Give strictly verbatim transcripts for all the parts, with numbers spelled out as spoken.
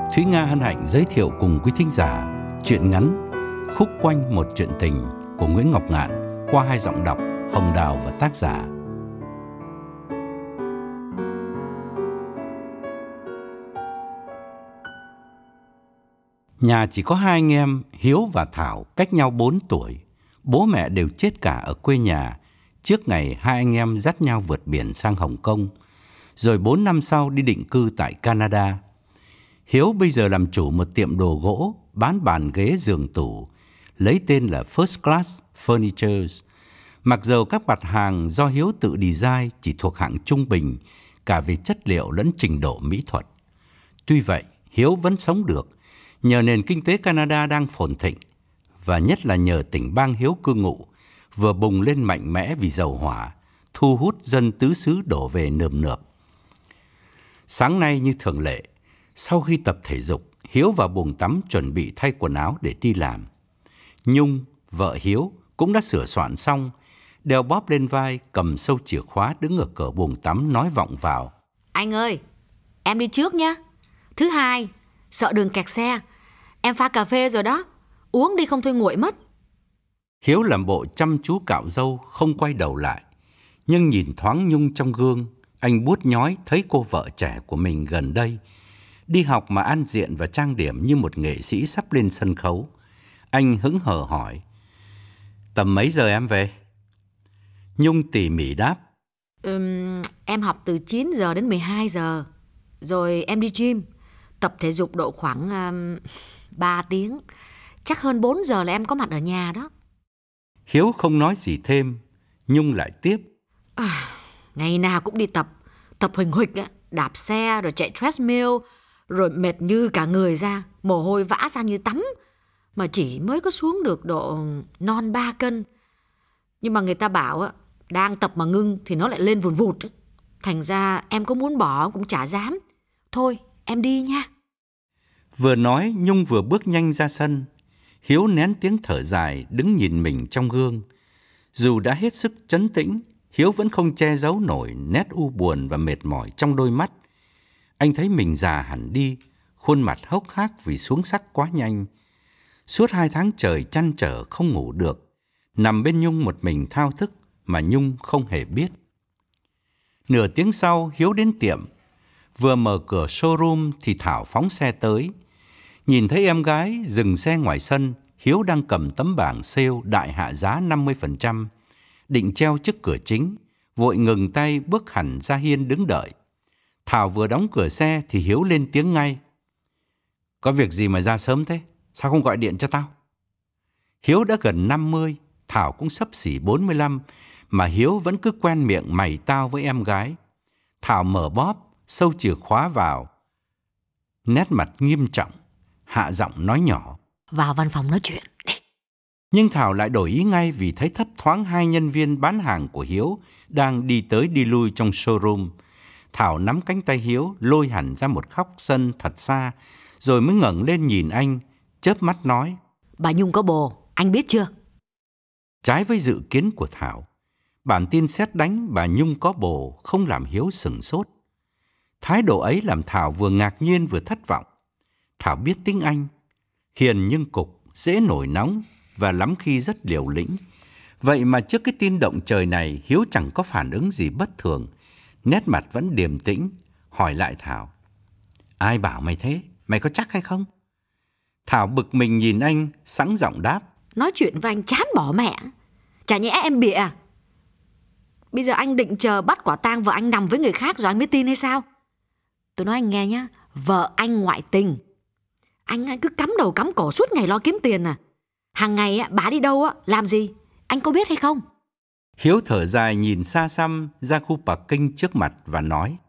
Thúy Nga hân hạnh giới thiệu cùng quý thính giả truyện ngắn Khúc quanh một chuyện tình của Nguyễn Ngọc Ngạn qua hai giọng đọc Hồng Đào và tác giả. Nhà chỉ có hai anh em, Hiếu và Thảo, cách nhau bốn tuổi. Bố mẹ đều chết cả ở quê nhà trước ngày hai anh em dắt nhau vượt biển sang Hồng Kông, rồi bốn năm sau đi định cư tại Canada. Hiếu bây giờ làm chủ một tiệm đồ gỗ, bán bàn ghế giường tủ, lấy tên là First Class Furnitures. Mặc dầu các mặt hàng do Hiếu tự design chỉ thuộc hạng trung bình, cả về chất liệu lẫn trình độ mỹ thuật. Tuy vậy, Hiếu vẫn sống được nhờ nền kinh tế Canada đang phồn thịnh, và nhất là nhờ tỉnh bang Hiếu cư ngụ vừa bùng lên mạnh mẽ vì dầu hỏa, thu hút dân tứ xứ đổ về nườm nượp. Sáng nay như thường lệ, sau khi tập thể dục, Hiếu vào buồng tắm chuẩn bị thay quần áo để đi làm. Nhung, vợ Hiếu, cũng đã sửa soạn xong, đeo bóp lên vai, cầm sâu chìa khóa đứng ở cửa buồng tắm nói vọng vào. Anh ơi, em đi trước nhé. Thứ hai, sợ đường kẹt xe, em pha cà phê rồi đó, uống đi không thôi nguội mất. Hiếu làm bộ chăm chú cạo râu, không quay đầu lại. Nhưng nhìn thoáng Nhung trong gương, anh buốt nhói thấy cô vợ trẻ của mình gần đây đi học mà ăn diện và trang điểm như một nghệ sĩ sắp lên sân khấu. Anh hững hờ hỏi, tầm mấy giờ em về? Nhung tỉ mỉ đáp, Ừm, em học từ chín giờ đến mười hai giờ, rồi em đi gym, tập thể dục độ khoảng um, ba tiếng. Chắc hơn bốn giờ là em có mặt ở nhà đó. Hiếu không nói gì thêm. Nhung lại tiếp, à, Ngày nào cũng đi tập, tập huỳnh huỳnh á, đạp xe rồi chạy treadmill, rồi mệt như cả người ra, mồ hôi vã ra như tắm, mà chỉ mới có xuống được độ non ba cân. Nhưng mà người ta bảo á, đang tập mà ngưng thì nó lại lên vùn vụt. Thành ra em có muốn bỏ cũng chả dám. Thôi em đi nha. Vừa nói Nhung vừa bước nhanh ra sân. Hiếu nén tiếng thở dài đứng nhìn mình trong gương. Dù đã hết sức trấn tĩnh, Hiếu vẫn không che giấu nổi nét u buồn và mệt mỏi trong đôi mắt. Anh thấy mình già hẳn đi, khuôn mặt hốc hác vì xuống sắc quá nhanh. Suốt hai tháng trời trăn trở không ngủ được, nằm bên Nhung một mình thao thức mà Nhung không hề biết. Nửa tiếng sau, Hiếu đến tiệm. Vừa mở cửa showroom thì Thảo phóng xe tới. Nhìn thấy em gái dừng xe ngoài sân, Hiếu đang cầm tấm bảng sale đại hạ giá năm mươi phần trăm, định treo trước cửa chính, vội ngừng tay bước hẳn ra hiên đứng đợi. Thảo vừa đóng cửa xe thì Hiếu lên tiếng ngay, có việc gì mà ra sớm thế? Sao không gọi điện cho tao? Hiếu đã gần năm mươi, Thảo cũng xấp xỉ bốn mươi lăm, mà Hiếu vẫn cứ quen miệng mày tao với em gái. Thảo mở bóp, sâu chìa khóa vào, nét mặt nghiêm trọng, hạ giọng nói nhỏ, vào văn phòng nói chuyện đi. Nhưng Thảo lại đổi ý ngay vì thấy thấp thoáng hai nhân viên bán hàng của Hiếu đang đi tới đi lui trong showroom. Thảo nắm cánh tay Hiếu lôi hẳn ra một góc sân thật xa, rồi mới ngẩng lên nhìn anh, chớp mắt nói, bà Nhung có bồ, anh biết chưa? Trái với dự kiến của Thảo, bản tin sét đánh bà Nhung có bồ không làm Hiếu sửng sốt. Thái độ ấy làm Thảo vừa ngạc nhiên vừa thất vọng. Thảo biết tiếng Anh, hiền nhưng cục, dễ nổi nóng và lắm khi rất liều lĩnh. Vậy mà trước cái tin động trời này, Hiếu chẳng có phản ứng gì bất thường, nét mặt vẫn điềm tĩnh, hỏi lại Thảo, ai bảo mày thế? Mày có chắc hay không? Thảo bực mình nhìn anh, sẵn giọng đáp, nói chuyện với anh chán bỏ mẹ. Chả nhẽ em bịa à? Bây giờ anh định chờ bắt quả tang vợ anh nằm với người khác rồi anh mới tin hay sao? Tôi nói anh nghe nhá, vợ anh ngoại tình. Anh, anh cứ cắm đầu cắm cổ suốt ngày lo kiếm tiền à. Hàng ngày bà đi đâu làm gì, anh có biết hay không? Hiếu thở dài nhìn xa xăm ra khu parking trước mặt và nói,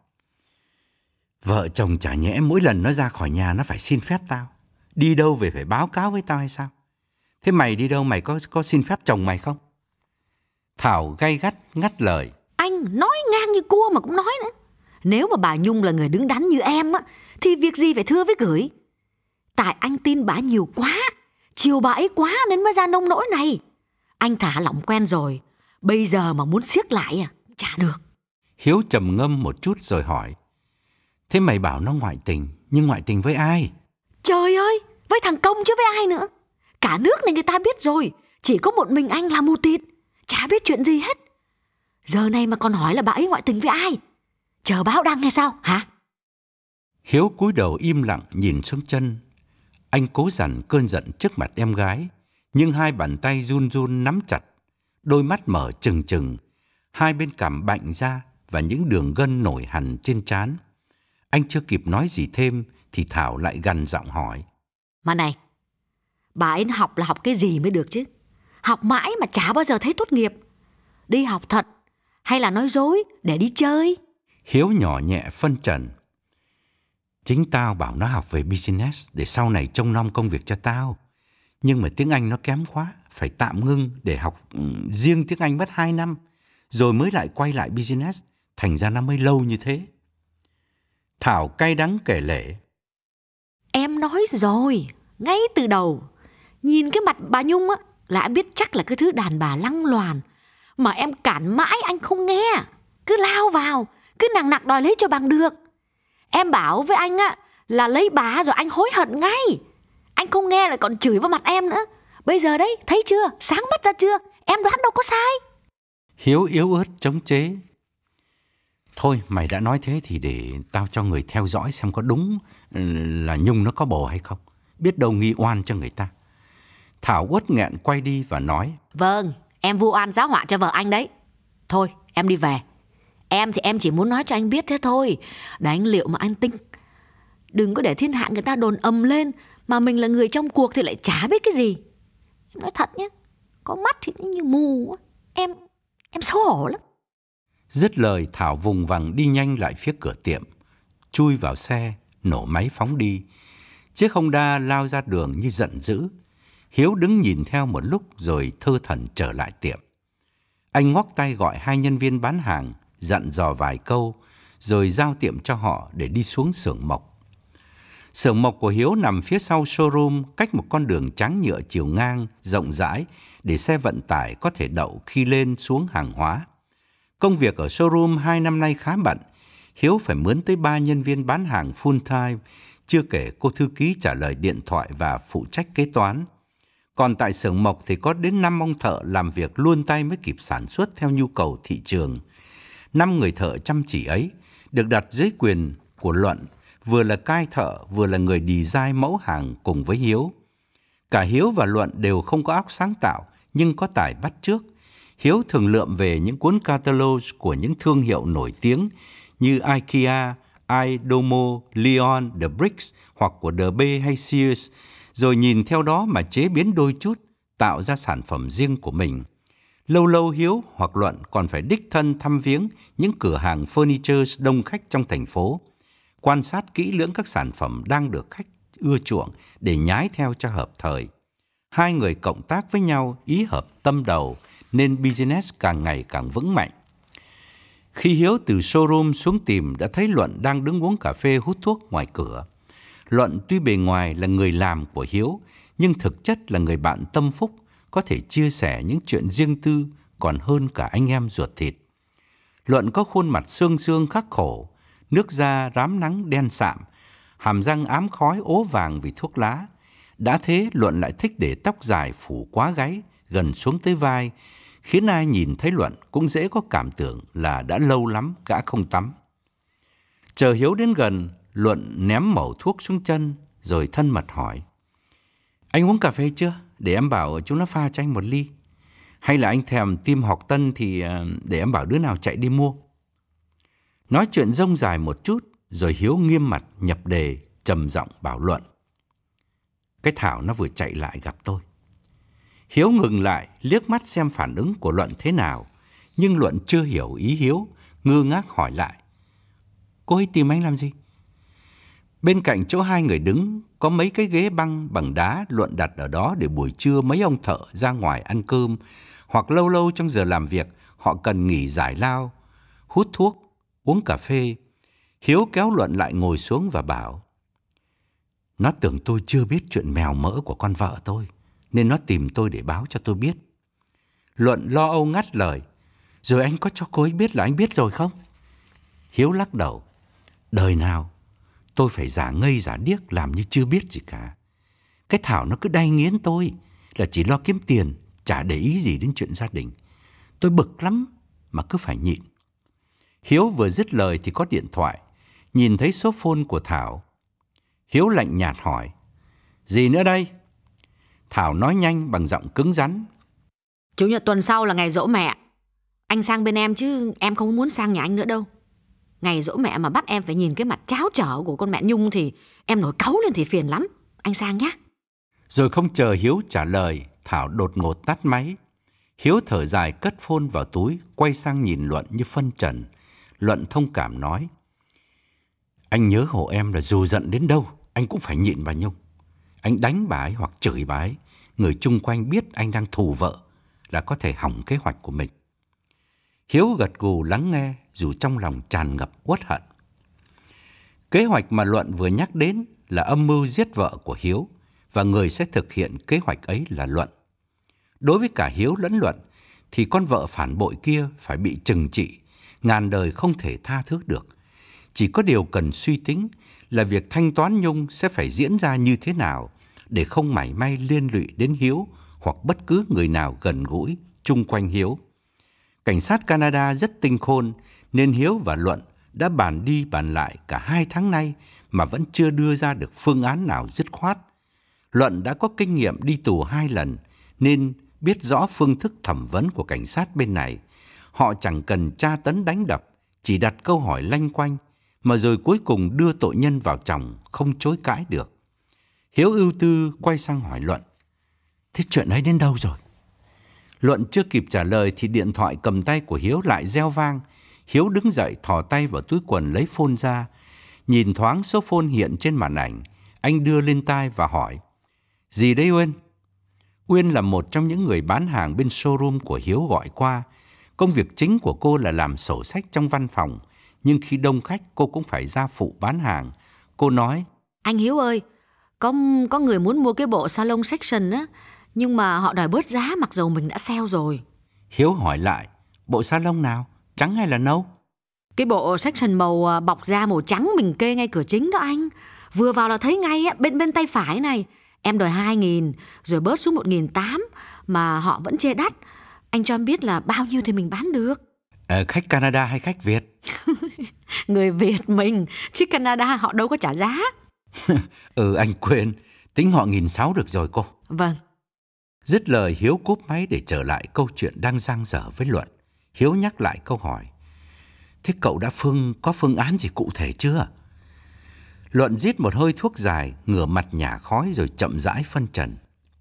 vợ chồng chả nhẽ mỗi lần nó ra khỏi nhà nó phải xin phép tao, đi đâu về phải báo cáo với tao hay sao? Thế mày đi đâu mày có, có xin phép chồng mày không? Thảo gay gắt ngắt lời, anh nói ngang như cua mà cũng nói nữa. Nếu mà bà Nhung là người đứng đắn như em á, thì việc gì phải thưa với gửi. Tại anh tin bà nhiều quá, chiều bà ấy quá nên mới ra nông nỗi này. Anh thả lỏng quen rồi, bây giờ mà muốn siết lại à, chả được. Hiếu trầm ngâm một chút rồi hỏi, thế mày bảo nó ngoại tình, nhưng ngoại tình với ai? Trời ơi, với thằng Công chứ với ai nữa. Cả nước này người ta biết rồi, chỉ có một mình anh là mù tịt, chả biết chuyện gì hết. Giờ này mà còn hỏi là bà ấy ngoại tình với ai? Chờ báo đăng hay sao hả? Hiếu cúi đầu im lặng nhìn xuống chân. Anh cố dằn cơn giận trước mặt em gái, nhưng hai bàn tay run run nắm chặt, đôi mắt mở trừng trừng, hai bên cằm bạnh ra và những đường gân nổi hằn trên trán. Anh chưa kịp nói gì thêm thì Thảo lại gằn giọng hỏi. Mà này, bà ấy học là học cái gì mới được chứ? Học mãi mà chả bao giờ thấy tốt nghiệp. Đi học thật hay là nói dối để đi chơi? Hiếu nhỏ nhẹ phân trần. Chính tao bảo nó học về business để sau này trông nom công việc cho tao. Nhưng mà tiếng Anh nó kém quá, phải tạm ngưng để học um, riêng tiếng Anh mất hai năm, rồi mới lại quay lại business, thành ra nó mới lâu như thế. Thảo cay đắng kể lể. Em nói rồi, ngay từ đầu, nhìn cái mặt bà Nhung á, là em biết chắc là cái thứ đàn bà lăng loàn. Mà em cản mãi anh không nghe, cứ lao vào, cứ nằng nặc đòi lấy cho bằng được. Em bảo với anh á là lấy bà rồi anh hối hận ngay. Anh không nghe lại còn chửi vào mặt em nữa. Bây giờ đấy, thấy chưa, sáng mắt ra chưa? Em đoán đâu có sai. Hiếu yếu ớt chống chế. Thôi mày đã nói thế thì để tao cho người theo dõi xem có đúng là Nhung nó có bồ hay không. Biết đâu nghi oan cho người ta. Thảo uất nghẹn quay đi và nói. Vâng, em vu oan giáo họa cho vợ anh đấy. Thôi em đi về. Em thì em chỉ muốn nói cho anh biết thế thôi, để anh liệu mà anh tinh. Đừng có để thiên hạ người ta đồn ầm lên, mà mình là người trong cuộc thì lại chả biết cái gì. Em nói thật nhé, có mắt thì như mù. Em, em xấu hổ lắm. Dứt lời Thảo vùng vằng đi nhanh lại phía cửa tiệm, chui vào xe, nổ máy phóng đi. Chiếc Honda lao ra đường như giận dữ. Hiếu đứng nhìn theo một lúc rồi thơ thẩn trở lại tiệm. Anh ngoắc tay gọi hai nhân viên bán hàng, dặn dò vài câu, rồi giao tiệm cho họ để đi xuống xưởng mộc. Xưởng mộc của Hiếu nằm phía sau showroom, cách một con đường trắng nhựa chiều ngang, rộng rãi, để xe vận tải có thể đậu khi lên xuống hàng hóa. Công việc ở showroom hai năm nay khá bận. Hiếu phải mướn tới ba nhân viên bán hàng full time, chưa kể cô thư ký trả lời điện thoại và phụ trách kế toán. Còn tại xưởng mộc thì có đến năm ông thợ làm việc luôn tay mới kịp sản xuất theo nhu cầu thị trường. Năm người thợ chăm chỉ ấy được đặt dưới quyền của Luận, vừa là cai thợ vừa là người design mẫu hàng cùng với Hiếu. Cả Hiếu và Luận đều không có óc sáng tạo nhưng có tài bắt chước. Hiếu thường lượm về những cuốn catalog của những thương hiệu nổi tiếng như IKEA, iDomo, Leon, The Bricks hoặc của đê bê hay Sears, rồi nhìn theo đó mà chế biến đôi chút, tạo ra sản phẩm riêng của mình. Lâu lâu Hiếu hoặc Luận còn phải đích thân thăm viếng những cửa hàng furniture đông khách trong thành phố, quan sát kỹ lưỡng các sản phẩm đang được khách ưa chuộng để nhái theo cho hợp thời. Hai người cộng tác với nhau ý hợp tâm đầu nên business càng ngày càng vững mạnh. Khi Hiếu từ showroom xuống tìm đã thấy Luận đang đứng uống cà phê hút thuốc ngoài cửa. Luận tuy bề ngoài là người làm của Hiếu, nhưng thực chất là người bạn tâm phúc, có thể chia sẻ những chuyện riêng tư còn hơn cả anh em ruột thịt. Luận có khuôn mặt xương xương khắc khổ, nước da rám nắng đen sạm, hàm răng ám khói ố vàng vì thuốc lá. Đã thế Luận lại thích để tóc dài phủ quá gáy, gần xuống tới vai, khiến ai nhìn thấy Luận cũng dễ có cảm tưởng là đã lâu lắm gã không tắm. Chờ Hiếu đến gần, Luận ném mẩu thuốc xuống chân rồi thân mật hỏi. Anh uống cà phê chưa? Để em bảo chúng nó pha cho anh một ly. Hay là anh thèm tim Học Tân thì để em bảo đứa nào chạy đi mua. Nói chuyện rông dài một chút rồi Hiếu nghiêm mặt nhập đề trầm giọng bảo Luận. Cái Thảo nó vừa chạy lại gặp tôi. Hiếu ngừng lại liếc mắt xem phản ứng của Luận thế nào, nhưng Luận chưa hiểu ý Hiếu, ngơ ngác hỏi lại. Cô ấy tìm anh làm gì? Bên cạnh chỗ hai người đứng có mấy cái ghế băng bằng đá Luận đặt ở đó để buổi trưa mấy ông thợ ra ngoài ăn cơm, hoặc lâu lâu trong giờ làm việc họ cần nghỉ giải lao, hút thuốc, uống cà phê. Hiếu kéo Luận lại ngồi xuống và bảo. Nó tưởng tôi chưa biết chuyện mèo mỡ của con vợ tôi, nên nó tìm tôi để báo cho tôi biết. Luận lo âu ngắt lời. Rồi anh có cho cô ấy biết là anh biết rồi không? Hiếu lắc đầu. Đời nào, tôi phải giả ngây giả điếc làm như chưa biết gì cả. Cái Thảo nó cứ đay nghiến tôi là chỉ lo kiếm tiền, chả để ý gì đến chuyện gia đình. Tôi bực lắm mà cứ phải nhịn. Hiếu vừa dứt lời thì có điện thoại. Nhìn thấy số phone của Thảo, Hiếu lạnh nhạt hỏi: gì nữa đây? Thảo nói nhanh bằng giọng cứng rắn: Chủ nhật tuần sau là ngày giỗ mẹ. Anh sang bên em chứ em không muốn sang nhà anh nữa đâu. Ngày giỗ mẹ mà bắt em phải nhìn cái mặt tráo trở của con mẹ Nhung thì em nổi cáu lên thì phiền lắm. Anh sang nhé. Rồi không chờ Hiếu trả lời, Thảo đột ngột tắt máy. Hiếu thở dài cất phone vào túi, quay sang nhìn Luận như phân trần. Luận thông cảm nói: anh nhớ hộ em là dù giận đến đâu, anh cũng phải nhịn bà Nhung. Anh đánh bà ấy hoặc chửi bà ấy, người chung quanh biết anh đang thù vợ là có thể hỏng kế hoạch của mình. Hiếu gật gù lắng nghe, dù trong lòng tràn ngập uất hận. Kế hoạch mà Luận vừa nhắc đến là âm mưu giết vợ của Hiếu, và người sẽ thực hiện kế hoạch ấy là Luận. Đối với cả Hiếu lẫn Luận thì con vợ phản bội kia phải bị trừng trị, ngàn đời không thể tha thứ được. Chỉ có điều cần suy tính là việc thanh toán Nhung sẽ phải diễn ra như thế nào để không mảy may liên lụy đến Hiếu hoặc bất cứ người nào gần gũi chung quanh Hiếu. Cảnh sát Canada rất tinh khôn nên Hiếu và Luận đã bàn đi bàn lại cả hai tháng nay mà vẫn chưa đưa ra được phương án nào dứt khoát. Luận đã có kinh nghiệm đi tù hai lần nên biết rõ phương thức thẩm vấn của cảnh sát bên này. Họ chẳng cần tra tấn đánh đập, chỉ đặt câu hỏi lanh quanh, mà rồi cuối cùng đưa tội nhân vào chồng không chối cãi được. Hiếu ưu tư quay sang hỏi Luận: thế chuyện ấy đến đâu rồi? Luận chưa kịp trả lời thì điện thoại cầm tay của Hiếu lại reo vang. Hiếu đứng dậy thò tay vào túi quần lấy phone ra. Nhìn thoáng số phone hiện trên màn ảnh, anh đưa lên tai và hỏi: gì đấy Uyên? Uyên là một trong những người bán hàng bên showroom của Hiếu gọi qua. Công việc chính của cô là làm sổ sách trong văn phòng, nhưng khi đông khách cô cũng phải ra phụ bán hàng. Cô nói: anh Hiếu ơi, có, có người muốn mua cái bộ salon section á, nhưng mà họ đòi bớt giá mặc dầu mình đã sale rồi. Hiếu hỏi lại: bộ salon nào? Trắng hay là nâu? Cái bộ section màu bọc da màu trắng mình kê ngay cửa chính đó anh. Vừa vào là thấy ngay á, bên bên tay phải này. Em đòi hai nghìn, rồi bớt xuống một nghìn tám trăm mà họ vẫn chê đắt. Anh cho em biết là bao nhiêu thì mình bán được. Ờ, khách Canada hay khách Việt? Người Việt mình, chứ Canada họ đâu có trả giá. Ừ, anh quên, tính họ nghìn sáu được rồi cô. Vâng. Dứt lời Hiếu cúp máy để trở lại câu chuyện đang dang dở với Luận. Hiếu nhắc lại câu hỏi: thế cậu đã phương có phương án gì cụ thể chưa? Luận rít một hơi thuốc dài, ngửa mặt nhả khói rồi chậm rãi phân trần: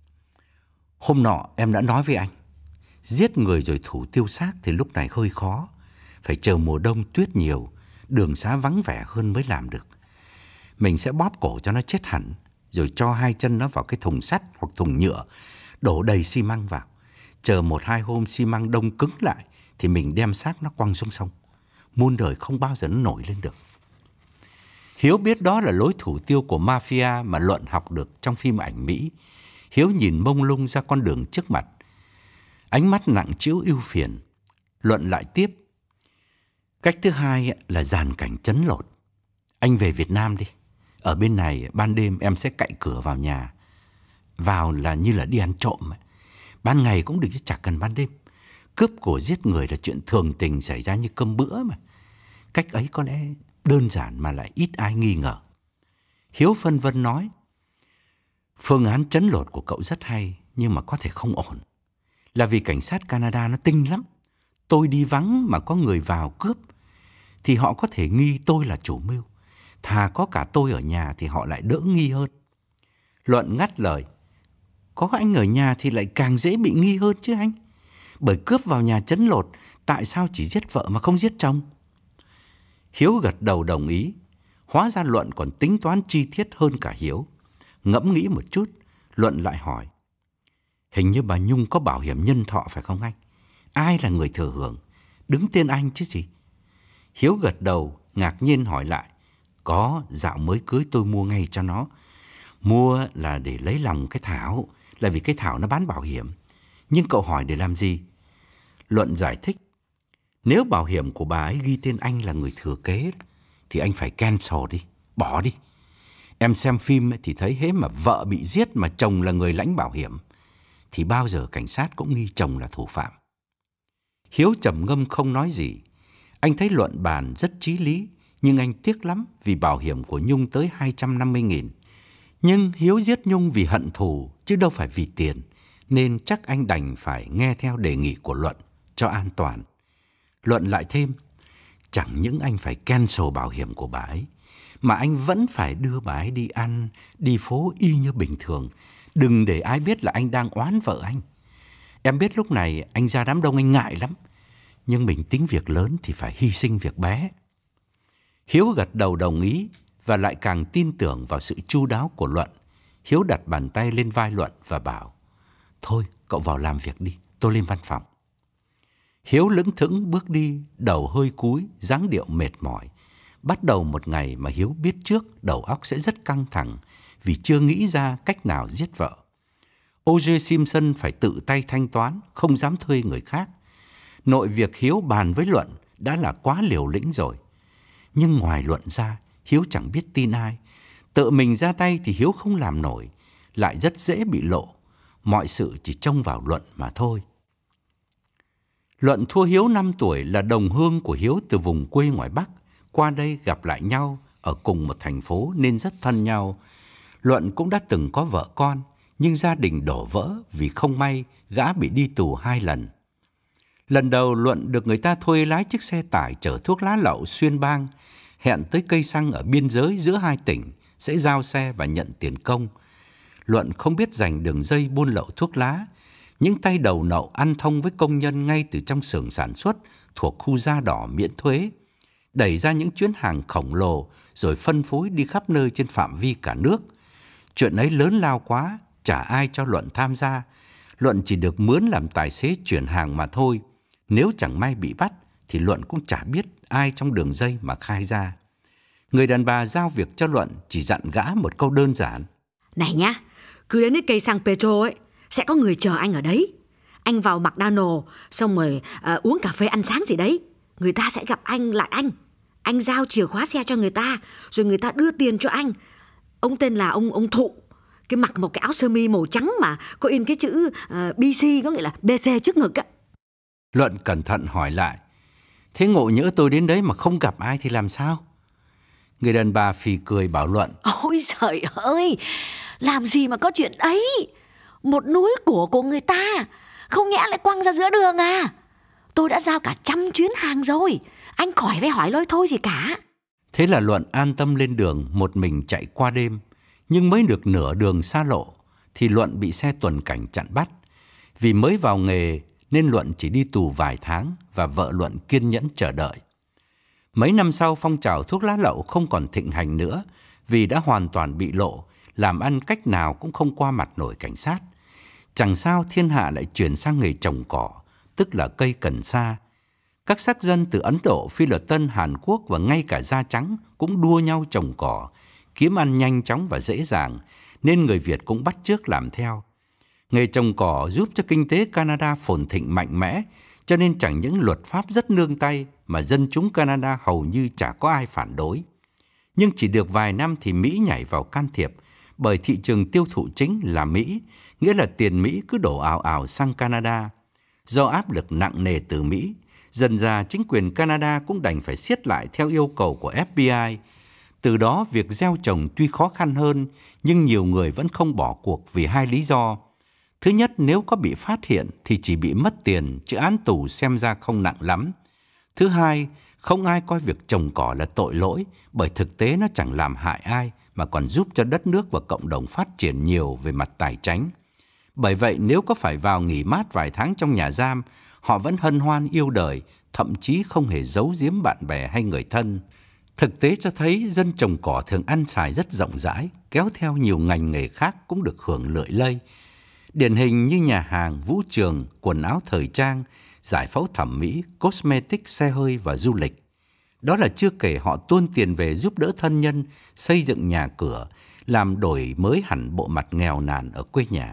hôm nọ em đã nói với anh, giết người rồi thủ tiêu xác thì lúc này hơi khó. Phải chờ mùa đông tuyết nhiều, đường xá vắng vẻ hơn mới làm được. Mình sẽ bóp cổ cho nó chết hẳn, rồi cho hai chân nó vào cái thùng sắt hoặc thùng nhựa, đổ đầy xi măng vào. Chờ một hai hôm xi măng đông cứng lại thì mình đem xác nó quăng xuống sông. Muôn đời không bao giờ nó nổi lên được. Hiếu biết đó là lối thủ tiêu của mafia mà Luận học được trong phim ảnh Mỹ. Hiếu nhìn mông lung ra con đường trước mặt, ánh mắt nặng trĩu ưu phiền. Luận lại tiếp: cách thứ hai là dàn cảnh trấn lột. Anh về Việt Nam đi. Ở bên này ban đêm em sẽ cạy cửa vào nhà. Vào là như là đi ăn trộm. Ban ngày cũng được chứ chả cần ban đêm. Cướp của giết người là chuyện thường tình xảy ra như cơm bữa mà. Cách ấy có lẽ đơn giản mà lại ít ai nghi ngờ. Hiếu phân vân nói: phương án trấn lột của cậu rất hay, nhưng mà có thể không ổn. Là vì cảnh sát Canada nó tinh lắm. Tôi đi vắng mà có người vào cướp thì họ có thể nghi tôi là chủ mưu. Thà có cả tôi ở nhà thì họ lại đỡ nghi hơn. Luận ngắt lời: có anh ở nhà thì lại càng dễ bị nghi hơn chứ anh. Bởi cướp vào nhà trấn lột, tại sao chỉ giết vợ mà không giết chồng? Hiếu gật đầu đồng ý. Hóa ra Luận còn tính toán chi tiết hơn cả Hiếu. Ngẫm nghĩ một chút, Luận lại hỏi: hình như bà Nhung có bảo hiểm nhân thọ phải không anh? Ai là người thừa hưởng? Đứng tên anh chứ gì? Hiếu gật đầu, ngạc nhiên hỏi lại: có, dạo mới cưới tôi mua ngay cho nó. Mua là để lấy lòng cái Thảo, là vì cái Thảo nó bán bảo hiểm. Nhưng cậu hỏi để làm gì? Luận giải thích: nếu bảo hiểm của bà ấy ghi tên anh là người thừa kế thì anh phải cancel đi, bỏ đi. Em xem phim thì thấy hễ mà vợ bị giết mà chồng là người lãnh bảo hiểm, thì bao giờ cảnh sát cũng nghi chồng là thủ phạm. Hiếu trầm ngâm không nói gì. Anh thấy luận bàn rất chí lý, nhưng anh tiếc lắm vì bảo hiểm của Nhung tới hai trăm năm mươi nghìn. Nhưng Hiếu giết Nhung vì hận thù, chứ đâu phải vì tiền, nên chắc anh đành phải nghe theo đề nghị của Luận cho an toàn. Luận lại thêm, chẳng những anh phải cancel bảo hiểm của bà ấy, mà anh vẫn phải đưa bà ấy đi ăn, đi phố y như bình thường. Đừng để ai biết là anh đang oán vợ anh. Em biết lúc này anh ra đám đông anh ngại lắm, nhưng mình tính việc lớn thì phải hy sinh việc bé. Hiếu gật đầu đồng ý và lại càng tin tưởng vào sự chu đáo của Luận. Hiếu đặt bàn tay lên vai Luận và bảo, thôi cậu vào làm việc đi, tôi lên văn phòng. Hiếu lững thững bước đi, đầu hơi cúi, dáng điệu mệt mỏi. Bắt đầu một ngày mà Hiếu biết trước đầu óc sẽ rất căng thẳng vì chưa nghĩ ra cách nào giết vợ. ô giê Simpson phải tự tay thanh toán, không dám thuê người khác. Nội việc Hiếu bàn với Luận đã là quá liều lĩnh rồi. Nhưng ngoài Luận ra, Hiếu chẳng biết tin ai. Tự mình ra tay thì Hiếu không làm nổi, lại rất dễ bị lộ. Mọi sự chỉ trông vào Luận mà thôi. Luận thua Hiếu năm tuổi, là đồng hương của Hiếu từ vùng quê ngoài Bắc. Qua đây gặp lại nhau ở cùng một thành phố nên rất thân nhau. Luận cũng đã từng có vợ con, nhưng gia đình đổ vỡ vì không may gã bị đi tù hai lần. Lần đầu Luận được người ta thuê lái chiếc xe tải chở thuốc lá lậu xuyên bang, hẹn tới cây xăng ở biên giới giữa hai tỉnh, sẽ giao xe và nhận tiền công. Luận không biết giành đường dây buôn lậu thuốc lá. Những tay đầu nậu ăn thông với công nhân ngay từ trong xưởng sản xuất thuộc khu da đỏ miễn thuế, đẩy ra những chuyến hàng khổng lồ rồi phân phối đi khắp nơi trên phạm vi cả nước. Chuyện ấy lớn lao quá, chả ai cho Luận tham gia. Luận chỉ được mướn làm tài xế chuyển hàng mà thôi. Nếu chẳng may bị bắt thì Luận cũng chả biết ai trong đường dây mà khai ra. Người đàn bà giao việc cho Luận chỉ dặn gã một câu đơn giản. Này nhá, cứ đến cái cây xăng Petro ấy, sẽ có người chờ anh ở đấy. Anh vào McDonald's, xong rồi à, uống cà phê ăn sáng gì đấy. Người ta sẽ gặp anh lại anh. Anh giao chìa khóa xe cho người ta, rồi người ta đưa tiền cho anh. Ông tên là ông ông Thụ. Cái mặc một cái áo sơ mi màu trắng mà có in cái chữ uh, bê xê, có nghĩa là bê xê trước ngực á. Luận cẩn thận hỏi lại, thế ngộ nhỡ tôi đến đấy mà không gặp ai thì làm sao? Người đàn bà phì cười bảo Luận, ôi trời ơi, làm gì mà có chuyện đấy. Một núi của của người ta, không nhẽ lại quăng ra giữa đường à? Tôi đã giao cả trăm chuyến hàng rồi, anh khỏi phải hỏi lôi thôi gì cả. Thế là Luận an tâm lên đường một mình chạy qua đêm. Nhưng mới được nửa đường xa lộ thì Luận bị xe tuần cảnh chặn bắt. Vì mới vào nghề nên Luận chỉ đi tù vài tháng và vợ Luận kiên nhẫn chờ đợi. Mấy năm sau, phong trào thuốc lá lậu không còn thịnh hành nữa vì đã hoàn toàn bị lộ, làm ăn cách nào cũng không qua mặt nổi cảnh sát. Chẳng sao thiên hạ lại chuyển sang nghề trồng cỏ, tức là cây cần sa. Các sắc dân từ Ấn Độ, Phi Luật Tân, Hàn Quốc và ngay cả da trắng cũng đua nhau trồng cỏ, kiếm ăn nhanh chóng và dễ dàng, nên người Việt cũng bắt chước làm theo. Nghề trồng cỏ giúp cho kinh tế Canada phồn thịnh mạnh mẽ, cho nên chẳng những luật pháp rất nương tay mà dân chúng Canada hầu như chả có ai phản đối. Nhưng chỉ được vài năm thì Mỹ nhảy vào can thiệp, bởi thị trường tiêu thụ chính là Mỹ, nghĩa là tiền Mỹ cứ đổ ào ào sang Canada. Do áp lực nặng nề từ Mỹ, dần dà chính quyền Canada cũng đành phải siết lại theo yêu cầu của ép bê i. Từ đó việc gieo trồng tuy khó khăn hơn, nhưng nhiều người vẫn không bỏ cuộc vì hai lý do. Thứ nhất, nếu có bị phát hiện thì chỉ bị mất tiền, chứ án tù xem ra không nặng lắm. Thứ hai, không ai coi việc trồng cỏ là tội lỗi, bởi thực tế nó chẳng làm hại ai mà còn giúp cho đất nước và cộng đồng phát triển nhiều về mặt tài chánh. Bởi vậy, nếu có phải vào nghỉ mát vài tháng trong nhà giam, họ vẫn hân hoan yêu đời, thậm chí không hề giấu giếm bạn bè hay người thân. Thực tế cho thấy dân trồng cỏ thường ăn xài rất rộng rãi, kéo theo nhiều ngành nghề khác cũng được hưởng lợi lây. Điển hình như nhà hàng, vũ trường, quần áo thời trang, giải phẫu thẩm mỹ, cosmetic, xe hơi và du lịch. Đó là chưa kể họ tuôn tiền về giúp đỡ thân nhân, xây dựng nhà cửa, làm đổi mới hẳn bộ mặt nghèo nàn ở quê nhà.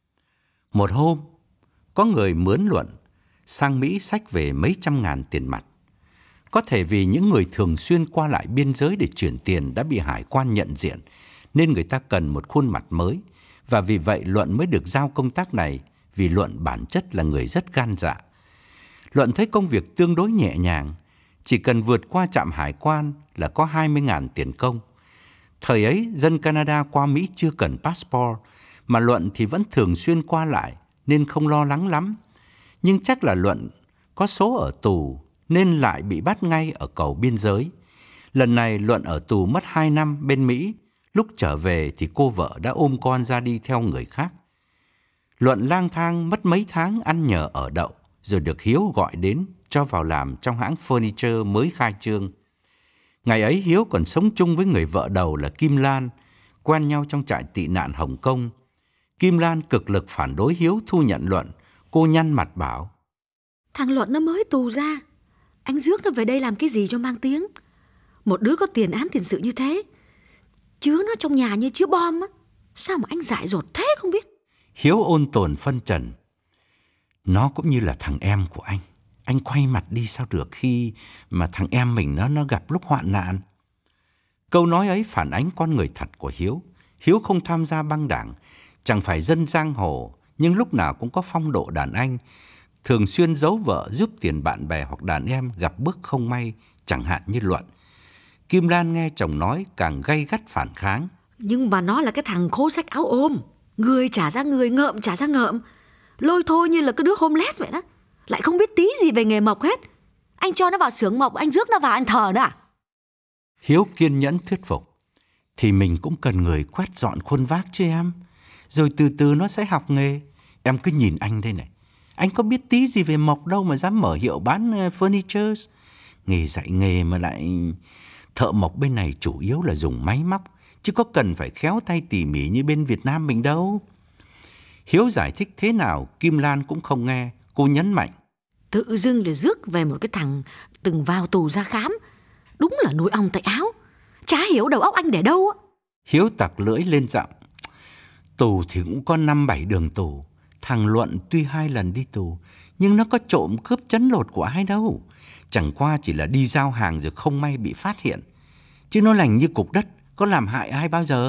Một hôm, có người mướn Luận sang Mỹ xách về mấy trăm ngàn tiền mặt. Có thể vì những người thường xuyên qua lại biên giới để chuyển tiền đã bị hải quan nhận diện, nên người ta cần một khuôn mặt mới, và vì vậy Luận mới được giao công tác này, vì Luận bản chất là người rất gan dạ. Luận thấy công việc tương đối nhẹ nhàng, chỉ cần vượt qua trạm hải quan là có hai mươi nghìn tiền công. Thời ấy, dân Canada qua Mỹ chưa cần passport, mà Luận thì vẫn thường xuyên qua lại, nên không lo lắng lắm. Nhưng chắc là Luận có số ở tù, nên lại bị bắt ngay ở cầu biên giới. Lần này Luận ở tù mất hai năm bên Mỹ, lúc trở về thì cô vợ đã ôm con ra đi theo người khác. Luận lang thang mất mấy tháng ăn nhờ ở đậu, rồi được Hiếu gọi đến cho vào làm trong hãng furniture mới khai trương. Ngày ấy Hiếu còn sống chung với người vợ đầu là Kim Lan, quen nhau trong trại tị nạn Hồng Kông. Kim Lan cực lực phản đối Hiếu thu nhận Luận. Cô nhăn mặt bảo: Thằng Luận nó mới tù ra, anh rước nó về đây làm cái gì cho mang tiếng? Một đứa có tiền án tiền sự như thế, chứa nó trong nhà như chứa bom á, sao mà anh dại dột thế không biết? Hiếu ôn tồn phân trần: Nó cũng như là thằng em của anh. Anh quay mặt đi sao được khi mà thằng em mình nó, nó gặp lúc hoạn nạn. Câu nói ấy phản ánh con người thật của Hiếu. Hiếu không tham gia băng đảng, chẳng phải dân giang hồ, nhưng lúc nào cũng có phong độ đàn anh, thường xuyên giấu vợ giúp tiền bạn bè hoặc đàn em gặp bước không may, chẳng hạn như Luận. Kim Lan nghe chồng nói càng gay gắt phản kháng: Nhưng mà nó là cái thằng khố xách áo ôm, người trả ra người, ngợm trả ra ngợm, lôi thôi như là cái đứa homeless vậy đó, lại không biết tí gì về nghề mộc hết. Anh cho nó vào xưởng mộc, anh rước nó vào anh thờ nữa à? Hiếu kiên nhẫn thuyết phục: Thì mình cũng cần người quét dọn khuôn vác chứ em, rồi từ từ nó sẽ học nghề. Em cứ nhìn anh đây này, anh có biết tí gì về mộc đâu mà dám mở hiệu bán furniture. Nghề dạy nghề mà lại... Thợ mộc bên này chủ yếu là dùng máy móc, chứ có cần phải khéo tay tỉ mỉ như bên Việt Nam mình đâu. Hiếu giải thích thế nào Kim Lan cũng không nghe. Cô nhấn mạnh: Tự dưng để rước về một cái thằng từng vào tù ra khám, đúng là nuôi ong tay áo. Chả hiểu đầu óc anh để đâu á. Hiếu tặc lưỡi lên giọng: Tù thì cũng có năm bảy đường tù. Thằng Luận tuy hai lần đi tù, nhưng nó có trộm cướp trấn lột của ai đâu. Chẳng qua chỉ là đi giao hàng rồi không may bị phát hiện, chứ nó lành như cục đất, có làm hại ai bao giờ.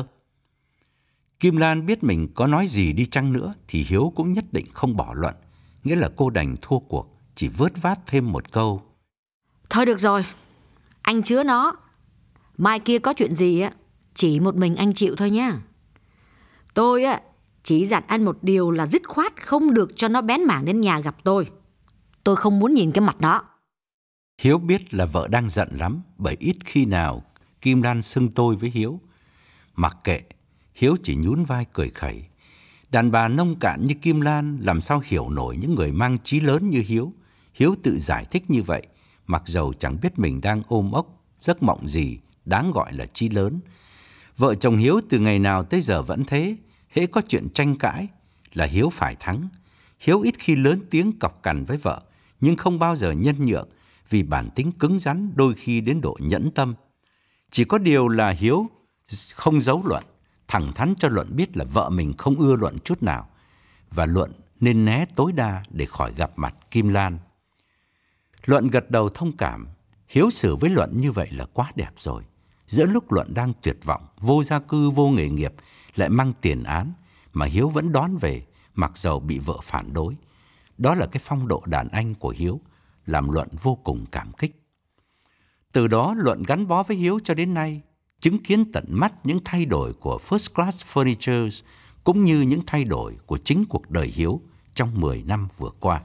Kim Lan biết mình có nói gì đi chăng nữa thì Hiếu cũng nhất định không bỏ Luận. Nghĩa là cô đành thua cuộc, chỉ vớt vát thêm một câu: Thôi được rồi, anh chứa nó. Mai kia có chuyện gì á, chỉ một mình anh chịu thôi nhá. Tôi á chỉ dặn anh một điều là dứt khoát không được cho nó bén mảng đến nhà gặp tôi. Tôi không muốn nhìn cái mặt đó. Hiếu biết là vợ đang giận lắm, bởi ít khi nào Kim Lan xưng tôi với Hiếu. Mặc kệ, Hiếu chỉ nhún vai cười khẩy. Đàn bà nông cạn như Kim Lan làm sao hiểu nổi những người mang chí lớn như Hiếu. Hiếu tự giải thích như vậy, mặc dầu chẳng biết mình đang ôm ốc, giấc mộng gì đáng gọi là chí lớn. Vợ chồng Hiếu từ ngày nào tới giờ vẫn thế, hễ có chuyện tranh cãi là Hiếu phải thắng. Hiếu ít khi lớn tiếng cọc cằn với vợ, nhưng không bao giờ nhân nhượng, vì bản tính cứng rắn đôi khi đến độ nhẫn tâm. Chỉ có điều là Hiếu không giấu Luận, thẳng thắn cho Luận biết là vợ mình không ưa Luận chút nào, và Luận nên né tối đa để khỏi gặp mặt Kim Lan. Luận gật đầu thông cảm. Hiếu xử với Luận như vậy là quá đẹp rồi. Giữa lúc Luận đang tuyệt vọng, vô gia cư, vô nghề nghiệp, lại mang tiền án, mà Hiếu vẫn đón về, mặc dầu bị vợ phản đối. Đó là cái phong độ đàn anh của Hiếu, làm Luận vô cùng cảm kích. Từ đó Luận gắn bó với Hiếu cho đến nay, chứng kiến tận mắt những thay đổi của First Class Furniture, cũng như những thay đổi của chính cuộc đời Hiếu trong mười năm vừa qua.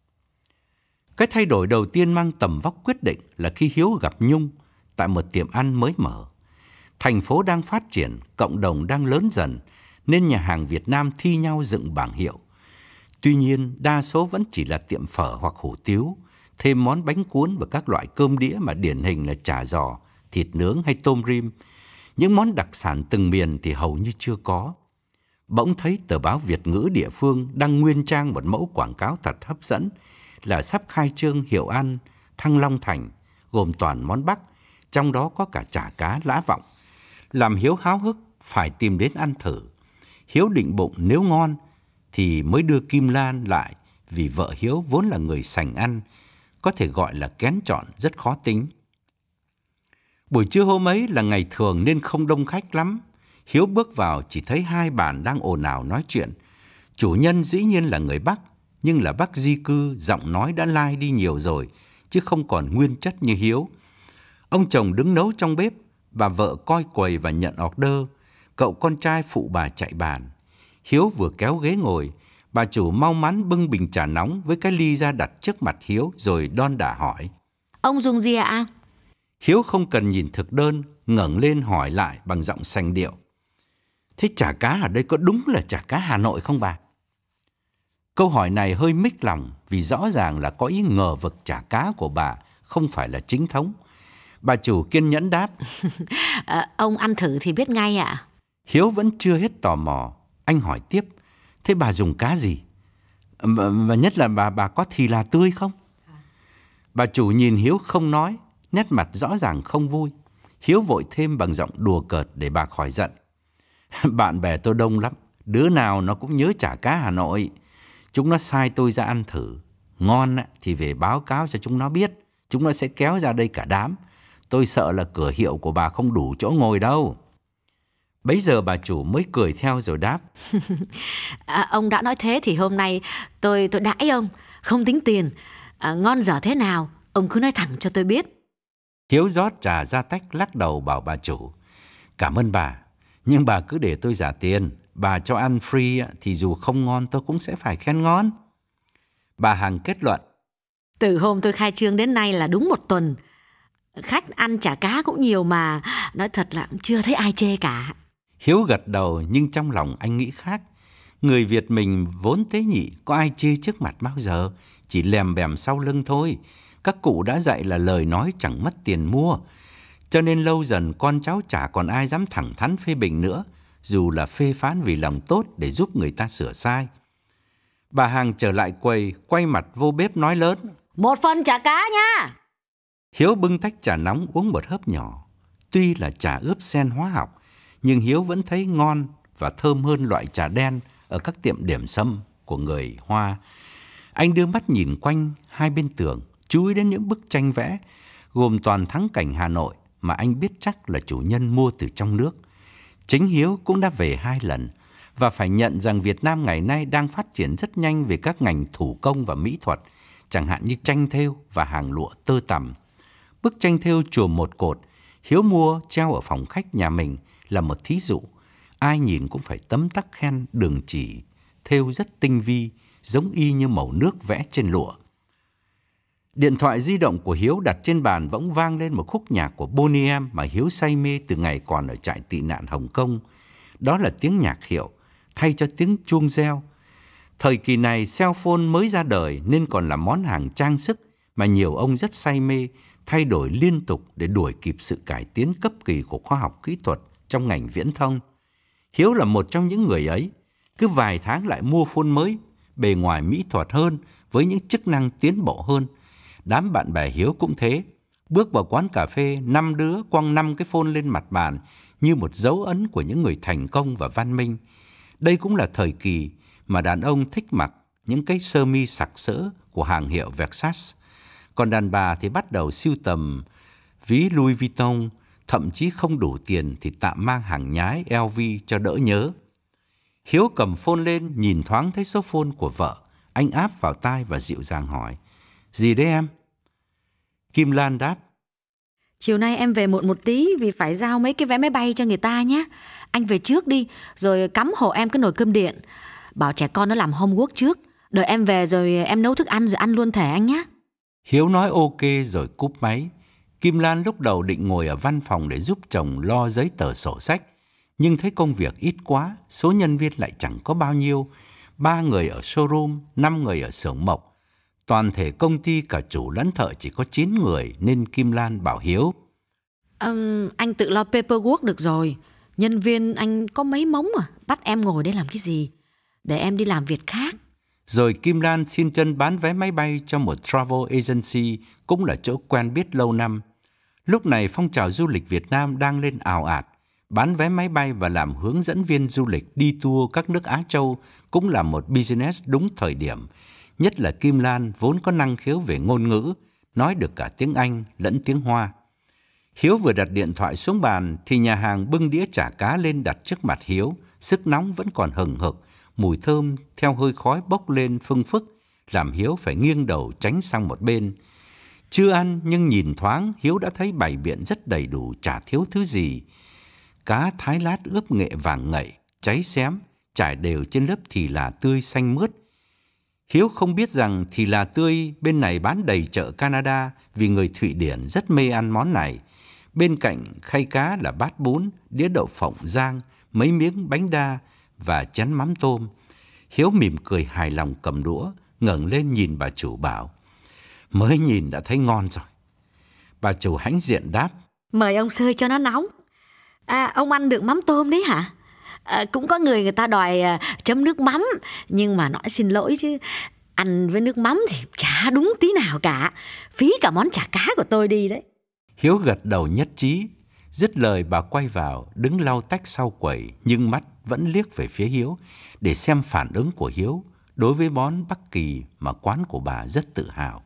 Cái thay đổi đầu tiên mang tầm vóc quyết định là khi Hiếu gặp Nhung tại một tiệm ăn mới mở. Thành phố đang phát triển, cộng đồng đang lớn dần, nên nhà hàng Việt Nam thi nhau dựng bảng hiệu. Tuy nhiên, đa số vẫn chỉ là tiệm phở hoặc hủ tiếu, thêm món bánh cuốn và các loại cơm đĩa mà điển hình là chả giò, thịt nướng hay tôm rim. Những món đặc sản từng miền thì hầu như chưa có. Bỗng thấy tờ báo Việt ngữ địa phương đăng nguyên trang một mẫu quảng cáo thật hấp dẫn là sắp khai trương hiệu ăn Thăng Long Thành, gồm toàn món Bắc, trong đó có cả chả cá Lã Vọng. Làm Hiếu háo hức phải tìm đến ăn thử. Hiếu định bụng nếu ngon thì mới đưa Kim Lan lại, vì vợ Hiếu vốn là người sành ăn, có thể gọi là kén chọn, rất khó tính. Buổi trưa hôm ấy là ngày thường nên không đông khách lắm. Hiếu bước vào chỉ thấy hai bàn đang ồn ào nói chuyện. Chủ nhân dĩ nhiên là người Bắc, nhưng là Bắc di cư, giọng nói đã lai đi nhiều rồi, chứ không còn nguyên chất như Hiếu. Ông chồng đứng nấu trong bếp, bà vợ coi quầy và nhận order, cậu con trai phụ bà chạy bàn. Hiếu vừa kéo ghế ngồi, bà chủ mau mắn bưng bình trà nóng với cái ly ra đặt trước mặt Hiếu rồi đon đả hỏi. Ông dùng gì ạ? Hiếu không cần nhìn thực đơn, ngẩng lên hỏi lại bằng giọng sành điệu. Thế chả cá ở đây có đúng là chả cá Hà Nội không bà? Câu hỏi này hơi mích lòng vì rõ ràng là có ý ngờ vực chả cá của bà không phải là chính thống. Bà chủ kiên nhẫn đáp. à, Ông ăn thử thì biết ngay ạ. Hiếu vẫn chưa hết tò mò. Anh hỏi tiếp. Thế bà dùng cá gì? Và nhất là bà, bà có thì là tươi không? Bà chủ nhìn Hiếu không nói, nét mặt rõ ràng không vui. Hiếu vội thêm bằng giọng đùa cợt để bà khỏi giận. Bạn bè tôi đông lắm, đứa nào nó cũng nhớ chả cá Hà Nội. Chúng nó sai tôi ra ăn thử. Ngon thì về báo cáo cho chúng nó biết. Chúng nó sẽ kéo ra đây cả đám. Tôi sợ là cửa hiệu của bà không đủ chỗ ngồi đâu. Bấy giờ bà chủ mới cười theo rồi đáp. à, Ông đã nói thế thì hôm nay tôi tôi đãi ông, không tính tiền. à, Ngon dở thế nào, ông cứ nói thẳng cho tôi biết. Hiếu rót trà ra tách lắc đầu bảo bà chủ. Cảm ơn bà, nhưng bà cứ để tôi trả tiền. Bà cho ăn free thì dù không ngon tôi cũng sẽ phải khen ngon. Bà Hằng kết luận. Từ hôm tôi khai trương đến nay là đúng một tuần. Khách ăn chả cá cũng nhiều mà, nói thật là chưa thấy ai chê cả. Hiếu gật đầu nhưng trong lòng anh nghĩ khác. Người Việt mình vốn tế nhị, có ai chê trước mặt bao giờ, chỉ lèm bèm sau lưng thôi. Các cụ đã dạy là lời nói chẳng mất tiền mua. Cho nên lâu dần con cháu chả còn ai dám thẳng thắn phê bình nữa, dù là phê phán vì lòng tốt để giúp người ta sửa sai. Bà Hằng trở lại quầy, quay mặt vô bếp nói lớn. Một phần chả cá nha. Hiếu bưng tách trà nóng uống một hớp nhỏ. Tuy là trà ướp sen hóa học, nhưng Hiếu vẫn thấy ngon và thơm hơn loại trà đen ở các tiệm điểm sâm của người Hoa. Anh đưa mắt nhìn quanh hai bên tường, chú ý đến những bức tranh vẽ, gồm toàn thắng cảnh Hà Nội mà anh biết chắc là chủ nhân mua từ trong nước. Chính Hiếu cũng đã về hai lần, và phải nhận rằng Việt Nam ngày nay đang phát triển rất nhanh về các ngành thủ công và mỹ thuật, chẳng hạn như tranh thêu và hàng lụa tơ tằm. Bức tranh thêu chùa Một Cột, Hiếu mua treo ở phòng khách nhà mình là một thí dụ. Ai nhìn cũng phải tấm tắc khen đường chỉ, thêu rất tinh vi, giống y như màu nước vẽ trên lụa. Điện thoại di động của Hiếu đặt trên bàn bỗng vang lên một khúc nhạc của Boney M mà Hiếu say mê từ ngày còn ở trại tị nạn Hồng Kông. Đó là tiếng nhạc hiệu, thay cho tiếng chuông reo. Thời kỳ này cell phone mới ra đời nên còn là món hàng trang sức mà nhiều ông rất say mê, thay đổi liên tục để đuổi kịp sự cải tiến cấp kỳ của khoa học kỹ thuật trong ngành viễn thông. Hiếu là một trong những người ấy, cứ vài tháng lại mua phone mới, bề ngoài mỹ thuật hơn với những chức năng tiến bộ hơn. Đám bạn bè Hiếu cũng thế, bước vào quán cà phê, năm đứa quăng năm cái phone lên mặt bàn như một dấu ấn của những người thành công và văn minh. Đây cũng là thời kỳ mà đàn ông thích mặc những cái sơ mi sặc sỡ của hàng hiệu Versace, còn đàn bà thì bắt đầu sưu tầm ví Louis Vuitton, thậm chí không đủ tiền thì tạm mang hàng nhái L V cho đỡ nhớ. Hiếu cầm phone lên, nhìn thoáng thấy số phone của vợ, anh áp vào tai và dịu dàng hỏi. Gì đấy em? Kim Lan đáp. Chiều nay em về muộn một tí vì phải giao mấy cái vé máy bay cho người ta nhé. Anh về trước đi, rồi cắm hộ em cái nồi cơm điện. Bảo trẻ con nó làm homework trước, đợi em về rồi em nấu thức ăn rồi ăn luôn thể anh nhé. Hiếu nói ok rồi cúp máy. Kim Lan lúc đầu định ngồi ở văn phòng để giúp chồng lo giấy tờ sổ sách, nhưng thấy công việc ít quá, số nhân viên lại chẳng có bao nhiêu. Ba người ở showroom, năm người ở xưởng mộc. Toàn thể công ty cả chủ lẫn thợ chỉ có chín người nên Kim Lan bảo Hiếu. Um, anh tự lo paperwork được rồi. Nhân viên anh có mấy mống à, bắt em ngồi đây làm cái gì? Để em đi làm việc khác. Rồi Kim Lan xin chân bán vé máy bay cho một travel agency, cũng là chỗ quen biết lâu năm. Lúc này phong trào du lịch Việt Nam đang lên ào ạt. Bán vé máy bay và làm hướng dẫn viên du lịch đi tour các nước Á Châu cũng là một business đúng thời điểm. Nhất là Kim Lan vốn có năng khiếu về ngôn ngữ, nói được cả tiếng Anh lẫn tiếng Hoa. Hiếu vừa đặt điện thoại xuống bàn thì nhà hàng bưng đĩa chả cá lên đặt trước mặt Hiếu. Sức nóng vẫn còn hừng hực, mùi thơm theo hơi khói bốc lên phưng phức, làm Hiếu phải nghiêng đầu tránh sang một bên. Chưa ăn nhưng nhìn thoáng, Hiếu đã thấy bày biện rất đầy đủ, chả thiếu thứ gì. Cá thái lát ướp nghệ vàng ngậy, cháy xém, trải đều trên lớp thì là tươi xanh mướt. Hiếu không biết rằng thì là tươi bên này bán đầy chợ Canada vì người Thụy Điển rất mê ăn món này. Bên cạnh khay cá là bát bún, đĩa đậu phộng rang, mấy miếng bánh đa và chén mắm tôm. Hiếu mỉm cười hài lòng cầm đũa, ngẩng lên nhìn bà chủ bảo: mới nhìn đã thấy ngon rồi. Bà chủ hãnh diện đáp: mời ông sơi cho nó nóng. À, ông ăn được mắm tôm đấy hả? À, cũng có người người ta đòi à, chấm nước mắm, nhưng mà nói xin lỗi chứ ăn với nước mắm thì chả đúng tí nào cả, phí cả món chả cá của tôi đi đấy. Hiếu gật đầu nhất trí. Dứt lời bà quay vào đứng lau tách sau quầy, nhưng mắt vẫn liếc về phía Hiếu để xem phản ứng của Hiếu đối với món Bắc Kỳ mà quán của bà rất tự hào.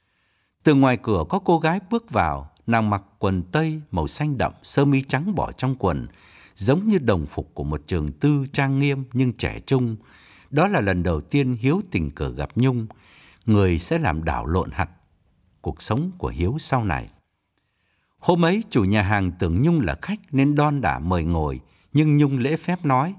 Từ ngoài cửa có cô gái bước vào, nàng mặc quần tây màu xanh đậm, sơ mi trắng bỏ trong quần, giống như đồng phục của một trường tư trang nghiêm nhưng trẻ trung. Đó là lần đầu tiên Hiếu tình cờ gặp Nhung, người sẽ làm đảo lộn hẳn cuộc sống của Hiếu sau này. Hôm ấy chủ nhà hàng tưởng Nhung là khách nên đon đả mời ngồi, nhưng Nhung lễ phép nói: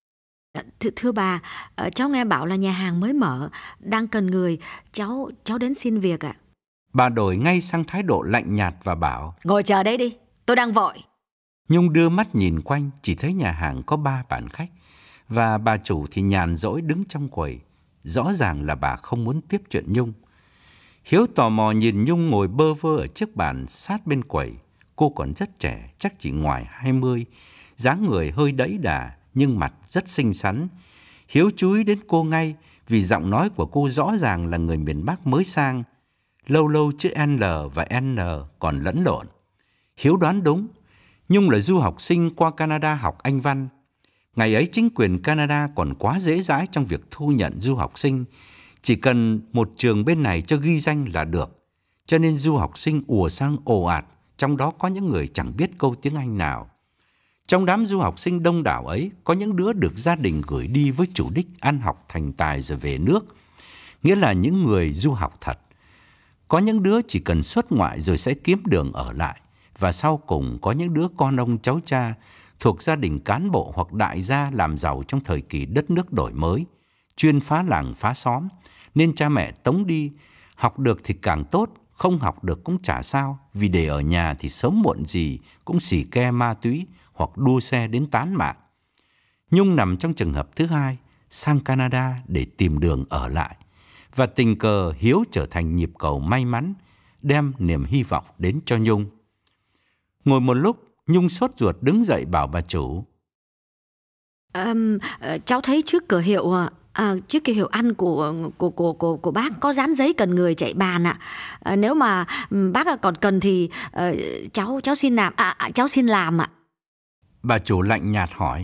Th thưa bà, cháu nghe bảo là nhà hàng mới mở, đang cần người, cháu cháu đến xin việc ạ. Bà đổi ngay sang thái độ lạnh nhạt và bảo: ngồi chờ đấy đi, tôi đang vội. Nhung đưa mắt nhìn quanh, chỉ thấy nhà hàng có ba bàn khách và bà chủ thì nhàn rỗi đứng trong quầy. Rõ ràng là bà không muốn tiếp chuyện Nhung. Hiếu tò mò nhìn Nhung ngồi bơ vơ ở chiếc bàn sát bên quầy. Cô còn rất trẻ, chắc chỉ ngoài hai mươi, dáng người hơi đẫy đà nhưng mặt rất xinh xắn. Hiếu chú ý đến cô ngay vì giọng nói của cô rõ ràng là người miền Bắc mới sang. Lâu lâu chữ N và N còn lẫn lộn. Hiếu đoán đúng, Nhung là du học sinh qua Canada học Anh văn. Ngày ấy chính quyền Canada còn quá dễ dãi trong việc thu nhận du học sinh. Chỉ cần một trường bên này cho ghi danh là được. Cho nên du học sinh ùa sang ồ ạt, trong đó có những người chẳng biết câu tiếng Anh nào. Trong đám du học sinh đông đảo ấy, có những đứa được gia đình gửi đi với chủ đích ăn học thành tài rồi về nước, nghĩa là những người du học thật. Có những đứa chỉ cần xuất ngoại rồi sẽ kiếm đường ở lại. Và sau cùng có những đứa con ông cháu cha thuộc gia đình cán bộ hoặc đại gia làm giàu trong thời kỳ đất nước đổi mới, chuyên phá làng phá xóm, nên cha mẹ tống đi. Học được thì càng tốt, không học được cũng chả sao, vì để ở nhà thì sớm muộn gì cũng xì ke ma túy hoặc đua xe đến tán mạng. Nhung nằm trong trường hợp thứ hai, sang Canada để tìm đường ở lại. Và tình cờ Hiếu trở thành nhịp cầu may mắn, đem niềm hy vọng đến cho Nhung. Ngồi một lúc, Nhung sốt ruột đứng dậy bảo bà chủ: à, cháu thấy trước cửa hiệu à, trước cửa hiệu ăn của của của của của bác có dán giấy cần người chạy bàn ạ. À, nếu mà bác còn cần thì à, cháu cháu xin làm à, à, cháu xin làm ạ. Bà chủ lạnh nhạt hỏi: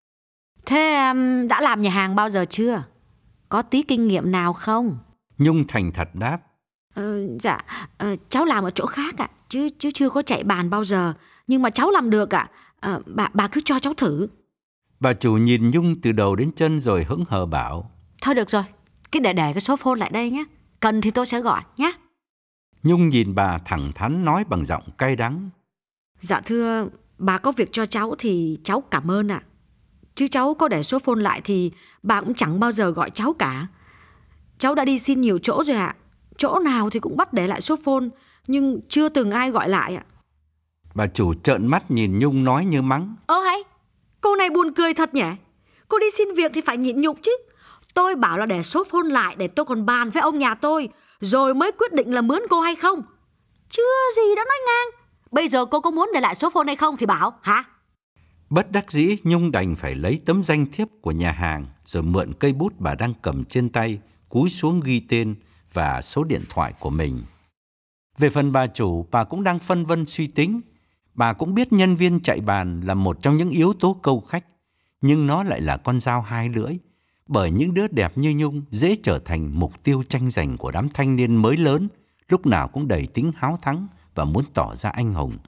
thế um, đã làm nhà hàng bao giờ chưa? Có tí kinh nghiệm nào không? Nhung thành thật đáp: Ờ, dạ, ờ, cháu làm ở chỗ khác ạ, chứ chứ chưa có chạy bàn bao giờ, nhưng mà cháu làm được ạ. Ờ, bà bà cứ cho cháu thử. Bà chủ nhìn Nhung từ đầu đến chân rồi hững hờ bảo: thôi được rồi, cái để để cái số phone lại đây nhé, cần thì tôi sẽ gọi nhé. Nhung nhìn bà thẳng thắn nói bằng giọng cay đắng: dạ thưa, bà có việc cho cháu thì cháu cảm ơn ạ. Chứ cháu có để số phone lại thì bà cũng chẳng bao giờ gọi cháu cả. Cháu đã đi xin nhiều chỗ rồi ạ. Chỗ nào thì cũng bắt để lại số phone, nhưng chưa từng ai gọi lại ạ. Bà chủ trợn mắt nhìn Nhung nói như mắng: ơ hay, cô này buồn cười thật nhỉ. Cô đi xin việc thì phải nhịn nhục chứ. Tôi bảo là để số phone lại để tôi còn bàn với ông nhà tôi, rồi mới quyết định là mướn cô hay không. Chưa gì đã nói ngang. Bây giờ cô có muốn để lại số phone hay không thì bảo, hả? Bất đắc dĩ, Nhung đành phải lấy tấm danh thiếp của nhà hàng, rồi mượn cây bút bà đang cầm trên tay, cúi xuống ghi tên và số điện thoại của mình. Về phần bà chủ, bà cũng đang phân vân suy tính. Bà cũng biết nhân viên chạy bàn là một trong những yếu tố câu khách, nhưng nó lại là con dao hai lưỡi, bởi những đứa đẹp như Nhung dễ trở thành mục tiêu tranh giành của đám thanh niên mới lớn, lúc nào cũng đầy tính háo thắng và muốn tỏ ra anh hùng.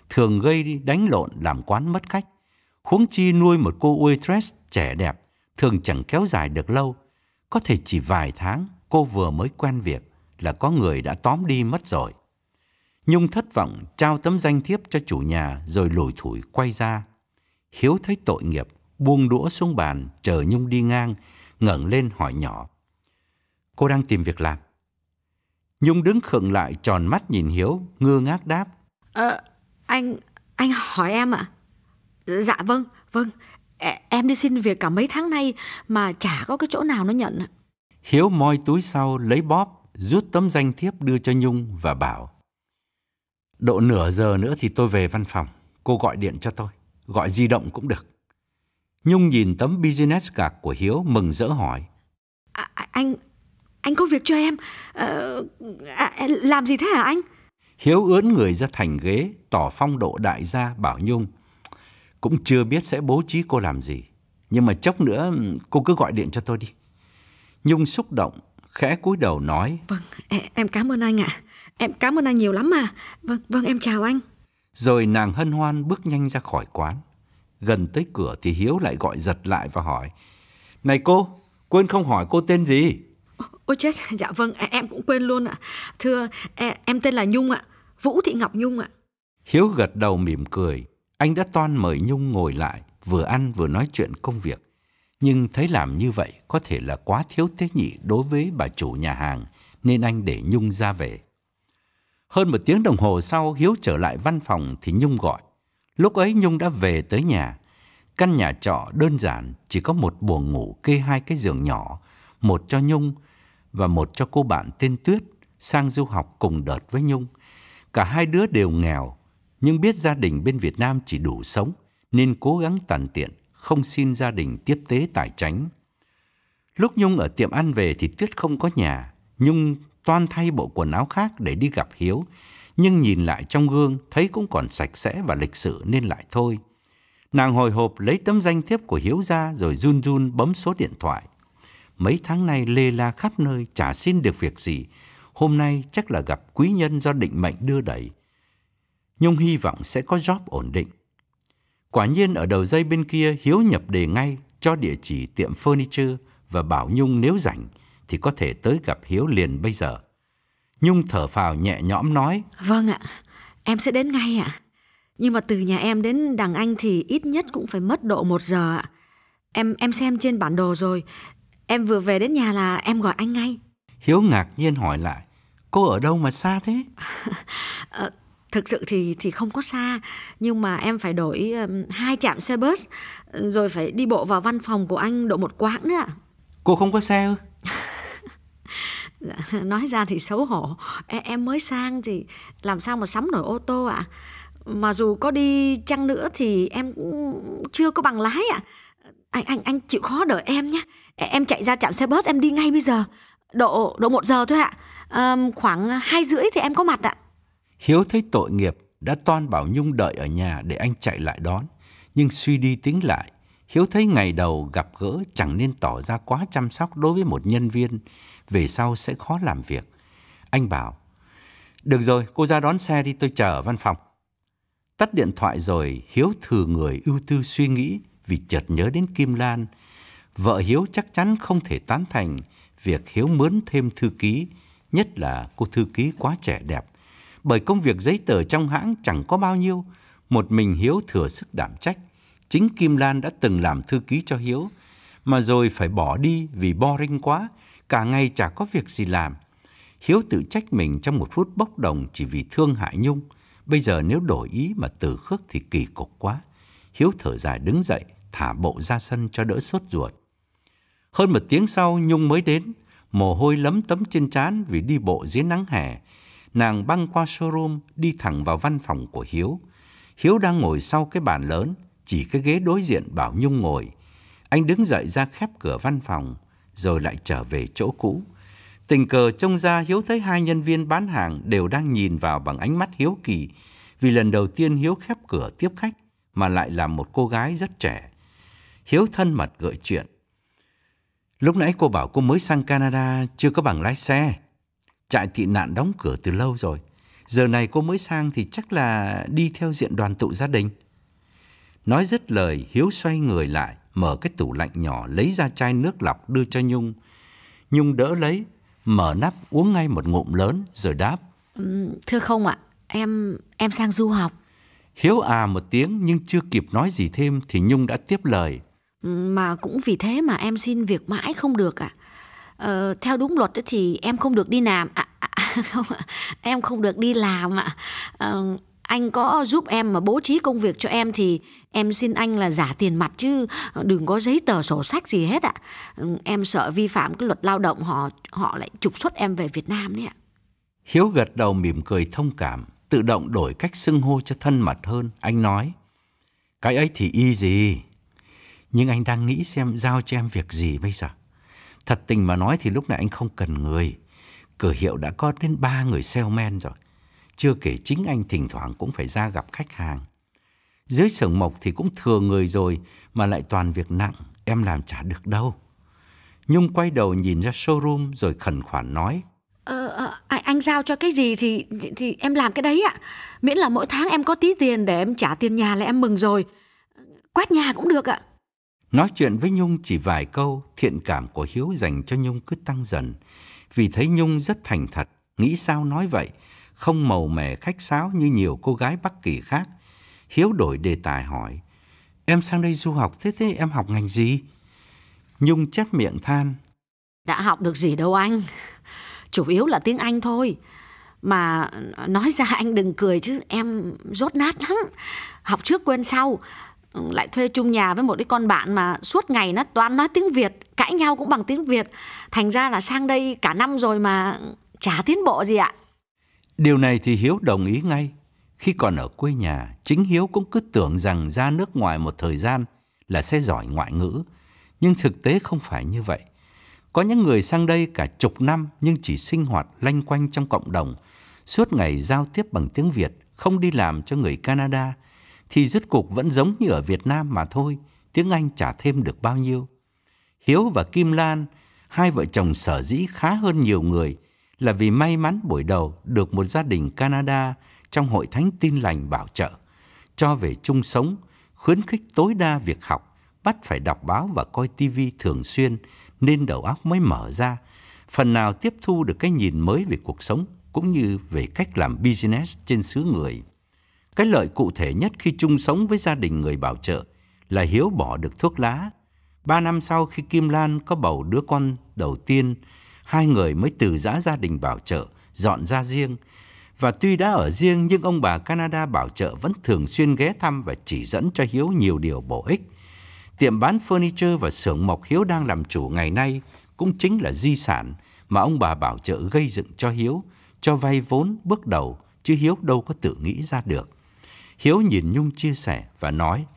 thường gây đánh lộn làm quán mất khách. Huống chi nuôi một cô waitress trẻ đẹp thường chẳng kéo dài được lâu. Có thể chỉ vài tháng cô vừa mới quen việc là có người đã tóm đi mất rồi. Nhung thất vọng trao tấm danh thiếp cho chủ nhà rồi lủi thủi quay ra. Hiếu thấy tội nghiệp, buông đũa xuống bàn chờ Nhung đi ngang, ngẩng lên hỏi nhỏ: "Cô đang tìm việc làm?" Nhung đứng khựng lại tròn mắt nhìn Hiếu, ngơ ngác đáp: Ờ, anh, anh hỏi em ạ? Dạ vâng, vâng, em đi xin việc cả mấy tháng nay mà chả có cái chỗ nào nó nhận ạ. Hiếu moi túi sau lấy bóp, rút tấm danh thiếp đưa cho Nhung và bảo: "Độ nửa giờ nữa thì tôi về văn phòng, cô gọi điện cho tôi, gọi di động cũng được." Nhung nhìn tấm business card của Hiếu mừng rỡ hỏi: À, anh, anh có việc cho em, à, à, làm gì thế hả anh? Hiếu ướn người ra thành ghế, tỏ phong độ đại gia, bảo Nhung: "Cũng chưa biết sẽ bố trí cô làm gì, nhưng mà chốc nữa cô cứ gọi điện cho tôi đi." Nhung xúc động, khẽ cúi đầu nói: "Vâng, em cảm ơn anh ạ. À. Em cảm ơn anh nhiều lắm mà. Vâng, vâng, em chào anh." Rồi nàng hân hoan bước nhanh ra khỏi quán. Gần tới cửa thì Hiếu lại gọi giật lại và hỏi: "Này cô, quên không hỏi cô tên gì?" Ôi chết, dạ vâng, em cũng quên luôn ạ. Thưa, em tên là Nhung ạ, Vũ Thị Ngọc Nhung ạ. Hiếu gật đầu mỉm cười. Anh đã toan mời Nhung ngồi lại, vừa ăn vừa nói chuyện công việc. Nhưng thấy làm như vậy có thể là quá thiếu tế nhị đối với bà chủ nhà hàng, nên anh để Nhung ra về. Hơn một tiếng đồng hồ sau, Hiếu trở lại văn phòng thì Nhung gọi. Lúc ấy Nhung đã về tới nhà. Căn nhà trọ đơn giản, chỉ có một buồng ngủ kê hai cái giường nhỏ, một cho Nhung và một cho cô bạn tên Tuyết sang du học cùng đợt với Nhung. Cả hai đứa đều nghèo, nhưng biết gia đình bên Việt Nam chỉ đủ sống nên cố gắng tằn tiện, không xin gia đình tiếp tế tài chánh. Lúc Nhung ở tiệm ăn về thì Tuyết không có nhà. Nhung toan thay bộ quần áo khác để đi gặp Hiếu, nhưng nhìn lại trong gương thấy cũng còn sạch sẽ và lịch sự nên lại thôi. Nàng hồi hộp lấy tấm danh thiếp của Hiếu ra rồi run run bấm số điện thoại. Mấy tháng nay lê la khắp nơi chả xin được việc gì. Hôm nay chắc là gặp quý nhân do định mệnh đưa đẩy. Nhung hy vọng sẽ có job ổn định. Quả nhiên ở đầu dây bên kia Hiếu nhập đề ngay, cho địa chỉ tiệm furniture và bảo Nhung nếu rảnh thì có thể tới gặp Hiếu liền bây giờ. Nhung thở phào nhẹ nhõm nói: "Vâng ạ, em sẽ đến ngay ạ. Nhưng mà từ nhà em đến Đằng Anh thì ít nhất cũng phải mất độ một giờ ạ. Em em xem trên bản đồ rồi. Em vừa về đến nhà là em gọi anh ngay." Hiếu ngạc nhiên hỏi lại: "Cô ở đâu mà xa thế?" à, Thực sự thì thì không có xa, nhưng mà em phải đổi um, hai trạm xe bus, rồi phải đi bộ vào văn phòng của anh độ một quãng nữa ạ. Cô không có xe ư? Nói ra thì xấu hổ, em mới sang thì làm sao mà sắm nổi ô tô ạ. Mà dù có đi chăng nữa thì em cũng chưa có bằng lái ạ. Anh anh anh chịu khó đợi em nhé. Em chạy ra trạm xe bus em đi ngay bây giờ. Độ độ một giờ thôi ạ. À, khoảng hai rưỡi thì em có mặt ạ. Hiếu thấy tội nghiệp, đã toan bảo Nhung đợi ở nhà để anh chạy lại đón. Nhưng suy đi tính lại, Hiếu thấy ngày đầu gặp gỡ chẳng nên tỏ ra quá chăm sóc đối với một nhân viên, về sau sẽ khó làm việc. Anh bảo: "Được rồi, cô ra đón xe đi, tôi chờ ở văn phòng." Tắt điện thoại rồi, Hiếu thừ người ưu tư suy nghĩ vì chợt nhớ đến Kim Lan. Vợ Hiếu chắc chắn không thể tán thành việc Hiếu mướn thêm thư ký, nhất là cô thư ký quá trẻ đẹp. Bởi công việc giấy tờ trong hãng chẳng có bao nhiêu, một mình Hiếu thừa sức đảm trách. Chính Kim Lan đã từng làm thư ký cho Hiếu, mà rồi phải bỏ đi vì boring quá, cả ngày chả có việc gì làm. Hiếu tự trách mình trong một phút bốc đồng chỉ vì thương hại Nhung. Bây giờ nếu đổi ý mà từ khước thì kỳ cục quá. Hiếu thở dài đứng dậy, thả bộ ra sân cho đỡ sốt ruột. Hơn một tiếng sau Nhung mới đến, mồ hôi lấm tấm trên trán vì đi bộ dưới nắng hè. Nàng băng qua showroom đi thẳng vào văn phòng của Hiếu. Hiếu đang ngồi sau cái bàn lớn, chỉ cái ghế đối diện bảo Nhung ngồi. Anh đứng dậy ra khép cửa văn phòng, rồi lại trở về chỗ cũ. Tình cờ trông ra Hiếu thấy hai nhân viên bán hàng đều đang nhìn vào bằng ánh mắt hiếu kỳ, vì lần đầu tiên Hiếu khép cửa tiếp khách mà lại là một cô gái rất trẻ. Hiếu thân mật gợi chuyện: "Lúc nãy cô bảo cô mới sang Canada chưa có bằng lái xe. Trại tị nạn đóng cửa từ lâu rồi. Giờ này cô mới sang thì chắc là đi theo diện đoàn tụ gia đình. Nói dứt lời, Hiếu xoay người lại, mở cái tủ lạnh nhỏ, lấy ra chai nước lọc đưa cho Nhung. Nhung đỡ lấy, mở nắp uống ngay một ngụm lớn rồi đáp. Ừ, thưa không ạ, em em sang du học. Hiếu à một tiếng nhưng chưa kịp nói gì thêm thì Nhung đã tiếp lời. Mà cũng vì thế mà em xin việc mãi không được ạ. Ờ, theo đúng luật thì em không được đi làm. À, à, không, em không được đi làm ạ. Ờ, anh có giúp em mà bố trí công việc cho em thì em xin anh là giả tiền mặt chứ đừng có giấy tờ sổ sách gì hết ạ. Em sợ vi phạm cái luật lao động, họ họ lại trục xuất em về Việt Nam đấy ạ. Hiếu gật đầu mỉm cười thông cảm, tự động đổi cách xưng hô cho thân mật hơn. Anh nói, cái ấy thì easy, nhưng anh đang nghĩ xem giao cho em việc gì bây giờ. Thật tình mà nói thì lúc này anh không cần người. Cửa hiệu đã có đến ba người salesman rồi. Chưa kể chính anh thỉnh thoảng cũng phải ra gặp khách hàng. Dưới xưởng mộc thì cũng thừa người rồi, mà lại toàn việc nặng, em làm chả được đâu. Nhung quay đầu nhìn ra showroom rồi khẩn khoản nói. Ờ, ờ, anh giao cho cái gì thì, thì, thì em làm cái đấy ạ. Miễn là mỗi tháng em có tí tiền để em trả tiền nhà là em mừng rồi. Quét nhà cũng được ạ. Nói chuyện với Nhung chỉ vài câu, thiện cảm của Hiếu dành cho Nhung cứ tăng dần. Vì thấy Nhung rất thành thật, nghĩ sao nói vậy, không màu mè khách sáo như nhiều cô gái Bắc Kỳ khác. Hiếu đổi đề tài hỏi, em sang đây du học, thế thế em học ngành gì? Nhung chép miệng than. Đã học được gì đâu anh, chủ yếu là tiếng Anh thôi. Mà nói ra anh đừng cười chứ em dốt nát lắm. Học trước quên sau. Lại thuê chung nhà với một cái con bạn mà suốt ngày nó toàn nói tiếng Việt, cãi nhau cũng bằng tiếng Việt. Thành ra là sang đây cả năm rồi mà chả tiến bộ gì ạ. Điều này thì Hiếu đồng ý ngay. Khi còn ở quê nhà, chính Hiếu cũng cứ tưởng rằng ra nước ngoài một thời gian là sẽ giỏi ngoại ngữ. Nhưng thực tế không phải như vậy. Có những người sang đây cả chục năm nhưng chỉ sinh hoạt lanh quanh trong cộng đồng, suốt ngày giao tiếp bằng tiếng Việt, không đi làm cho người Canada, thì rốt cuộc vẫn giống như ở Việt Nam mà thôi, tiếng Anh chả thêm được bao nhiêu. Hiếu và Kim Lan, hai vợ chồng sở dĩ khá hơn nhiều người là vì may mắn buổi đầu được một gia đình Canada trong hội thánh Tin Lành bảo trợ, cho về chung sống, khuyến khích tối đa việc học, bắt phải đọc báo và coi tivi thường xuyên nên đầu óc mới mở ra, phần nào tiếp thu được cái nhìn mới về cuộc sống cũng như về cách làm business trên xứ người. Cái lợi cụ thể nhất khi chung sống với gia đình người bảo trợ là Hiếu bỏ được thuốc lá. Ba năm sau khi Kim Lan có bầu đứa con đầu tiên, hai người mới từ giã gia đình bảo trợ, dọn ra riêng. Và tuy đã ở riêng nhưng ông bà Canada bảo trợ vẫn thường xuyên ghé thăm và chỉ dẫn cho Hiếu nhiều điều bổ ích. Tiệm bán furniture và xưởng mộc Hiếu đang làm chủ ngày nay cũng chính là di sản mà ông bà bảo trợ gây dựng cho Hiếu, cho vay vốn bước đầu, chứ Hiếu đâu có tự nghĩ ra được. Hiếu nhìn Nhung chia sẻ và nói,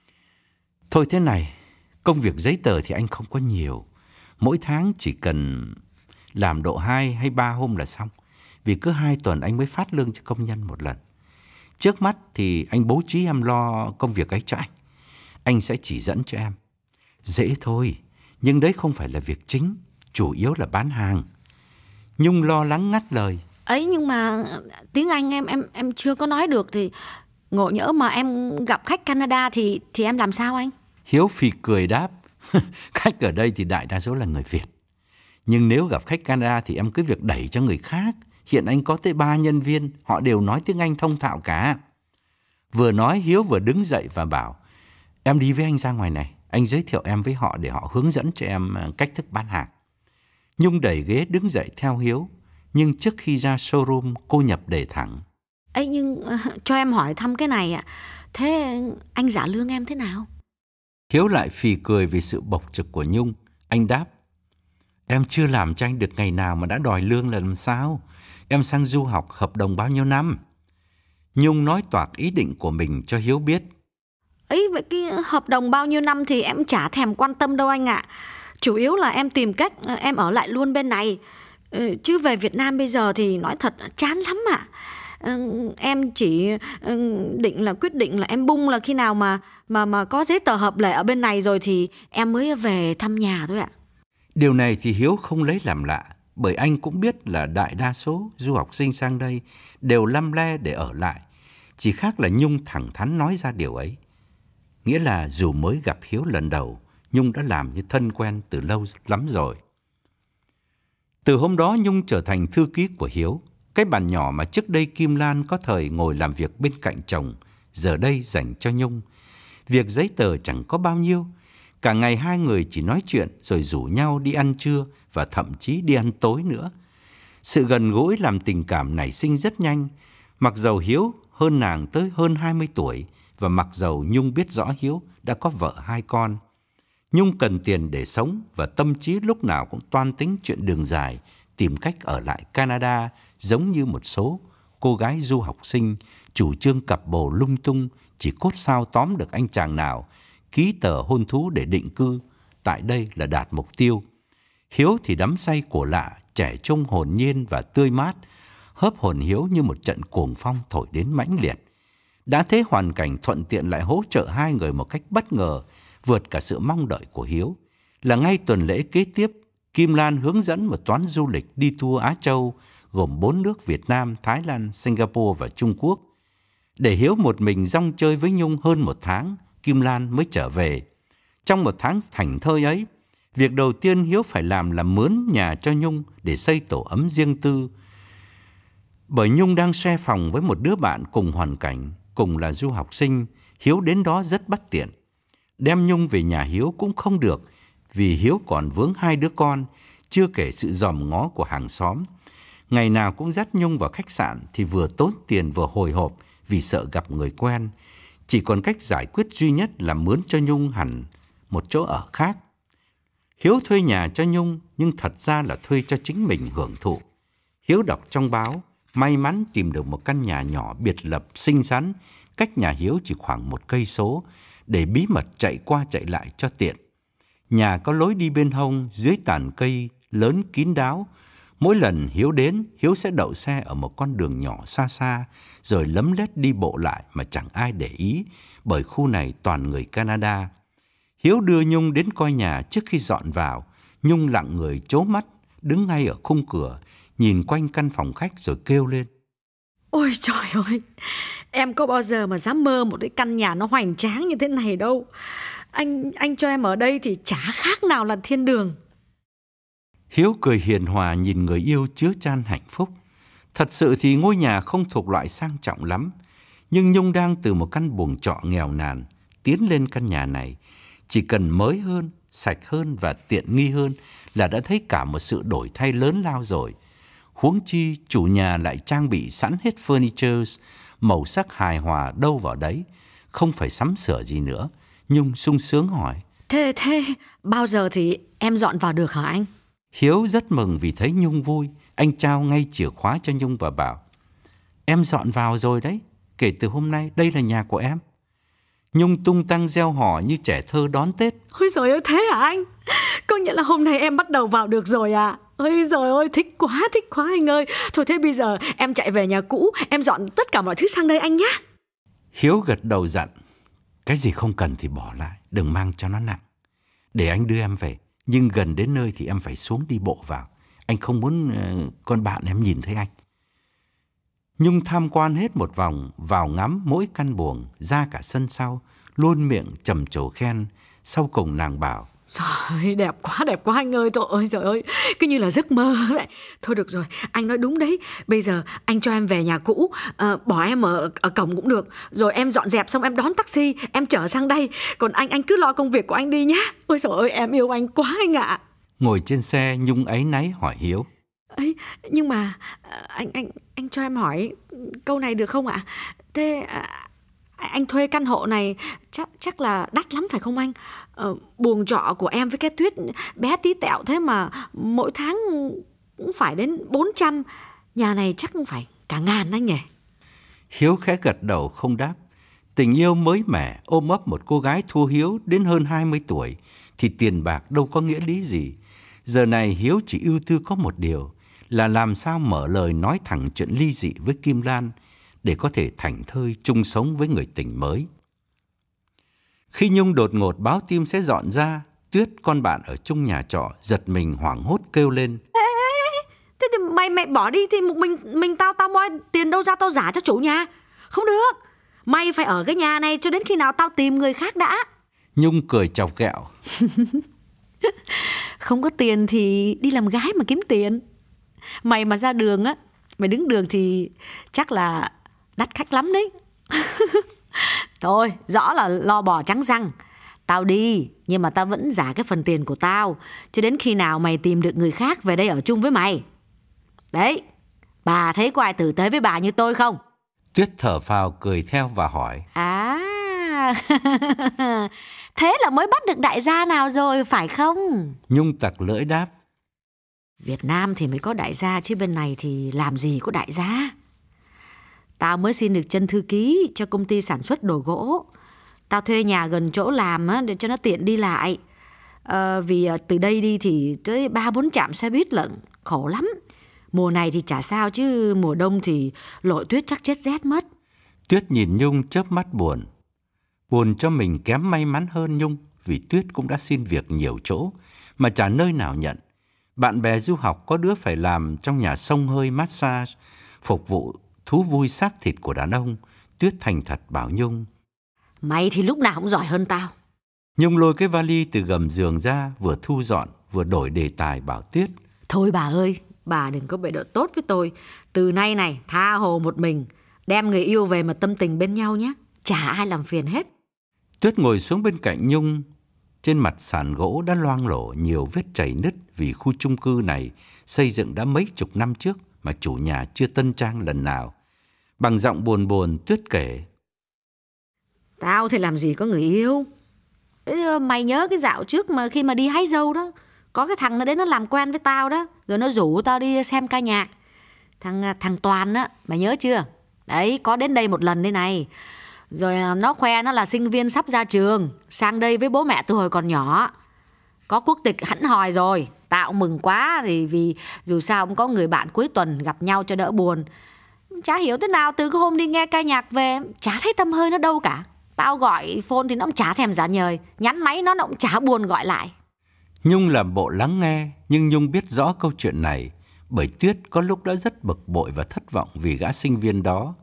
thôi thế này, công việc giấy tờ thì anh không có nhiều. Mỗi tháng chỉ cần làm độ hai hay ba hôm là xong. Vì cứ hai tuần anh mới phát lương cho công nhân một lần. Trước mắt thì anh bố trí em lo công việc ấy cho anh. Anh sẽ chỉ dẫn cho em. Dễ thôi, nhưng đấy không phải là việc chính, chủ yếu là bán hàng. Nhung lo lắng ngắt lời. Ấy nhưng mà tiếng Anh em em em chưa có nói được thì ngộ nhỡ mà em gặp khách Canada thì thì em làm sao anh? Hiếu phì cười đáp, khách ở đây thì đại đa số là người Việt. Nhưng nếu gặp khách Canada thì em cứ việc đẩy cho người khác. Hiện anh có tới ba nhân viên, họ đều nói tiếng Anh thông thạo cả. Vừa nói Hiếu vừa đứng dậy và bảo, em đi với anh ra ngoài này, anh giới thiệu em với họ để họ hướng dẫn cho em cách thức bán hàng. Nhung đẩy ghế đứng dậy theo Hiếu, nhưng trước khi ra showroom cô nhập đề thẳng. Ấy nhưng uh, cho em hỏi thăm cái này ạ, thế anh trả lương em thế nào? Hiếu lại phì cười vì sự bộc trực của Nhung. Anh đáp, em chưa làm cho anh được ngày nào mà đã đòi lương là làm sao? Em sang du học hợp đồng bao nhiêu năm? Nhung nói toạc ý định của mình cho Hiếu biết. Ấy vậy cái hợp đồng bao nhiêu năm thì em chả thèm quan tâm đâu anh ạ. Chủ yếu là em tìm cách em ở lại luôn bên này. Chứ về Việt Nam bây giờ thì nói thật chán lắm ạ. Em chỉ định là quyết định là em bung là khi nào mà mà mà có giấy tờ hợp lệ ở bên này rồi thì em mới về thăm nhà thôi ạ. Điều này thì Hiếu không lấy làm lạ, bởi anh cũng biết là đại đa số du học sinh sang đây đều lăm le để ở lại. Chỉ khác là Nhung thẳng thắn nói ra điều ấy. Nghĩa là dù mới gặp Hiếu lần đầu, Nhung đã làm như thân quen từ lâu lắm rồi. Từ hôm đó Nhung trở thành thư ký của Hiếu. Cái bàn nhỏ mà trước đây Kim Lan có thời ngồi làm việc bên cạnh chồng, giờ đây dành cho Nhung. Việc giấy tờ chẳng có bao nhiêu. Cả ngày hai người chỉ nói chuyện rồi rủ nhau đi ăn trưa và thậm chí đi ăn tối nữa. Sự gần gũi làm tình cảm nảy sinh rất nhanh. Mặc dầu Hiếu hơn nàng tới hơn hai mươi tuổi và mặc dầu Nhung biết rõ Hiếu đã có vợ hai con. Nhung cần tiền để sống và tâm trí lúc nào cũng toan tính chuyện đường dài, tìm cách ở lại Canada giống như một số cô gái du học sinh chủ trương cặp bồ lung tung, chỉ cốt sao tóm được anh chàng nào, ký tờ hôn thú để định cư, tại đây là đạt mục tiêu. Hiếu thì đắm say của lạ, trẻ trung hồn nhiên và tươi mát, hớp hồn Hiếu như một trận cuồng phong thổi đến mãnh liệt. Đã thế hoàn cảnh thuận tiện lại hỗ trợ hai người một cách bất ngờ, vượt cả sự mong đợi của Hiếu. Là ngay tuần lễ kế tiếp, Kim Lan hướng dẫn một toán du lịch đi tour Á Châu, gồm bốn nước Việt Nam, Thái Lan, Singapore và Trung Quốc. Để Hiếu một mình rong chơi với Nhung hơn một tháng, Kim Lan mới trở về. Trong một tháng thảnh thơi ấy, việc đầu tiên Hiếu phải làm là mướn nhà cho Nhung để xây tổ ấm riêng tư. Bởi Nhung đang share phòng với một đứa bạn cùng hoàn cảnh, cùng là du học sinh, Hiếu đến đó rất bất tiện. Đem Nhung về nhà Hiếu cũng không được, vì Hiếu còn vướng hai đứa con, chưa kể sự dòm ngó của hàng xóm. Ngày nào cũng dắt Nhung vào khách sạn thì vừa tốn tiền vừa hồi hộp vì sợ gặp người quen. Chỉ còn cách giải quyết duy nhất là mướn cho Nhung hẳn một chỗ ở khác. Hiếu thuê nhà cho Nhung nhưng thật ra là thuê cho chính mình hưởng thụ. Hiếu đọc trong báo, may mắn tìm được một căn nhà nhỏ biệt lập xinh xắn, cách nhà Hiếu chỉ khoảng một cây số, để bí mật chạy qua chạy lại cho tiện. Nhà có lối đi bên hông dưới tàn cây lớn kín đáo. Mỗi lần Hiếu đến, Hiếu sẽ đậu xe ở một con đường nhỏ xa xa, rồi lấm lét đi bộ lại mà chẳng ai để ý, bởi khu này toàn người Canada. Hiếu đưa Nhung đến coi nhà trước khi dọn vào. Nhung lặng người trố mắt, đứng ngay ở khung cửa, nhìn quanh căn phòng khách rồi kêu lên: Ôi trời ơi, em có bao giờ mà dám mơ một cái căn nhà nó hoành tráng như thế này đâu. Anh anh cho em ở đây thì chả khác nào là thiên đường. Hiếu cười hiền hòa nhìn người yêu chứa chan hạnh phúc. Thật sự thì ngôi nhà không thuộc loại sang trọng lắm, nhưng Nhung đang từ một căn buồng trọ nghèo nàn tiến lên căn nhà này. Chỉ cần mới hơn, sạch hơn và tiện nghi hơn là đã thấy cả một sự đổi thay lớn lao rồi. Huống chi chủ nhà lại trang bị sẵn hết furniture, màu sắc hài hòa đâu vào đấy, không phải sắm sửa gì nữa. Nhung sung sướng hỏi: Thế thế bao giờ thì em dọn vào được hả anh? Hiếu rất mừng vì thấy Nhung vui. Anh trao ngay chìa khóa cho Nhung và bảo: Em dọn vào rồi đấy, kể từ hôm nay đây là nhà của em. Nhung tung tăng reo hò như trẻ thơ đón Tết. Ôi giời ơi, thế hả anh? Có nghĩa là hôm nay em bắt đầu vào được rồi à? Ôi giời ơi, thích quá, thích quá anh ơi. Thôi thế bây giờ em chạy về nhà cũ, em dọn tất cả mọi thứ sang đây anh nhé. Hiếu gật đầu dặn: Cái gì không cần thì bỏ lại, đừng mang cho nó nặng. Để anh đưa em về, nhưng gần đến nơi thì em phải xuống đi bộ vào. Anh không muốn uh, con bạn em nhìn thấy anh. Nhung tham quan hết một vòng, vào ngắm mỗi căn buồng, ra cả sân sau, luôn miệng trầm trồ khen. Sau cùng nàng bảo: Trời, đẹp quá, đẹp quá anh ơi. Trời ơi, trời ơi, cứ như là giấc mơ vậy. Thôi được rồi, anh nói đúng đấy. Bây giờ anh cho em về nhà cũ, à, bỏ em ở, ở cổng cũng được. Rồi em dọn dẹp xong em đón taxi, em chở sang đây. Còn anh, anh cứ lo công việc của anh đi nhé. Ôi trời ơi, em yêu anh quá anh ạ. Ngồi trên xe, Nhung áy náy hỏi Hiếu: ấy nhưng mà anh anh anh cho em hỏi câu này được không ạ? Thế anh thuê căn hộ này chắc chắc là đắt lắm phải không anh? Ờ, buồng trọ của em với cái Tuyết bé tí tẹo thế mà mỗi tháng cũng phải đến bốn trăm. Nhà này chắc cũng phải cả ngàn anh nhỉ? Hiếu khẽ gật đầu không đáp. Tình yêu mới mẻ ôm ấp một cô gái thua Hiếu đến hơn hai mươi tuổi thì tiền bạc đâu có nghĩa lý gì. Giờ này Hiếu chỉ ưu tư có một điều là làm sao mở lời nói thẳng chuyện ly dị với Kim Lan để có thể thảnh thơi chung sống với người tình mới. Khi Nhung đột ngột báo tin sẽ dọn ra, Tuyết, con bạn ở chung nhà trọ, giật mình hoảng hốt kêu lên: Ê, Thế thì mày mày bỏ đi thì một mình mình tao tao moi tiền đâu ra tao trả cho chủ nhà? Không được. Mày phải ở cái nhà này cho đến khi nào tao tìm người khác đã. Nhung cười chọc ghẹo. Không có tiền thì đi làm gái mà kiếm tiền. Mày mà ra đường á, mày đứng đường thì chắc là đắt khách lắm đấy. Thôi, rõ là lo bò trắng răng. Tao đi, nhưng mà tao vẫn trả cái phần tiền của tao cho đến khi nào mày tìm được người khác về đây ở chung với mày. Đấy, bà thấy có ai tử tế với bà như tôi không? Tuyết thở phào cười theo và hỏi. À, thế là mới bắt được đại gia nào rồi phải không? Nhung tặc lưỡi đáp. Việt Nam thì mới có đại gia, chứ bên này thì làm gì có đại gia. Tao mới xin được chân thư ký cho công ty sản xuất đồ gỗ. Tao thuê nhà gần chỗ làm á, để cho nó tiện đi lại. à, Vì từ đây đi thì tới ba bốn trạm xe buýt lận, khổ lắm. Mùa này thì chả sao, chứ mùa đông thì lội tuyết chắc chết rét mất. Tuyết nhìn Nhung chớp mắt buồn. Buồn cho mình kém may mắn hơn Nhung, vì Tuyết cũng đã xin việc nhiều chỗ mà chả nơi nào nhận. Bạn bè du học có đứa phải làm trong nhà xông hơi massage, phục vụ thú vui xác thịt của đàn ông. Tuyết thành thật bảo Nhung. Mày thì lúc nào cũng giỏi hơn tao. Nhung lôi cái vali từ gầm giường ra, vừa thu dọn vừa đổi đề tài bảo Tuyết. Thôi bà ơi, bà đừng có bày độ tốt với tôi. Từ nay này, tha hồ một mình, đem người yêu về mà tâm tình bên nhau nhé. Chả ai làm phiền hết. Tuyết ngồi xuống bên cạnh Nhung. Trên mặt sàn gỗ đã loang lổ nhiều vết chảy nứt, vì khu chung cư này xây dựng đã mấy chục năm trước mà chủ nhà chưa tân trang lần nào. Bằng giọng buồn buồn, Tuyết kể. Tao thì làm gì có người yêu. Mày nhớ cái dạo trước mà khi mà đi hái dâu đó, có cái thằng nó đến nó làm quen với tao đó, rồi nó rủ tao đi xem ca nhạc. Thằng thằng Toàn á, mày nhớ chưa? Đấy, có đến đây một lần đây này. Rồi nó khoe nó là sinh viên sắp ra trường, sang đây với bố mẹ từ hồi còn nhỏ. Có quốc tịch hẳn hòi rồi. Tao cũng mừng quá, thì vì dù sao cũng có người bạn cuối tuần gặp nhau cho đỡ buồn. Chả hiểu thế nào từ cái hôm đi nghe ca nhạc về, chả thấy tăm hơi nó đâu cả. Tao gọi phone thì nó cũng chả thèm trả nhời, nhắn máy nó, nó cũng chả buồn gọi lại. Nhung làm bộ lắng nghe, nhưng Nhung biết rõ câu chuyện này, bởi Tuyết có lúc đã rất bực bội và thất vọng vì gã sinh viên đó.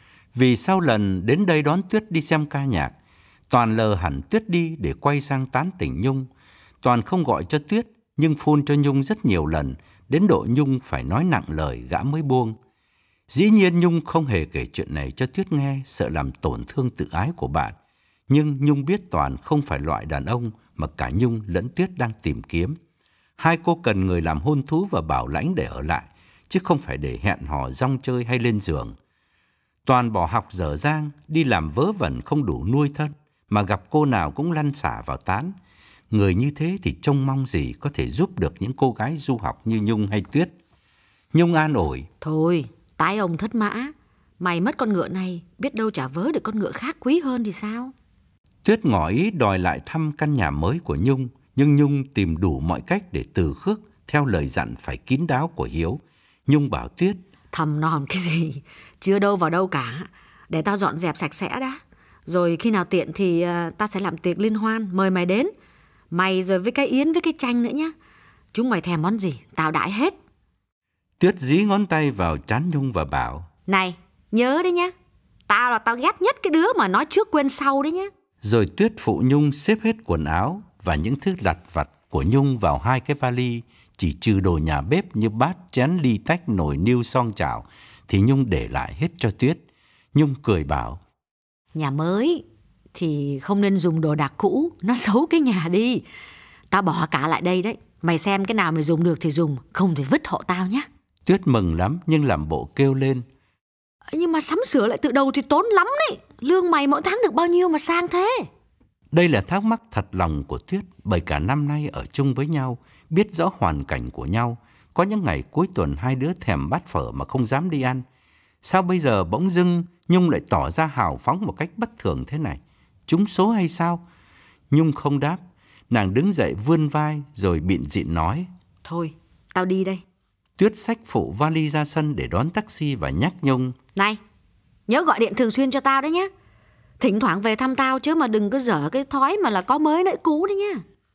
Vì sau lần đến đây đón Tuyết đi xem ca nhạc, Toàn lờ hẳn Tuyết đi để quay sang tán tỉnh Nhung. Toàn không gọi cho Tuyết, nhưng phone cho Nhung rất nhiều lần, đến độ Nhung phải nói nặng lời gã mới buông. Dĩ nhiên Nhung không hề kể chuyện này cho Tuyết nghe, sợ làm tổn thương tự ái của bạn. Nhưng Nhung biết Toàn không phải loại đàn ông mà cả Nhung lẫn Tuyết đang tìm kiếm. Hai cô cần người làm hôn thú và bảo lãnh để ở lại, chứ không phải để hẹn hò rong chơi hay lên giường. Toàn bỏ học dở dang, đi làm vớ vẩn không đủ nuôi thân, mà gặp cô nào cũng lăn xả vào tán. Người như thế thì trông mong gì có thể giúp được những cô gái du học như Nhung hay Tuyết. Nhung an ủi. Thôi, tái ông thất mã. Mày mất con ngựa này, biết đâu chả vớ được con ngựa khác quý hơn thì sao? Tuyết ngỏ ý đòi lại thăm căn nhà mới của Nhung, nhưng Nhung tìm đủ mọi cách để từ khước theo lời dặn phải kín đáo của Hiếu. Nhung bảo Tuyết. Thầm nom cái gì, chưa đâu vào đâu cả. Để tao dọn dẹp sạch sẽ đã. Rồi khi nào tiện thì uh, tao sẽ làm tiệc liên hoan, mời mày đến. Mày rồi với cái Yến với cái Tranh nữa nhá. Chúng mày thèm món gì, tao đãi hết. Tuyết dí ngón tay vào trán Nhung và bảo. Này, nhớ đấy nhá. Tao là tao ghét nhất cái đứa mà nói trước quên sau đấy nhá. Rồi Tuyết phụ Nhung xếp hết quần áo và những thứ lặt vặt của Nhung vào hai cái vali. Chỉ trừ đồ nhà bếp như bát, chén, ly tách, nồi niêu, son chảo thì Nhung để lại hết cho Tuyết. Nhung cười bảo. Nhà mới thì không nên dùng đồ đạc cũ, nó xấu cái nhà đi. Tao bỏ cả lại đây đấy. Mày xem cái nào mày dùng được thì dùng, không thì vứt hộ tao nhé. Tuyết mừng lắm nhưng làm bộ kêu lên. Nhưng mà sắm sửa lại từ đầu thì tốn lắm đấy. Lương mày mỗi tháng được bao nhiêu mà sang thế? Đây là thắc mắc thật lòng của Tuyết, bởi cả năm nay ở chung với nhau, biết rõ hoàn cảnh của nhau. Có những ngày cuối tuần hai đứa thèm bát phở mà không dám đi ăn. Sao bây giờ bỗng dưng Nhung lại tỏ ra hào phóng một cách bất thường thế này? Trúng số hay sao? Nhung không đáp. Nàng đứng dậy vươn vai rồi bịn dịn nói. Thôi, tao đi đây. Tuyết xách phụ vali ra sân để đón taxi và nhắc Nhung. Này, nhớ gọi điện thường xuyên cho tao đấy nhé. Thỉnh thoảng về thăm tao chứ mà đừng có dở cái thói mà là có mới nãy cũ đấy nhá.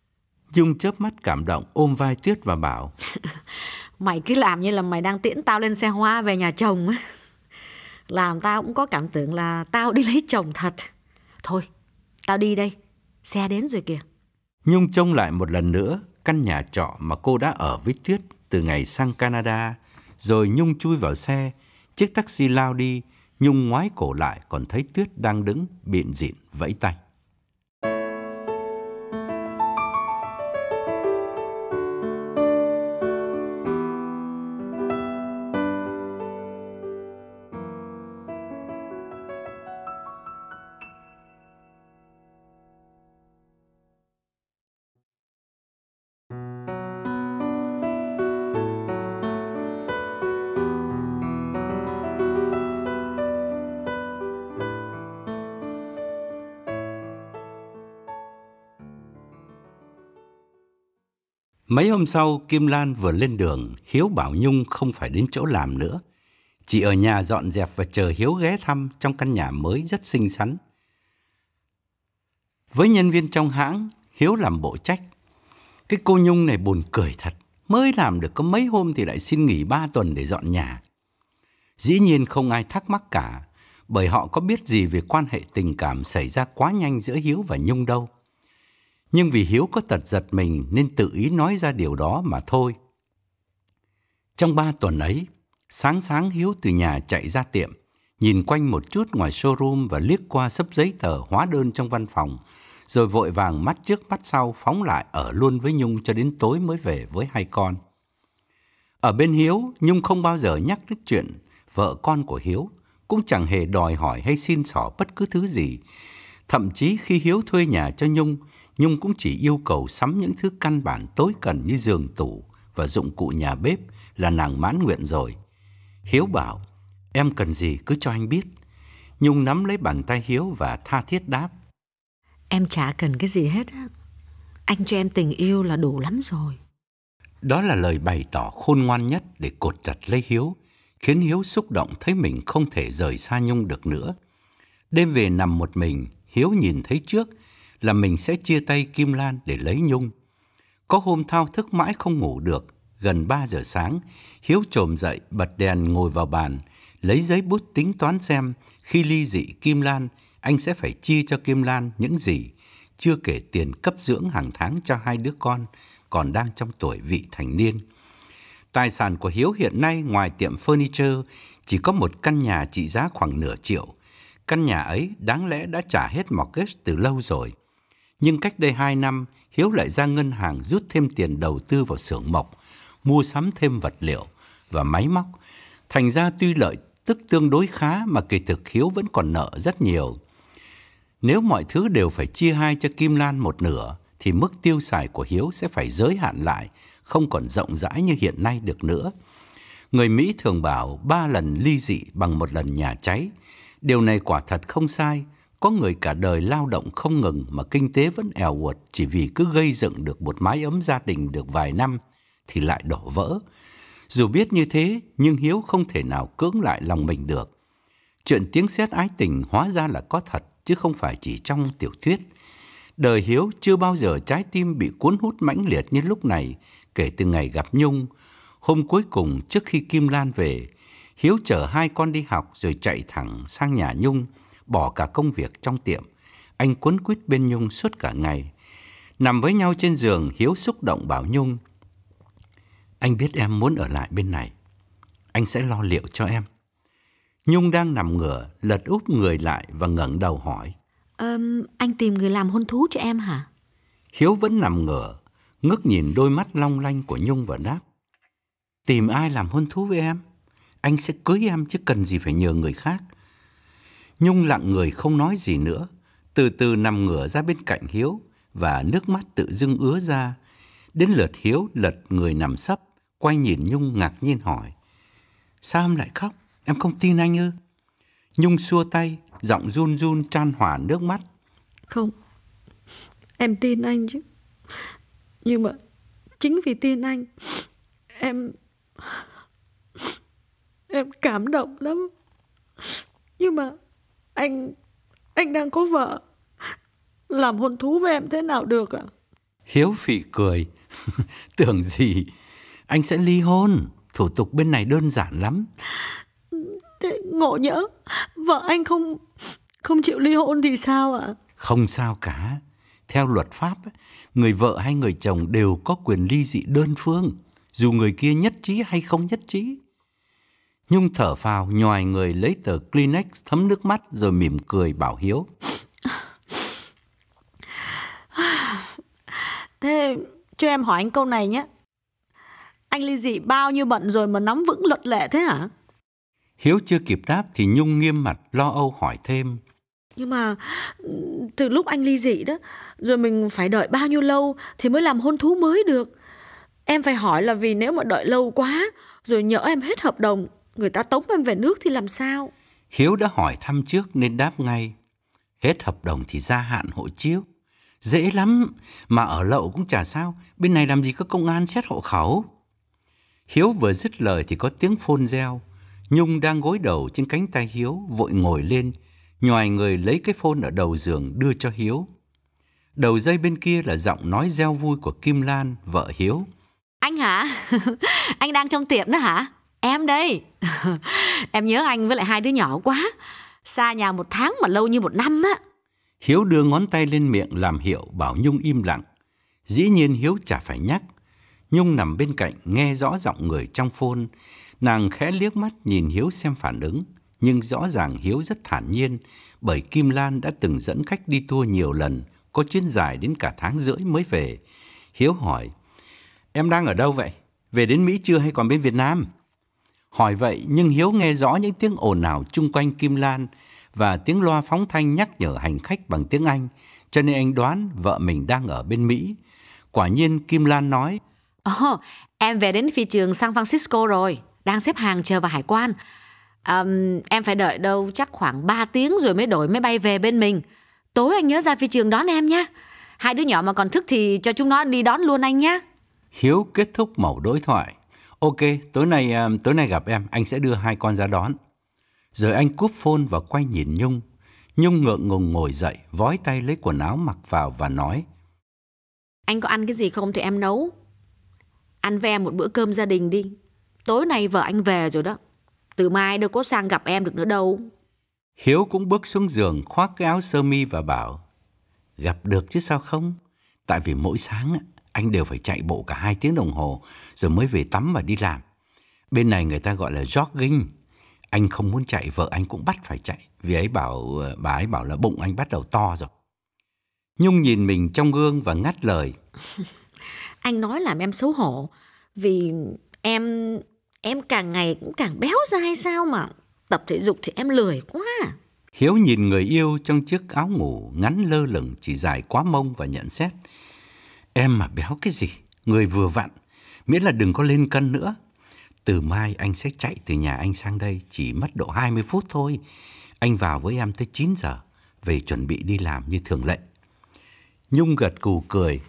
Nhung chớp mắt cảm động ôm vai Tuyết và bảo: Mày cứ làm như là mày đang tiễn tao lên xe hoa về nhà chồng á. Làm tao cũng có cảm tưởng là tao đi lấy chồng thật. Thôi, tao đi đây, xe đến rồi kìa. Nhung trông lại một lần nữa căn nhà trọ mà cô đã ở với Tuyết từ ngày sang Canada. Rồi Nhung chui vào xe, chiếc taxi lao đi. Nhung ngoái cổ lại còn thấy Tuyết đang đứng bịn rịn vẫy tay. Mấy hôm sau, Kim Lan vừa lên đường, Hiếu bảo Nhung không phải đến chỗ làm nữa. Chỉ ở nhà dọn dẹp và chờ Hiếu ghé thăm trong căn nhà mới rất xinh xắn. Với nhân viên trong hãng, Hiếu làm bộ trách: Cái cô Nhung này buồn cười thật, mới làm được có mấy hôm thì lại xin nghỉ ba tuần để dọn nhà. Dĩ nhiên không ai thắc mắc cả, bởi họ có biết gì về quan hệ tình cảm xảy ra quá nhanh giữa Hiếu và Nhung đâu. Nhưng vì Hiếu có tật giật mình nên tự ý nói ra điều đó mà thôi. Trong ba tuần ấy, sáng sáng Hiếu từ nhà chạy ra tiệm, nhìn quanh một chút ngoài showroom và liếc qua xấp giấy tờ hóa đơn trong văn phòng, rồi vội vàng mắt trước mắt sau phóng lại ở luôn với Nhung cho đến tối mới về với hai con. Ở bên Hiếu, Nhung không bao giờ nhắc đến chuyện vợ con của Hiếu, cũng chẳng hề đòi hỏi hay xin xỏ bất cứ thứ gì. Thậm chí khi Hiếu thuê nhà cho Nhung, Nhung cũng chỉ yêu cầu sắm những thứ căn bản tối cần như giường tủ và dụng cụ nhà bếp là nàng mãn nguyện rồi. Hiếu bảo: Em cần gì cứ cho anh biết. Nhung nắm lấy bàn tay Hiếu và tha thiết đáp: Em chả cần cái gì hết á. Anh cho em tình yêu là đủ lắm rồi. Đó là lời bày tỏ khôn ngoan nhất để cột chặt lấy Hiếu, khiến Hiếu xúc động thấy mình không thể rời xa Nhung được nữa. Đêm về nằm một mình, Hiếu nhìn thấy trước là mình sẽ chia tay Kim Lan để lấy Nhung. Có hôm thao thức mãi không ngủ được, gần ba giờ sáng, Hiếu chồm dậy bật đèn ngồi vào bàn, lấy giấy bút tính toán xem khi ly dị Kim Lan, anh sẽ phải chia cho Kim Lan những gì, chưa kể tiền cấp dưỡng hàng tháng cho hai đứa con còn đang trong tuổi vị thành niên. Tài sản của Hiếu hiện nay ngoài tiệm furniture chỉ có một căn nhà trị giá khoảng nửa triệu. Căn nhà ấy đáng lẽ đã trả hết mortgage từ lâu rồi. Nhưng cách đây hai năm, Hiếu lại ra ngân hàng rút thêm tiền đầu tư vào xưởng mộc, mua sắm thêm vật liệu và máy móc. Thành ra tuy lợi tức tương đối khá mà kỳ thực Hiếu vẫn còn nợ rất nhiều. Nếu mọi thứ đều phải chia hai cho Kim Lan một nửa, thì mức tiêu xài của Hiếu sẽ phải giới hạn lại, không còn rộng rãi như hiện nay được nữa. Người Mỹ thường bảo ba lần ly dị bằng một lần nhà cháy. Điều này quả thật không sai. Có người cả đời lao động không ngừng mà kinh tế vẫn èo uột chỉ vì cứ gây dựng được một mái ấm gia đình được vài năm thì lại đổ vỡ. Dù biết như thế, nhưng Hiếu không thể nào cưỡng lại lòng mình được. Chuyện tiếng sét ái tình hóa ra là có thật, chứ không phải chỉ trong tiểu thuyết. Đời Hiếu chưa bao giờ trái tim bị cuốn hút mãnh liệt như lúc này kể từ ngày gặp Nhung. Hôm cuối cùng trước khi Kim Lan về, Hiếu chở hai con đi học rồi chạy thẳng sang nhà Nhung, bỏ cả công việc trong tiệm. Anh quấn quýt bên Nhung suốt cả ngày. Nằm với nhau trên giường, Hiếu xúc động bảo Nhung: Anh biết em muốn ở lại bên này, anh sẽ lo liệu cho em. Nhung đang nằm ngửa, lật úp người lại và ngẩng đầu hỏi: um, Anh tìm người làm hôn thú cho em hả? Hiếu vẫn nằm ngửa, ngước nhìn đôi mắt long lanh của Nhung và đáp: Tìm ai làm hôn thú với em? Anh sẽ cưới em chứ cần gì phải nhờ người khác. Nhung lặng người không nói gì nữa, từ từ nằm ngửa ra bên cạnh Hiếu và nước mắt tự dưng ứa ra. Đến lượt Hiếu lật người nằm sấp, quay nhìn Nhung ngạc nhiên hỏi: Sao em lại khóc? Em không tin anh ư? Nhung xua tay, giọng run run chan hòa nước mắt: Không, em tin anh chứ. Nhưng mà chính vì tin anh, Em Em cảm động lắm. Nhưng mà Anh Anh đang có vợ, làm hôn thú với em thế nào được ạ? Hiếu phì cười. Tưởng gì, anh sẽ ly hôn. Thủ tục bên này đơn giản lắm. Thế ngộ nhỡ vợ anh không không chịu ly hôn thì sao ạ? Không sao cả. Theo luật pháp, người vợ hay người chồng đều có quyền ly dị đơn phương, dù người kia nhất trí hay không nhất trí. Nhung thở phào, nhoài người lấy tờ Kleenex thấm nước mắt rồi mỉm cười bảo Hiếu. Thế cho em hỏi anh câu này nhé. Anh ly dị bao nhiêu bận rồi mà nắm vững luật lệ thế hả? Hiếu chưa kịp đáp thì Nhung nghiêm mặt lo âu hỏi thêm. Nhưng mà từ lúc anh ly dị đó, rồi mình phải đợi bao nhiêu lâu thì mới làm hôn thú mới được? Em phải hỏi là vì nếu mà đợi lâu quá, rồi nhỡ em hết hợp đồng, người ta tống em về nước thì làm sao? Hiếu đã hỏi thăm trước nên đáp ngay. Hết hợp đồng thì gia hạn hộ chiếu. Dễ lắm, mà ở lậu cũng chả sao. Bên này làm gì có công an xét hộ khẩu. Hiếu vừa dứt lời thì có tiếng phone reo. Nhung đang gối đầu trên cánh tay Hiếu, vội ngồi lên, nhoài người lấy cái phone ở đầu giường đưa cho Hiếu. Đầu dây bên kia là giọng nói reo vui của Kim Lan, vợ Hiếu. Anh hả? Anh đang trong tiệm đó hả? Em đây. Em nhớ anh với lại hai đứa nhỏ quá. Xa nhà một tháng mà lâu như một năm á. Hiếu đưa ngón tay lên miệng làm hiệu bảo Nhung im lặng. Dĩ nhiên Hiếu chả phải nhắc. Nhung nằm bên cạnh nghe rõ giọng người trong phone. Nàng khẽ liếc mắt nhìn Hiếu xem phản ứng. Nhưng rõ ràng Hiếu rất thản nhiên, bởi Kim Lan đã từng dẫn khách đi tour nhiều lần, có chuyến dài đến cả tháng rưỡi mới về. Hiếu hỏi, em đang ở đâu vậy? Về đến Mỹ chưa hay còn bên Việt Nam? Hỏi vậy nhưng Hiếu nghe rõ những tiếng ồn ào chung quanh Kim Lan và tiếng loa phóng thanh nhắc nhở hành khách bằng tiếng Anh, cho nên anh đoán vợ mình đang ở bên Mỹ. Quả nhiên Kim Lan nói, Ồ, oh, em về đến phi trường San Francisco rồi, đang xếp hàng chờ vào hải quan. Um, em phải đợi đâu chắc khoảng ba tiếng rồi mới đổi máy bay về bên mình. Tối anh nhớ ra phi trường đón em nhé. Hai đứa nhỏ mà còn thức thì cho chúng nó đi đón luôn anh nhé. Hiếu kết thúc mẩu đối thoại. Ok, tối nay tối nay gặp em, anh sẽ đưa hai con ra đón. Rồi anh cúp phone và quay nhìn Nhung. Nhung ngượng ngùng ngồi dậy, vói tay lấy quần áo mặc vào và nói, anh có ăn cái gì không thì em nấu. Ăn với em một bữa cơm gia đình đi. Tối nay vợ anh về rồi đó. Từ mai đâu có sang gặp em được nữa đâu. Hiếu cũng bước xuống giường, khoác cái áo sơ mi và bảo, gặp được chứ sao không? Tại vì mỗi sáng anh đều phải chạy bộ cả hai tiếng đồng hồ rồi mới về tắm và đi làm. Bên này người ta gọi là jogging. Anh không muốn chạy, vợ anh cũng bắt phải chạy. Vì ấy bảo, bà ấy bảo là bụng anh bắt đầu to rồi. Nhung nhìn mình trong gương và ngắt lời. Anh nói làm em xấu hổ. Vì em em càng ngày cũng càng béo ra hay sao mà. Tập thể dục thì em lười quá. Hiếu nhìn người yêu trong chiếc áo ngủ ngắn lơ lửng chỉ dài quá mông và nhận xét. Em mà béo cái gì, người vừa vặn, miễn là đừng có lên cân nữa. Từ mai anh sẽ chạy từ nhà anh sang đây, chỉ mất độ hai mươi phút thôi. Anh vào với em tới chín giờ, về chuẩn bị đi làm như thường lệ. Nhung gật gù cười.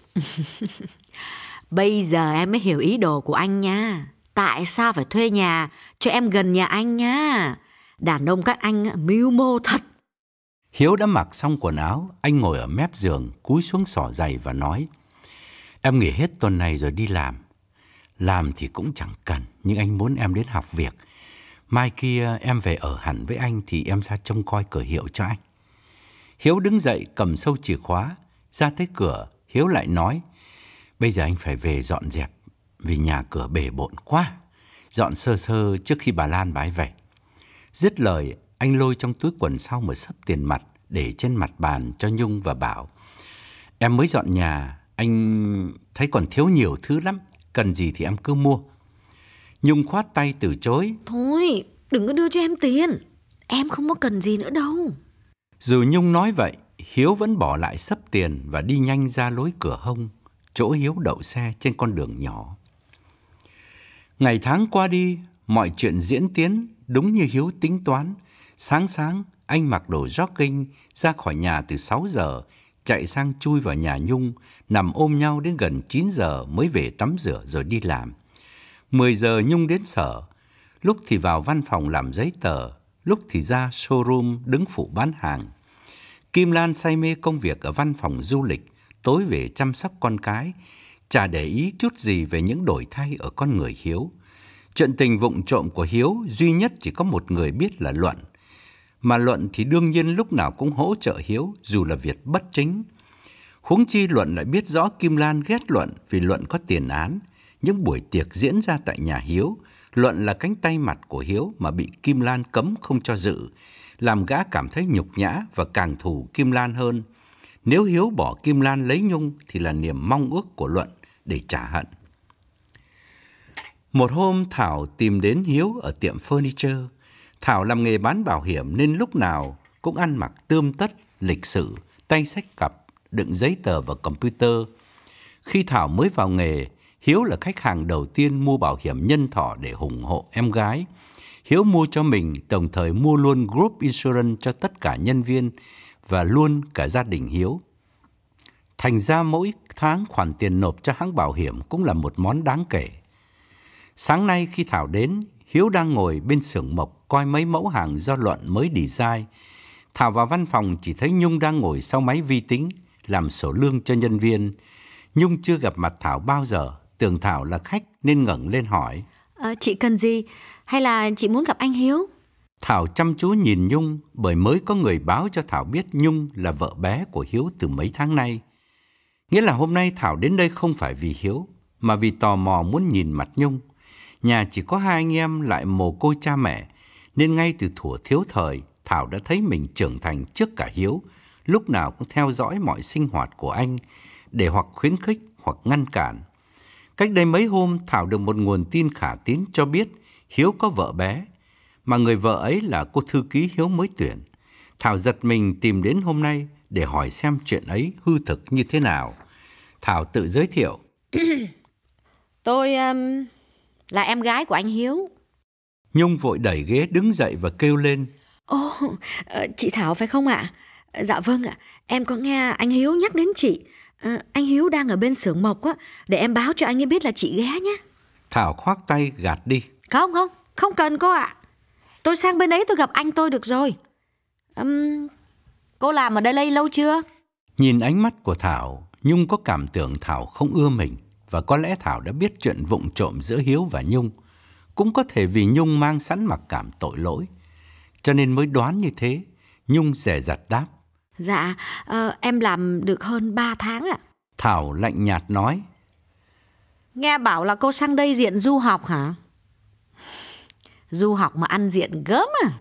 Bây giờ em mới hiểu ý đồ của anh nha. Tại sao phải thuê nhà cho em gần nhà anh nha. Đàn ông các anh mưu mô thật. Hiếu đã mặc xong quần áo, anh ngồi ở mép giường, cúi xuống xỏ giày và nói, em nghỉ hết tuần này rồi đi làm. Làm thì cũng chẳng cần, nhưng anh muốn em đến học việc. Mai kia em về ở hẳn với anh thì em ra trông coi cửa hiệu cho anh. Hiếu đứng dậy cầm sâu chìa khóa, ra tới cửa, Hiếu lại nói, bây giờ anh phải về dọn dẹp, vì nhà cửa bể bộn quá. Dọn sơ sơ trước khi bà Lan bà ấy về. Dứt lời, anh lôi trong túi quần sau một xấp tiền mặt để trên mặt bàn cho Nhung và bảo, em mới dọn nhà, anh thấy còn thiếu nhiều thứ lắm, cần gì thì em cứ mua. Nhung khoát tay từ chối. Thôi, đừng có đưa cho em tiền, em không có cần gì nữa đâu. Dù Nhung nói vậy, Hiếu vẫn bỏ lại xấp tiền và đi nhanh ra lối cửa hông, chỗ Hiếu đậu xe trên con đường nhỏ. Ngày tháng qua đi, mọi chuyện diễn tiến đúng như Hiếu tính toán. Sáng sáng, anh mặc đồ jogging ra khỏi nhà từ sáu giờ, chạy sang chui vào nhà Nhung, nằm ôm nhau đến gần chín giờ mới về tắm rửa rồi đi làm. mười giờ Nhung đến sở, lúc thì vào văn phòng làm giấy tờ, lúc thì ra showroom đứng phụ bán hàng. Kim Lan say mê công việc ở văn phòng du lịch, tối về chăm sóc con cái, chả để ý chút gì về những đổi thay ở con người Hiếu. Chuyện tình vụng trộm của Hiếu duy nhất chỉ có một người biết là Luận. Mà Luận thì đương nhiên lúc nào cũng hỗ trợ Hiếu, dù là việc bất chính. Huống chi Luận lại biết rõ Kim Lan ghét Luận vì Luận có tiền án. Những buổi tiệc diễn ra tại nhà Hiếu, Luận là cánh tay mặt của Hiếu mà bị Kim Lan cấm không cho dự, làm gã cảm thấy nhục nhã và càng thù Kim Lan hơn. Nếu Hiếu bỏ Kim Lan lấy Nhung thì là niềm mong ước của Luận để trả hận. Một hôm Thảo tìm đến Hiếu ở tiệm furniture. Thảo làm nghề bán bảo hiểm nên lúc nào cũng ăn mặc tươm tất, lịch sự, tay xách cặp, đựng giấy tờ và computer. Khi Thảo mới vào nghề, Hiếu là khách hàng đầu tiên mua bảo hiểm nhân thọ để ủng hộ em gái. Hiếu mua cho mình, đồng thời mua luôn group insurance cho tất cả nhân viên và luôn cả gia đình Hiếu. Thành ra mỗi tháng khoản tiền nộp cho hãng bảo hiểm cũng là một món đáng kể. Sáng nay khi Thảo đến, Hiếu đang ngồi bên xưởng mộc coi mấy mẫu hàng do Luận mới design. Thảo vào văn phòng chỉ thấy Nhung đang ngồi sau máy vi tính, làm sổ lương cho nhân viên. Nhung chưa gặp mặt Thảo bao giờ, tưởng Thảo là khách nên ngẩng lên hỏi. À, chị cần gì? Hay là chị muốn gặp anh Hiếu? Thảo chăm chú nhìn Nhung bởi mới có người báo cho Thảo biết Nhung là vợ bé của Hiếu từ mấy tháng nay. Nghĩa là hôm nay Thảo đến đây không phải vì Hiếu, mà vì tò mò muốn nhìn mặt Nhung. Nhà chỉ có hai anh em lại mồ côi cha mẹ, nên ngay từ thuở thiếu thời, Thảo đã thấy mình trưởng thành trước cả Hiếu, lúc nào cũng theo dõi mọi sinh hoạt của anh, để hoặc khuyến khích hoặc ngăn cản. Cách đây mấy hôm, Thảo được một nguồn tin khả tín cho biết Hiếu có vợ bé, mà người vợ ấy là cô thư ký Hiếu mới tuyển. Thảo giật mình tìm đến hôm nay để hỏi xem chuyện ấy hư thực như thế nào. Thảo tự giới thiệu. Tôi um, là em gái của anh Hiếu. Nhung vội đẩy ghế đứng dậy và kêu lên. Ồ, chị Thảo phải không ạ? Dạ vâng ạ, em có nghe anh Hiếu nhắc đến chị. À, anh Hiếu đang ở bên xưởng mộc á, để em báo cho anh ấy biết là chị ghé nhé. Thảo khoác tay gạt đi. Không không, không cần cô ạ. Tôi sang bên ấy tôi gặp anh tôi được rồi. um, Cô làm ở đây lâu chưa? Nhìn ánh mắt của Thảo, Nhung có cảm tưởng Thảo không ưa mình. Và có lẽ Thảo đã biết chuyện vụng trộm giữa Hiếu và Nhung. Cũng có thể vì Nhung mang sẵn mặc cảm tội lỗi, cho nên mới đoán như thế. Nhung dè dặt đáp. Dạ, uh, em làm được hơn ba tháng ạ. Thảo lạnh nhạt nói. Nghe bảo là cô sang đây diện du học hả? Du học mà ăn diện gớm à?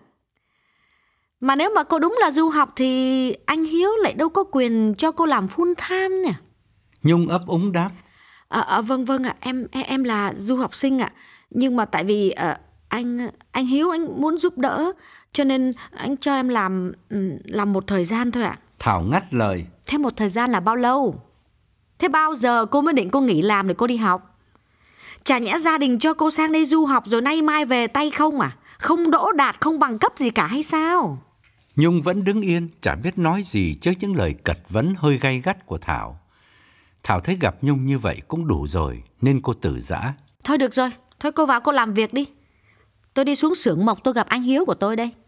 Mà nếu mà cô đúng là du học thì anh Hiếu lại đâu có quyền cho cô làm full time nè. Nhung ấp úng đáp. À, à, vâng vâng ạ, em, em em là du học sinh ạ. Nhưng mà tại vì à, anh anh Hiếu anh muốn giúp đỡ, cho nên anh cho em làm làm một thời gian thôi ạ. Thảo ngắt lời. Thế một thời gian là bao lâu? Thế bao giờ cô mới định cô nghỉ làm để cô đi học? Chả nhẽ gia đình cho cô sang đây du học rồi nay mai về tay không à? Không đỗ đạt, không bằng cấp gì cả hay sao? Nhung vẫn đứng yên, chả biết nói gì trước những lời cật vấn hơi gay gắt của Thảo. Thảo thấy gặp Nhung như vậy cũng đủ rồi, nên cô từ giã. Thôi được rồi, thôi cô vào cô làm việc đi. Tôi đi xuống xưởng mộc tôi gặp anh Hiếu của tôi đây.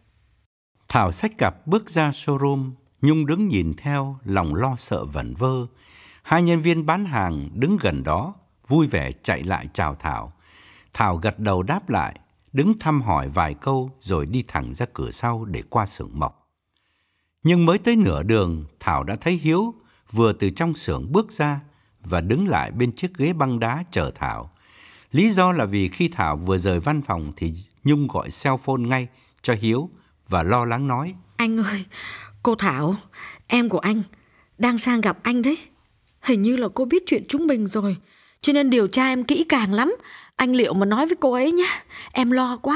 Thảo xách cặp bước ra showroom, Nhung đứng nhìn theo, lòng lo sợ vẩn vơ. Hai nhân viên bán hàng đứng gần đó, vui vẻ chạy lại chào Thảo. Thảo gật đầu đáp lại, đứng thăm hỏi vài câu rồi đi thẳng ra cửa sau để qua xưởng mộc. Nhưng mới tới nửa đường, Thảo đã thấy Hiếu vừa từ trong xưởng bước ra và đứng lại bên chiếc ghế băng đá chờ Thảo. Lý do là vì khi Thảo vừa rời văn phòng thì Nhung gọi cell phone ngay cho Hiếu và lo lắng nói. Anh ơi, cô Thảo, em của anh, đang sang gặp anh đấy. Hình như là cô biết chuyện chúng mình rồi, cho nên điều tra em kỹ càng lắm. Anh liệu mà nói với cô ấy nhé, em lo quá.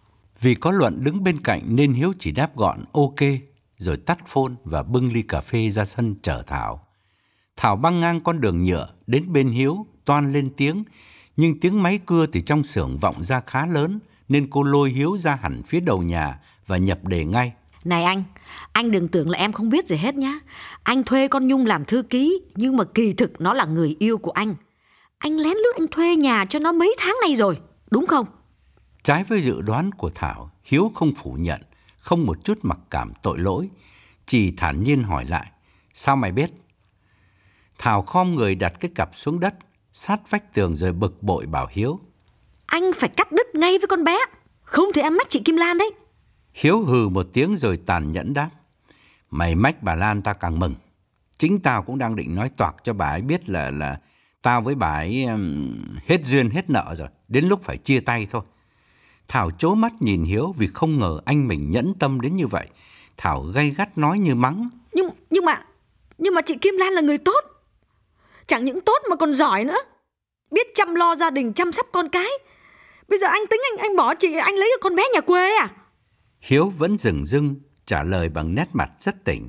Vì có Luận đứng bên cạnh nên Hiếu chỉ đáp gọn ok, rồi tắt phone và bưng ly cà phê ra sân chờ Thảo. Thảo băng ngang con đường nhựa đến bên Hiếu, toan lên tiếng, nhưng tiếng máy cưa từ trong xưởng vọng ra khá lớn, nên cô lôi Hiếu ra hẳn phía đầu nhà và nhập đề ngay. Này anh, anh đừng tưởng là em không biết gì hết nhá. Anh thuê con Nhung làm thư ký, nhưng mà kỳ thực nó là người yêu của anh. Anh lén lút anh thuê nhà cho nó mấy tháng nay rồi, đúng không? Trái với dự đoán của Thảo, Hiếu không phủ nhận, không một chút mặc cảm tội lỗi, chỉ thản nhiên hỏi lại, sao mày biết? Thảo khom người đặt cái cặp xuống đất, sát vách tường rồi bực bội bảo Hiếu. Anh phải cắt đứt ngay với con bé, không thì em mách chị Kim Lan đấy. Hiếu hừ một tiếng rồi tàn nhẫn đáp. Mày mách bà Lan tao càng mừng. Chính tao cũng đang định nói toạc cho bà ấy biết là là tao với bà ấy um, hết duyên hết nợ rồi, đến lúc phải chia tay thôi. Thảo trố mắt nhìn Hiếu vì không ngờ anh mình nhẫn tâm đến như vậy. Thảo gay gắt nói như mắng. Nhưng nhưng mà nhưng mà chị Kim Lan là người tốt. Chẳng những tốt mà còn giỏi nữa. Biết chăm lo gia đình, chăm sóc con cái. Bây giờ anh tính anh anh bỏ chị, anh lấy con bé nhà quê à? Hiếu vẫn dửng dưng trả lời bằng nét mặt rất tỉnh.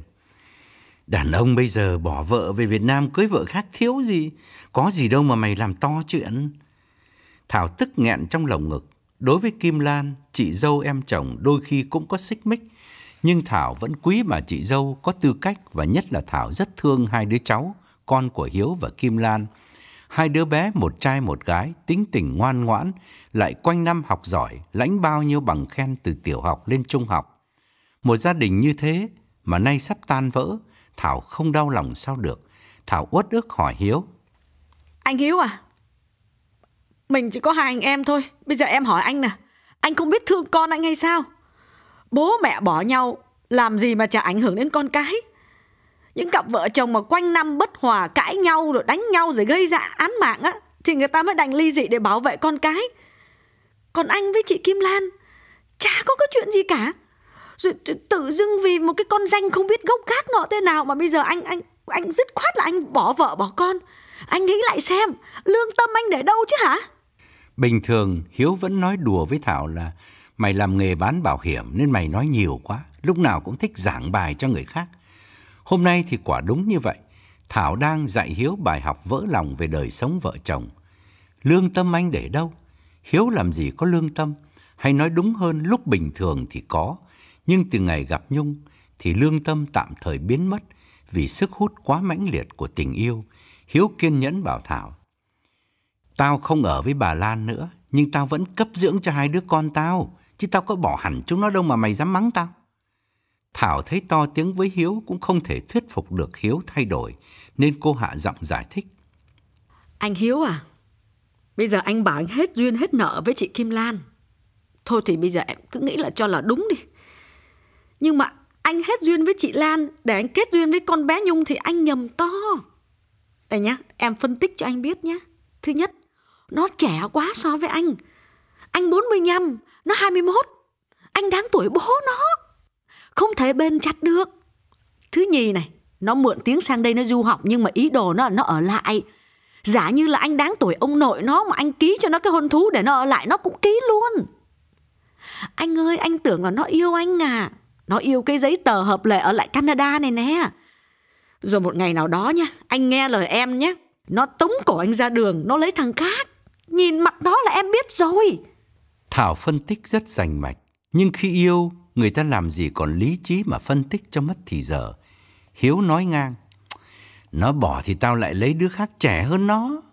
Đàn ông bây giờ bỏ vợ về Việt Nam cưới vợ khác thiếu gì. Có gì đâu mà mày làm to chuyện. Thảo tức nghẹn trong lồng ngực. Đối với Kim Lan, chị dâu em chồng đôi khi cũng có xích mích. Nhưng Thảo vẫn quý bà chị dâu có tư cách. Và nhất là Thảo rất thương hai đứa cháu, con của Hiếu và Kim Lan. Hai đứa bé, một trai một gái, tính tình ngoan ngoãn, lại quanh năm học giỏi, lãnh bao nhiêu bằng khen từ tiểu học lên trung học. Một gia đình như thế mà nay sắp tan vỡ, Thảo không đau lòng sao được. Thảo uất ức hỏi Hiếu. Anh Hiếu à, mình chỉ có hai anh em thôi. Bây giờ em hỏi anh nè, anh không biết thương con anh hay sao? Bố mẹ bỏ nhau, làm gì mà chả ảnh hưởng đến con cái. Những cặp vợ chồng mà quanh năm bất hòa, cãi nhau rồi đánh nhau rồi gây ra án mạng á, thì người ta mới đành ly dị để bảo vệ con cái. Còn anh với chị Kim Lan chả có cái chuyện gì cả. Rồi tự dưng vì một cái con danh không biết gốc gác nọ thế nào mà bây giờ anh anh anh dứt khoát là anh bỏ vợ bỏ con. Anh nghĩ lại xem, lương tâm anh để đâu chứ hả? Bình thường Hiếu vẫn nói đùa với Thảo là mày làm nghề bán bảo hiểm nên mày nói nhiều quá, lúc nào cũng thích giảng bài cho người khác. Hôm nay thì quả đúng như vậy. Thảo đang dạy Hiếu bài học vỡ lòng về đời sống vợ chồng. Lương tâm anh để đâu? Hiếu làm gì có lương tâm? Hay nói đúng hơn, lúc bình thường thì có, nhưng từ ngày gặp Nhung thì lương tâm tạm thời biến mất vì sức hút quá mãnh liệt của tình yêu. Hiếu kiên nhẫn bảo Thảo. Tao không ở với bà Lan nữa, nhưng tao vẫn cấp dưỡng cho hai đứa con tao, chứ tao có bỏ hẳn chúng nó đâu mà mày dám mắng tao. Thảo thấy to tiếng với Hiếu cũng không thể thuyết phục được Hiếu thay đổi, nên cô hạ giọng giải thích. Anh Hiếu à, bây giờ anh bảo anh hết duyên hết nợ với chị Kim Lan. Thôi thì bây giờ em cứ nghĩ là cho là đúng đi. Nhưng mà anh hết duyên với chị Lan để anh kết duyên với con bé Nhung thì anh nhầm to. Đây nhá, em phân tích cho anh biết nhá. Thứ nhất, nó trẻ quá so với anh. Anh bốn mươi lăm, nó hai mươi mốt. Anh đáng tuổi bố nó, không thể bền chặt được. Thứ nhì này, nó mượn tiếng sang đây nó du học, nhưng mà ý đồ nó là nó ở lại. Giả như là anh đáng tuổi ông nội nó mà anh ký cho nó cái hôn thú để nó ở lại, nó cũng ký luôn. Anh ơi, anh tưởng là nó yêu anh à. Nó yêu cái giấy tờ hợp lệ ở lại Canada này nè. Rồi một ngày nào đó nha, anh nghe lời em nhé, nó tống cổ anh ra đường, nó lấy thằng khác. Nhìn mặt đó là em biết rồi. Thảo phân tích rất rành mạch, nhưng khi yêu, người ta làm gì còn lý trí mà phân tích cho mất thì giờ. Hiếu nói ngang. Nó bỏ thì tao lại lấy đứa khác trẻ hơn nó.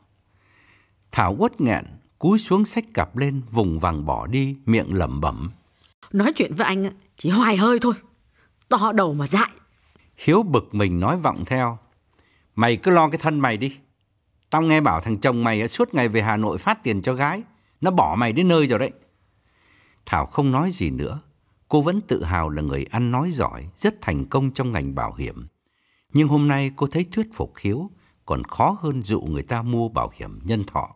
Thảo uất nghẹn, cúi xuống xách cặp lên, vùng vằng bỏ đi, miệng lẩm bẩm. Nói chuyện với anh chỉ hoài hơi thôi, to đầu mà dại. Hiếu bực mình nói vọng theo. Mày cứ lo cái thân mày đi. Tao nghe bảo thằng chồng mày suốt ngày về Hà Nội phát tiền cho gái. Nó bỏ mày đến nơi rồi đấy. Thảo không nói gì nữa. Cô vẫn tự hào là người ăn nói giỏi, rất thành công trong ngành bảo hiểm. Nhưng hôm nay cô thấy thuyết phục Hiếu còn khó hơn dụ người ta mua bảo hiểm nhân thọ.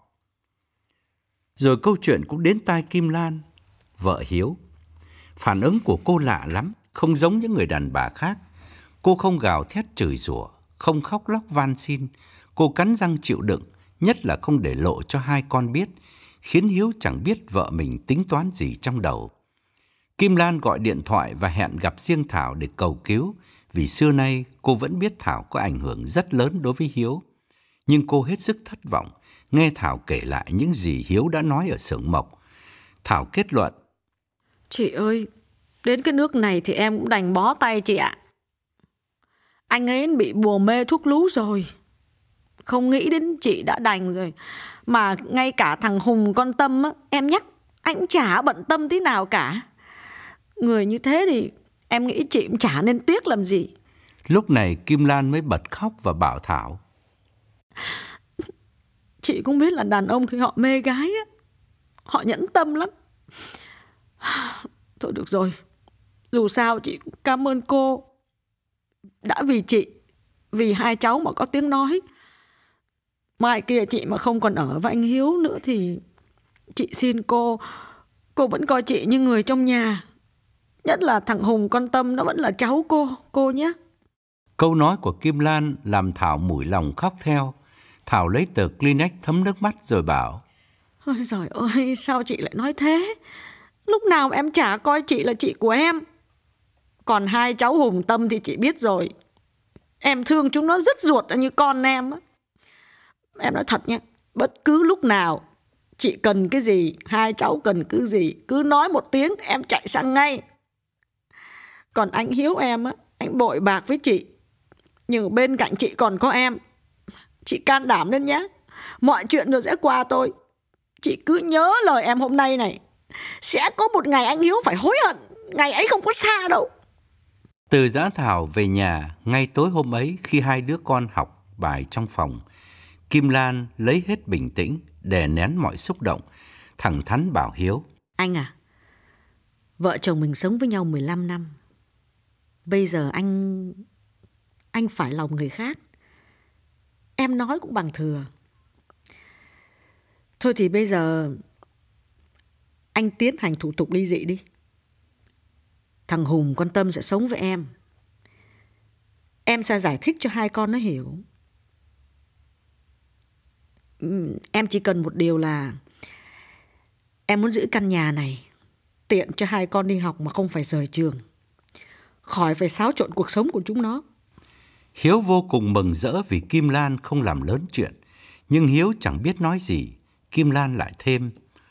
Rồi câu chuyện cũng đến tai Kim Lan, vợ Hiếu. Phản ứng của cô lạ lắm, không giống những người đàn bà khác. Cô không gào thét chửi rủa, không khóc lóc van xin. Cô cắn răng chịu đựng, nhất là không để lộ cho hai con biết, khiến Hiếu chẳng biết vợ mình tính toán gì trong đầu. Kim Lan gọi điện thoại và hẹn gặp riêng Thảo để cầu cứu, vì xưa nay cô vẫn biết Thảo có ảnh hưởng rất lớn đối với Hiếu. Nhưng cô hết sức thất vọng nghe Thảo kể lại những gì Hiếu đã nói ở xưởng mộc. Thảo kết luận. Chị ơi, đến cái nước này thì em cũng đành bó tay chị ạ. Anh ấy bị bùa mê thuốc lú rồi. Không nghĩ đến chị đã đành rồi. Mà ngay cả thằng Hùng con Tâm á, em nhắc anh cũng chả bận tâm tí nào cả. Người như thế thì em nghĩ chị cũng chả nên tiếc làm gì. Lúc này Kim Lan mới bật khóc và bảo Thảo. Chị cũng biết là đàn ông khi họ mê gái á, họ nhẫn tâm lắm. Thôi được rồi, dù sao chị cũng cảm ơn cô đã vì chị, vì hai cháu mà có tiếng nói. Mai kia chị mà không còn ở với anh Hiếu nữa thì chị xin cô, cô vẫn coi chị như người trong nhà. Nhất là thằng Hùng con Tâm nó vẫn là cháu cô, cô nhé. Câu nói của Kim Lan làm Thảo mủi lòng khóc theo. Thảo lấy tờ Kleenex thấm nước mắt rồi bảo: Ôi giời ơi, sao chị lại nói thế? Lúc nào em chả coi chị là chị của em. Còn hai cháu Hùng Tâm thì chị biết rồi, em thương chúng nó rất ruột như con em á. Em nói thật nhé, bất cứ lúc nào chị cần cái gì, hai cháu cần cái gì, cứ nói một tiếng em chạy sang ngay. Còn anh Hiếu em á, anh bội bạc với chị, nhưng bên cạnh chị còn có em. Chị can đảm lên nhé, mọi chuyện rồi sẽ qua thôi. Chị cứ nhớ lời em hôm nay này, sẽ có một ngày anh Hiếu phải hối hận. Ngày ấy không có xa đâu. Từ giã Thảo về nhà ngay tối hôm ấy, khi hai đứa con học bài trong phòng, Kim Lan lấy hết bình tĩnh, đè nén mọi xúc động, thẳng thắn bảo Hiếu: Anh à, vợ chồng mình sống với nhau mười lăm năm. Bây giờ anh Anh phải lòng người khác. Em nói cũng bằng thừa. Thôi thì bây giờ anh tiến hành thủ tục ly dị đi. Thằng Hùng con Tâm sẽ sống với em. Em sẽ giải thích cho hai con nó hiểu. Em chỉ cần một điều là em muốn giữ căn nhà này tiện cho hai con đi học mà không phải rời trường, khỏi phải xáo trộn cuộc sống của chúng nó. Hiếu vô cùng mừng rỡ vì Kim Lan không làm lớn chuyện. Nhưng Hiếu chẳng biết nói gì. Kim Lan lại thêm: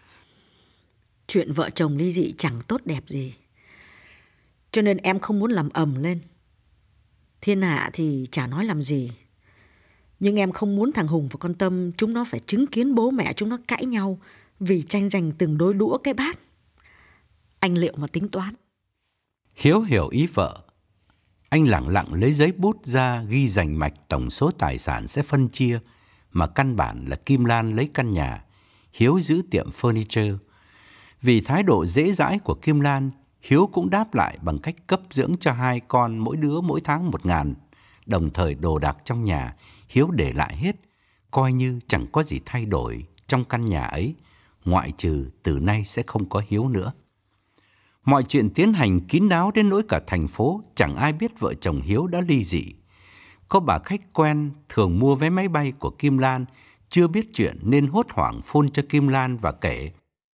Chuyện vợ chồng ly dị chẳng tốt đẹp gì, cho nên em không muốn làm ầm lên. Thiên hạ thì chả nói làm gì, nhưng em không muốn thằng Hùng và con Tâm chúng nó phải chứng kiến bố mẹ chúng nó cãi nhau vì tranh giành từng đôi đũa cái bát. Anh liệu mà tính toán. Hiếu hiểu ý vợ. Anh lẳng lặng lấy giấy bút ra ghi rành mạch tổng số tài sản sẽ phân chia, mà căn bản là Kim Lan lấy căn nhà, Hiếu giữ tiệm furniture. Vì thái độ dễ dãi của Kim Lan, Hiếu cũng đáp lại bằng cách cấp dưỡng cho hai con mỗi đứa mỗi tháng một ngàn. Đồng thời đồ đạc trong nhà, Hiếu để lại hết, coi như chẳng có gì thay đổi trong căn nhà ấy, ngoại trừ từ nay sẽ không có Hiếu nữa. Mọi chuyện tiến hành kín đáo đến nỗi cả thành phố chẳng ai biết vợ chồng Hiếu đã ly dị. Có bà khách quen thường mua vé máy bay của Kim Lan chưa biết chuyện nên hốt hoảng phone cho Kim Lan và kể: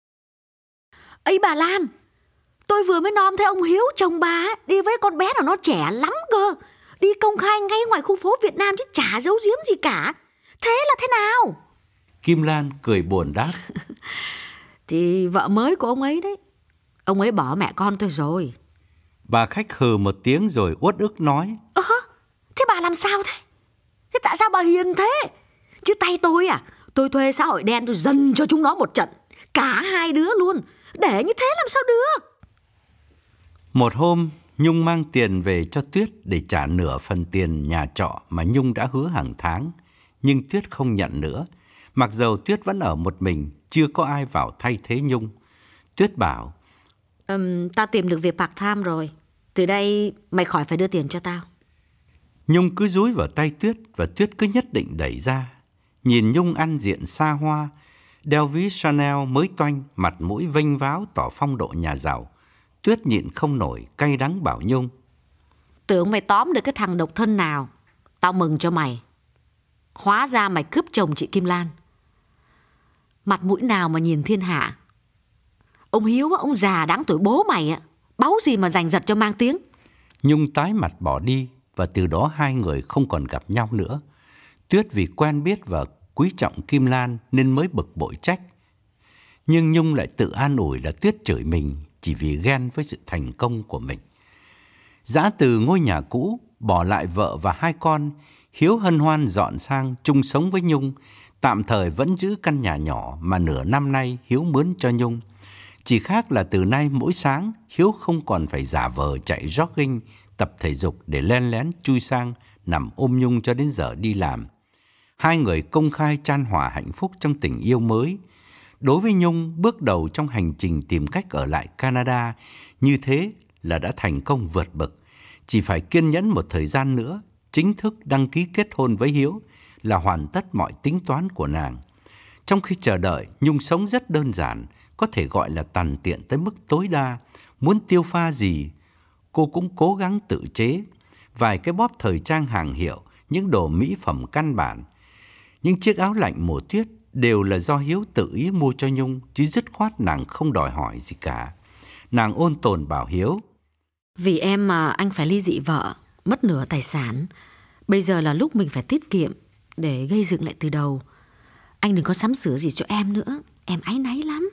Ấy bà Lan, tôi vừa mới nom thấy ông Hiếu chồng bà đi với con bé nào nó trẻ lắm cơ, đi công khai ngay ngoài khu phố Việt Nam chứ chả giấu giếm gì cả. Thế là thế nào? Kim Lan cười buồn đáp: Thì vợ mới của ông ấy đấy. Ông ấy bỏ mẹ con tôi rồi. Bà khách hừ một tiếng rồi uất ức nói: Ơ, thế bà làm sao thế? Thế tại sao bà hiền thế? Chứ tay tôi à, tôi thuê xã hội đen tôi dần cho chúng nó một trận, cả hai đứa luôn. Để như thế làm sao được? Một hôm, Nhung mang tiền về cho Tuyết để trả nửa phần tiền nhà trọ mà Nhung đã hứa hàng tháng. Nhưng Tuyết không nhận nữa, mặc dầu Tuyết vẫn ở một mình, chưa có ai vào thay thế Nhung. Tuyết bảo: um, Tao tìm được việc part-time rồi, từ đây mày khỏi phải đưa tiền cho tao. Nhung cứ dúi vào tay Tuyết và Tuyết cứ nhất định đẩy ra. Nhìn Nhung ăn diện xa hoa, đeo ví Chanel mới toanh, mặt mũi vênh váo tỏ phong độ nhà giàu, Tuyết nhịn không nổi, cay đắng bảo Nhung: Tưởng mày tóm được cái thằng độc thân nào, tao mừng cho mày. Hóa ra mày cướp chồng chị Kim Lan. Mặt mũi nào mà nhìn thiên hạ. Ông Hiếu, ông già đáng tuổi bố mày á, báu gì mà giành giật cho mang tiếng. Nhung tái mặt bỏ đi, và từ đó hai người không còn gặp nhau nữa. Tuyết vì quen biết và quý trọng Kim Lan nên mới bực bội trách. Nhưng Nhung lại tự an ủi là Tuyết chửi mình chỉ vì ghen với sự thành công của mình. Giã từ ngôi nhà cũ, bỏ lại vợ và hai con, Hiếu hân hoan dọn sang chung sống với Nhung, tạm thời vẫn giữ căn nhà nhỏ mà nửa năm nay Hiếu mướn cho Nhung. Chỉ khác là từ nay mỗi sáng Hiếu không còn phải giả vờ chạy jogging, tập thể dục để len lén chui sang nằm ôm Nhung cho đến giờ đi làm. Hai người công khai chan hòa hạnh phúc trong tình yêu mới. Đối với Nhung, bước đầu trong hành trình tìm cách ở lại Canada như thế là đã thành công vượt bậc. Chỉ phải kiên nhẫn một thời gian nữa, chính thức đăng ký kết hôn với Hiếu là hoàn tất mọi tính toán của nàng. Trong khi chờ đợi, Nhung sống rất đơn giản, có thể gọi là tằn tiện tới mức tối đa. Muốn tiêu pha gì, cô cũng cố gắng tự chế. Vài cái bóp thời trang hàng hiệu, những đồ mỹ phẩm căn bản. Những chiếc áo lạnh mùa tuyết đều là do Hiếu tự ý mua cho Nhung, chứ dứt khoát nàng không đòi hỏi gì cả. Nàng ôn tồn bảo Hiếu: Vì em mà anh phải ly dị vợ, mất nửa tài sản. Bây giờ là lúc mình phải tiết kiệm để gây dựng lại từ đầu. Anh đừng có sắm sửa gì cho em nữa, em áy náy lắm.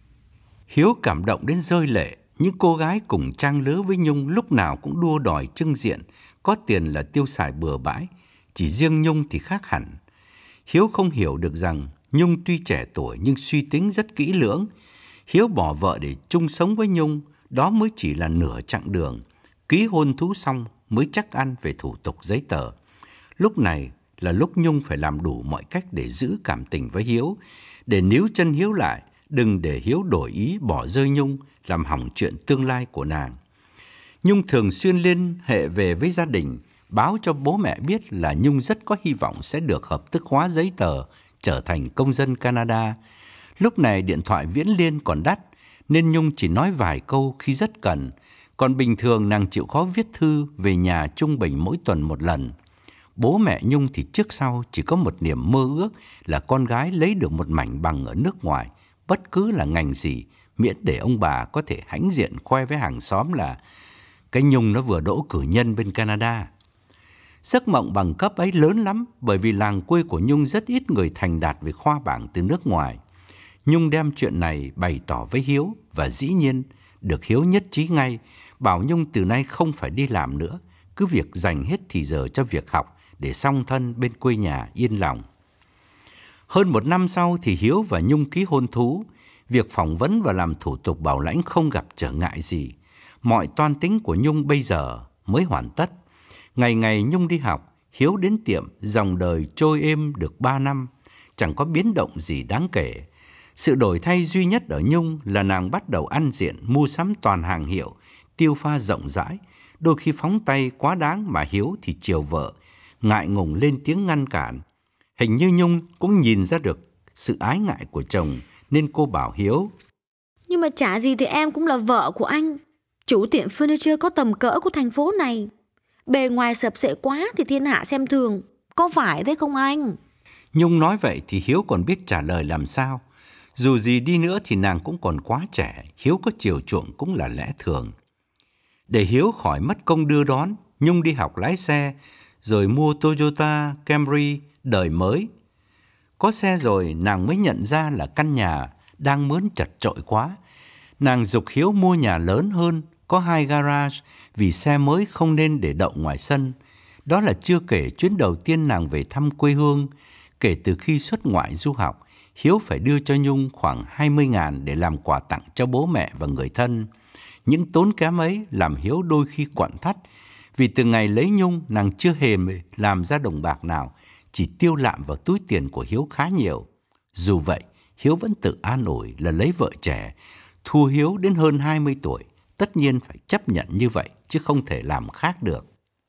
Hiếu cảm động đến rơi lệ. Những cô gái cùng trang lứa với Nhung lúc nào cũng đua đòi trưng diện, có tiền là tiêu xài bừa bãi. Chỉ riêng Nhung thì khác hẳn. Hiếu không hiểu được rằng Nhung tuy trẻ tuổi nhưng suy tính rất kỹ lưỡng. Hiếu bỏ vợ để chung sống với Nhung, đó mới chỉ là nửa chặng đường. Ký hôn thú xong mới chắc ăn về thủ tục giấy tờ. Lúc này là lúc Nhung phải làm đủ mọi cách để giữ cảm tình với Hiếu, để níu chân Hiếu lại, đừng để Hiếu đổi ý bỏ rơi Nhung, làm hỏng chuyện tương lai của nàng. Nhung thường xuyên liên hệ về với gia đình, báo cho bố mẹ biết là Nhung rất có hy vọng sẽ được hợp thức hóa giấy tờ, trở thành công dân Canada. Lúc này điện thoại viễn liên còn đắt, nên Nhung chỉ nói vài câu khi rất cần, còn bình thường nàng chịu khó viết thư về nhà trung bình mỗi tuần một lần. Bố mẹ Nhung thì trước sau chỉ có một niềm mơ ước là con gái lấy được một mảnh bằng ở nước ngoài, bất cứ là ngành gì, miễn để ông bà có thể hãnh diện khoe với hàng xóm là cái Nhung nó vừa đỗ cử nhân bên Canada. Giấc mộng bằng cấp ấy lớn lắm, bởi vì làng quê của Nhung rất ít người thành đạt về khoa bảng từ nước ngoài. Nhung đem chuyện này bày tỏ với Hiếu, và dĩ nhiên được Hiếu nhất trí ngay, bảo Nhung từ nay không phải đi làm nữa, cứ việc dành hết thì giờ cho việc học để song thân bên quê nhà yên lòng. Hơn một năm sau thì Hiếu và Nhung ký hôn thú. Việc phỏng vấn và làm thủ tục bảo lãnh không gặp trở ngại gì. Mọi toan tính của Nhung bây giờ mới hoàn tất. Ngày ngày Nhung đi học, Hiếu đến tiệm, dòng đời trôi êm được ba năm, chẳng có biến động gì đáng kể. Sự đổi thay duy nhất ở Nhung là nàng bắt đầu ăn diện, mua sắm toàn hàng hiệu, tiêu pha rộng rãi, đôi khi phóng tay quá đáng mà Hiếu thì chiều vợ, ngại ngùng lên tiếng ngăn cản. Hình như Nhung cũng nhìn ra được sự ái ngại của chồng, nên cô bảo Hiếu: Nhưng mà chả gì thì em cũng là vợ của anh, chủ tiệm furniture có tầm cỡ của thành phố này. Bề ngoài sập sệ quá thì thiên hạ xem thường, có phải thế không anh? Nhung nói vậy thì Hiếu còn biết trả lời làm sao. Dù gì đi nữa thì nàng cũng còn quá trẻ, Hiếu có chiều chuộng cũng là lẽ thường. Để Hiếu khỏi mất công đưa đón, Nhung đi học lái xe, rồi mua Toyota Camry đời mới. Có xe rồi nàng mới nhận ra là căn nhà đang mướn chật chội quá. Nàng giục Hiếu mua nhà lớn hơn, có hai garage, vì xe mới không nên để đậu ngoài sân. Đó là chưa kể chuyến đầu tiên nàng về thăm quê hương. Kể từ khi xuất ngoại du học, Hiếu phải đưa cho Nhung khoảng hai mươi ngàn để làm quà tặng cho bố mẹ và người thân. Những tốn kém ấy làm Hiếu đôi khi quặn thắt, vì từ ngày lấy Nhung nàng chưa hề làm ra đồng bạc nào, chỉ tiêu lạm vào túi tiền của Hiếu khá nhiều. Dù vậy, Hiếu vẫn tự an ủi là lấy vợ trẻ, thua Hiếu đến hơn hai mươi tuổi, tất nhiên phải chấp nhận như vậy, chứ không thể làm khác được.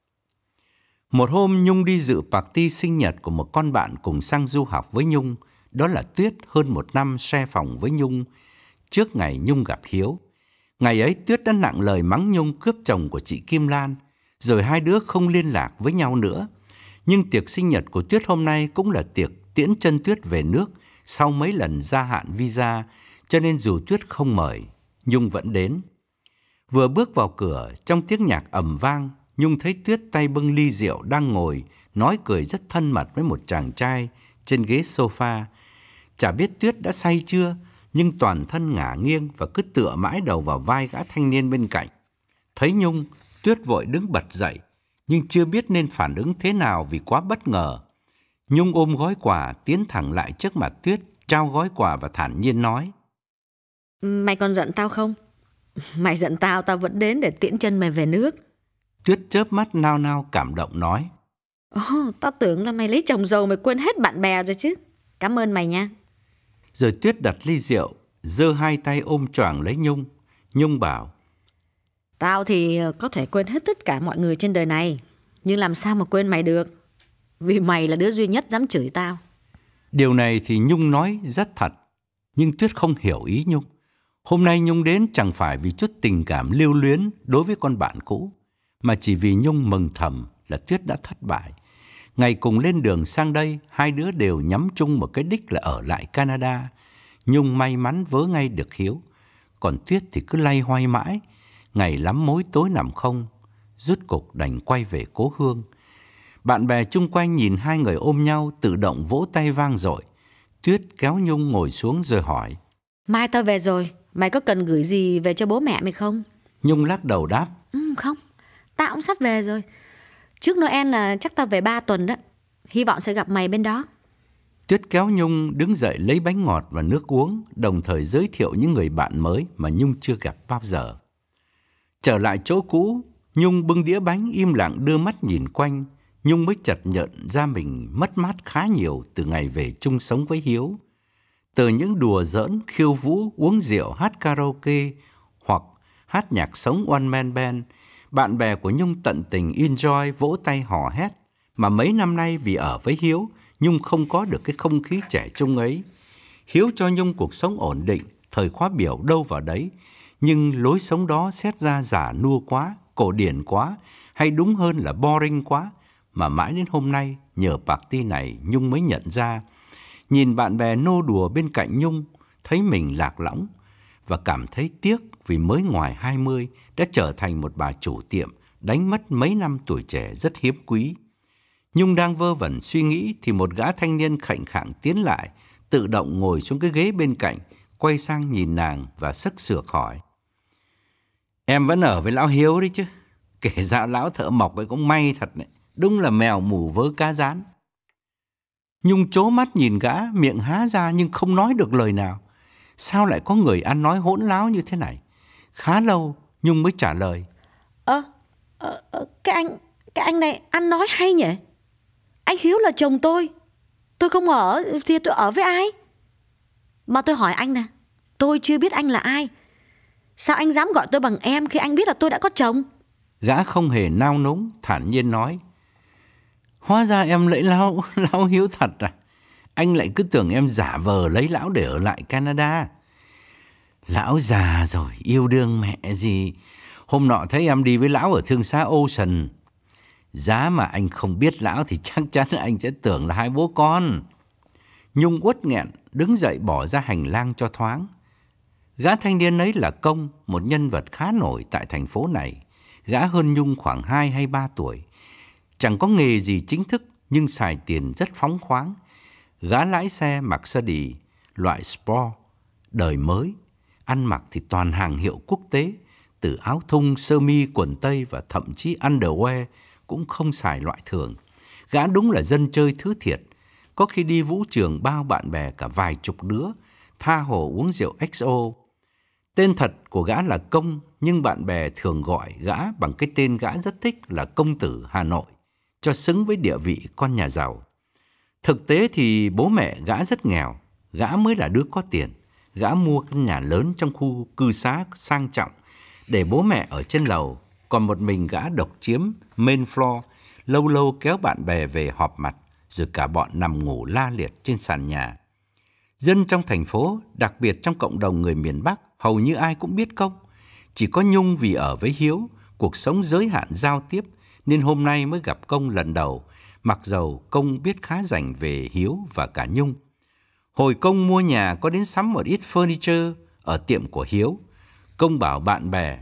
Một hôm Nhung đi dự party sinh nhật của một con bạn cùng sang du học với Nhung, đó là Tuyết, hơn một năm share phòng với Nhung, trước ngày Nhung gặp Hiếu. Ngày ấy Tuyết đã nặng lời mắng Nhung cướp chồng của chị Kim Lan, rồi hai đứa không liên lạc với nhau nữa. Nhưng tiệc sinh nhật của Tuyết hôm nay cũng là tiệc tiễn chân Tuyết về nước sau mấy lần gia hạn visa, cho nên dù Tuyết không mời, Nhung vẫn đến. Vừa bước vào cửa, trong tiếng nhạc ầm vang, Nhung thấy Tuyết tay bưng ly rượu đang ngồi, nói cười rất thân mật với một chàng trai trên ghế sofa. Chả biết Tuyết đã say chưa, nhưng toàn thân ngả nghiêng và cứ tựa mãi đầu vào vai gã thanh niên bên cạnh. Thấy Nhung, Tuyết vội đứng bật dậy, nhưng chưa biết nên phản ứng thế nào vì quá bất ngờ. Nhung ôm gói quà tiến thẳng lại trước mặt Tuyết, trao gói quà và thản nhiên nói: Mày còn giận tao không? Mày giận tao, tao vẫn đến để tiễn chân mày về nước. Tuyết chớp mắt nao nao cảm động nói: Ồ, tao tưởng là mày lấy chồng giàu mày quên hết bạn bè rồi chứ. Cảm ơn mày nha. Rồi Tuyết đặt ly rượu, giơ hai tay ôm choàng lấy Nhung. Nhung bảo: Tao thì có thể quên hết tất cả mọi người trên đời này, nhưng làm sao mà quên mày được, vì mày là đứa duy nhất dám chửi tao. Điều này thì Nhung nói rất thật, nhưng Tuyết không hiểu ý Nhung. Hôm nay Nhung đến chẳng phải vì chút tình cảm lưu luyến đối với con bạn cũ, mà chỉ vì Nhung mừng thầm là Tuyết đã thất bại. Ngày cùng lên đường sang đây, hai đứa đều nhắm chung một cái đích là ở lại Canada. Nhung may mắn vớ ngay được Hiếu, còn Tuyết thì cứ loay hoay mãi, ngày lắm mối tối nằm không, rốt cục đành quay về cố hương. Bạn bè chung quanh nhìn hai người ôm nhau tự động vỗ tay vang dội. Tuyết kéo Nhung ngồi xuống rồi hỏi: Mai tao về rồi, mày có cần gửi gì về cho bố mẹ mày không? Nhung lắc đầu đáp: Ừ, không, tao cũng sắp về rồi. Trước Noel là chắc tao về ba tuần đó. Hy vọng sẽ gặp mày bên đó. Tuyết kéo Nhung đứng dậy lấy bánh ngọt và nước uống, đồng thời giới thiệu những người bạn mới mà Nhung chưa gặp bao giờ. Trở lại chỗ cũ, Nhung bưng đĩa bánh im lặng đưa mắt nhìn quanh. Nhung mới chợt nhận ra mình mất mát khá nhiều từ ngày về chung sống với Hiếu. Từ những đùa giỡn, khiêu vũ, uống rượu, hát karaoke hoặc hát nhạc sống one man band, bạn bè của Nhung tận tình enjoy, vỗ tay hò hét. Mà mấy năm nay vì ở với Hiếu, Nhung không có được cái không khí trẻ trung ấy. Hiếu cho Nhung cuộc sống ổn định, thời khóa biểu đâu vào đấy, nhưng lối sống đó xét ra giả nua quá, cổ điển quá, hay đúng hơn là boring quá, mà mãi đến hôm nay nhờ party này Nhung mới nhận ra. Nhìn bạn bè nô đùa bên cạnh Nhung, thấy mình lạc lõng và cảm thấy tiếc vì mới ngoài hai mươi đã trở thành một bà chủ tiệm, đánh mất mấy năm tuổi trẻ rất hiếm quý. Nhung đang vơ vẩn suy nghĩ thì một gã thanh niên khệnh khạng tiến lại, tự động ngồi xuống cái ghế bên cạnh, quay sang nhìn nàng và sấc sược hỏi: Em vẫn ở với lão Hiếu đấy chứ? Kể ra lão thợ mộc ấy cũng may thật đấy, đúng là mèo mù vớ cá rán. Nhung trố mắt nhìn gã, miệng há ra nhưng không nói được lời nào. Sao lại có người ăn nói hỗn láo như thế này? Khá lâu Nhung mới trả lời: Ơ, ờ, ờ, cái anh, cái anh này ăn nói hay nhỉ? Anh Hiếu là chồng tôi. Tôi không ở thì tôi ở với ai? Mà tôi hỏi anh nè, tôi chưa biết anh là ai. Sao anh dám gọi tôi bằng em khi anh biết là tôi đã có chồng? Gã không hề nao núng, thản nhiên nói: Hóa ra em lấy lão, lão Hiếu thật à? Anh lại cứ tưởng em giả vờ lấy lão để ở lại Canada. Lão già rồi, yêu đương mẹ gì. Hôm nọ thấy em đi với lão ở thương xá Ocean. Giá mà anh không biết lão thì chắc chắn anh sẽ tưởng là hai bố con. Nhung uất nghẹn, đứng dậy bỏ ra hành lang cho thoáng. Gã thanh niên ấy là Công, một nhân vật khá nổi tại thành phố này. Gã hơn Nhung khoảng hai hay ba tuổi. Chẳng có nghề gì chính thức nhưng xài tiền rất phóng khoáng. Gã lái xe Mercedes loại Sport, đời mới. Ăn mặc thì toàn hàng hiệu quốc tế, từ áo thun, sơ mi, quần tây và thậm chí underwear cũng không xài loại thường. Gã đúng là dân chơi thứ thiệt. Có khi đi vũ trường bao bạn bè cả vài chục đứa, tha hồ uống rượu ích o. Tên thật của gã là Công, nhưng bạn bè thường gọi gã bằng cái tên gã rất thích là Công tử Hà Nội, cho xứng với địa vị con nhà giàu. Thực tế thì bố mẹ gã rất nghèo, gã mới là đứa có tiền. Gã mua căn nhà lớn trong khu cư xá sang trọng để bố mẹ ở trên lầu, còn một mình gã độc chiếm main floor, lâu lâu kéo bạn bè về họp mặt, rồi cả bọn nằm ngủ la liệt trên sàn nhà. Dân trong thành phố, đặc biệt trong cộng đồng người miền Bắc, hầu như ai cũng biết Công. Chỉ có Nhung vì ở với Hiếu, cuộc sống giới hạn giao tiếp, nên hôm nay mới gặp Công lần đầu, mặc dầu Công biết khá rành về Hiếu và cả Nhung. Hồi Công mua nhà có đến sắm một ít furniture ở tiệm của Hiếu. Công bảo bạn bè: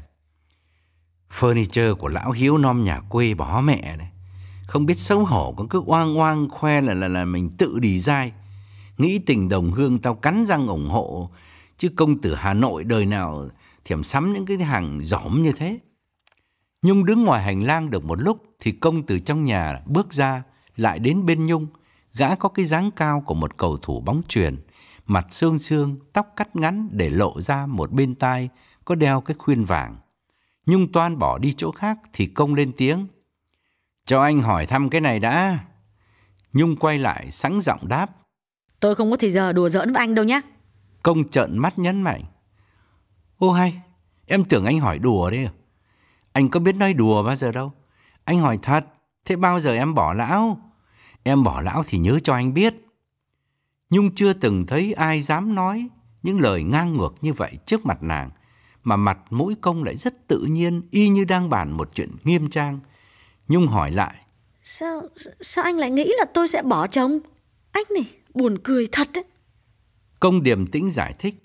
Furniture của lão Hiếu nom nhà quê bỏ mẹ này. Không biết xấu hổ còn cứ oang oang khoe là là, là mình tự design. Nghĩ tình đồng hương tao cắn răng ủng hộ, chứ công tử Hà Nội đời nào thèm sắm những cái hàng giỏm như thế. Nhung đứng ngoài hành lang được một lúc thì Công từ trong nhà bước ra, lại đến bên Nhung. Gã có cái dáng cao của một cầu thủ bóng chuyền, mặt xương xương, tóc cắt ngắn để lộ ra một bên tai có đeo cái khuyên vàng. Nhung toan bỏ đi chỗ khác thì Công lên tiếng: Cho anh hỏi thăm cái này đã. Nhung quay lại sẵn giọng đáp. Tôi không có thì giờ đùa giỡn với anh đâu nhé. Công trợn mắt nhấn mạnh. Ô hay, em tưởng anh hỏi đùa đấy à? Anh có biết nói đùa bao giờ đâu. Anh hỏi thật, thế bao giờ em bỏ lão? Em bỏ lão thì nhớ cho anh biết. Nhung chưa từng thấy ai dám nói những lời ngang ngược như vậy trước mặt nàng, mà mặt mũi Công lại rất tự nhiên, y như đang bàn một chuyện nghiêm trang. Nhung hỏi lại. Sao, sao anh lại nghĩ là tôi sẽ bỏ chồng? Anh này, buồn cười thật ấy. Công điềm tĩnh giải thích.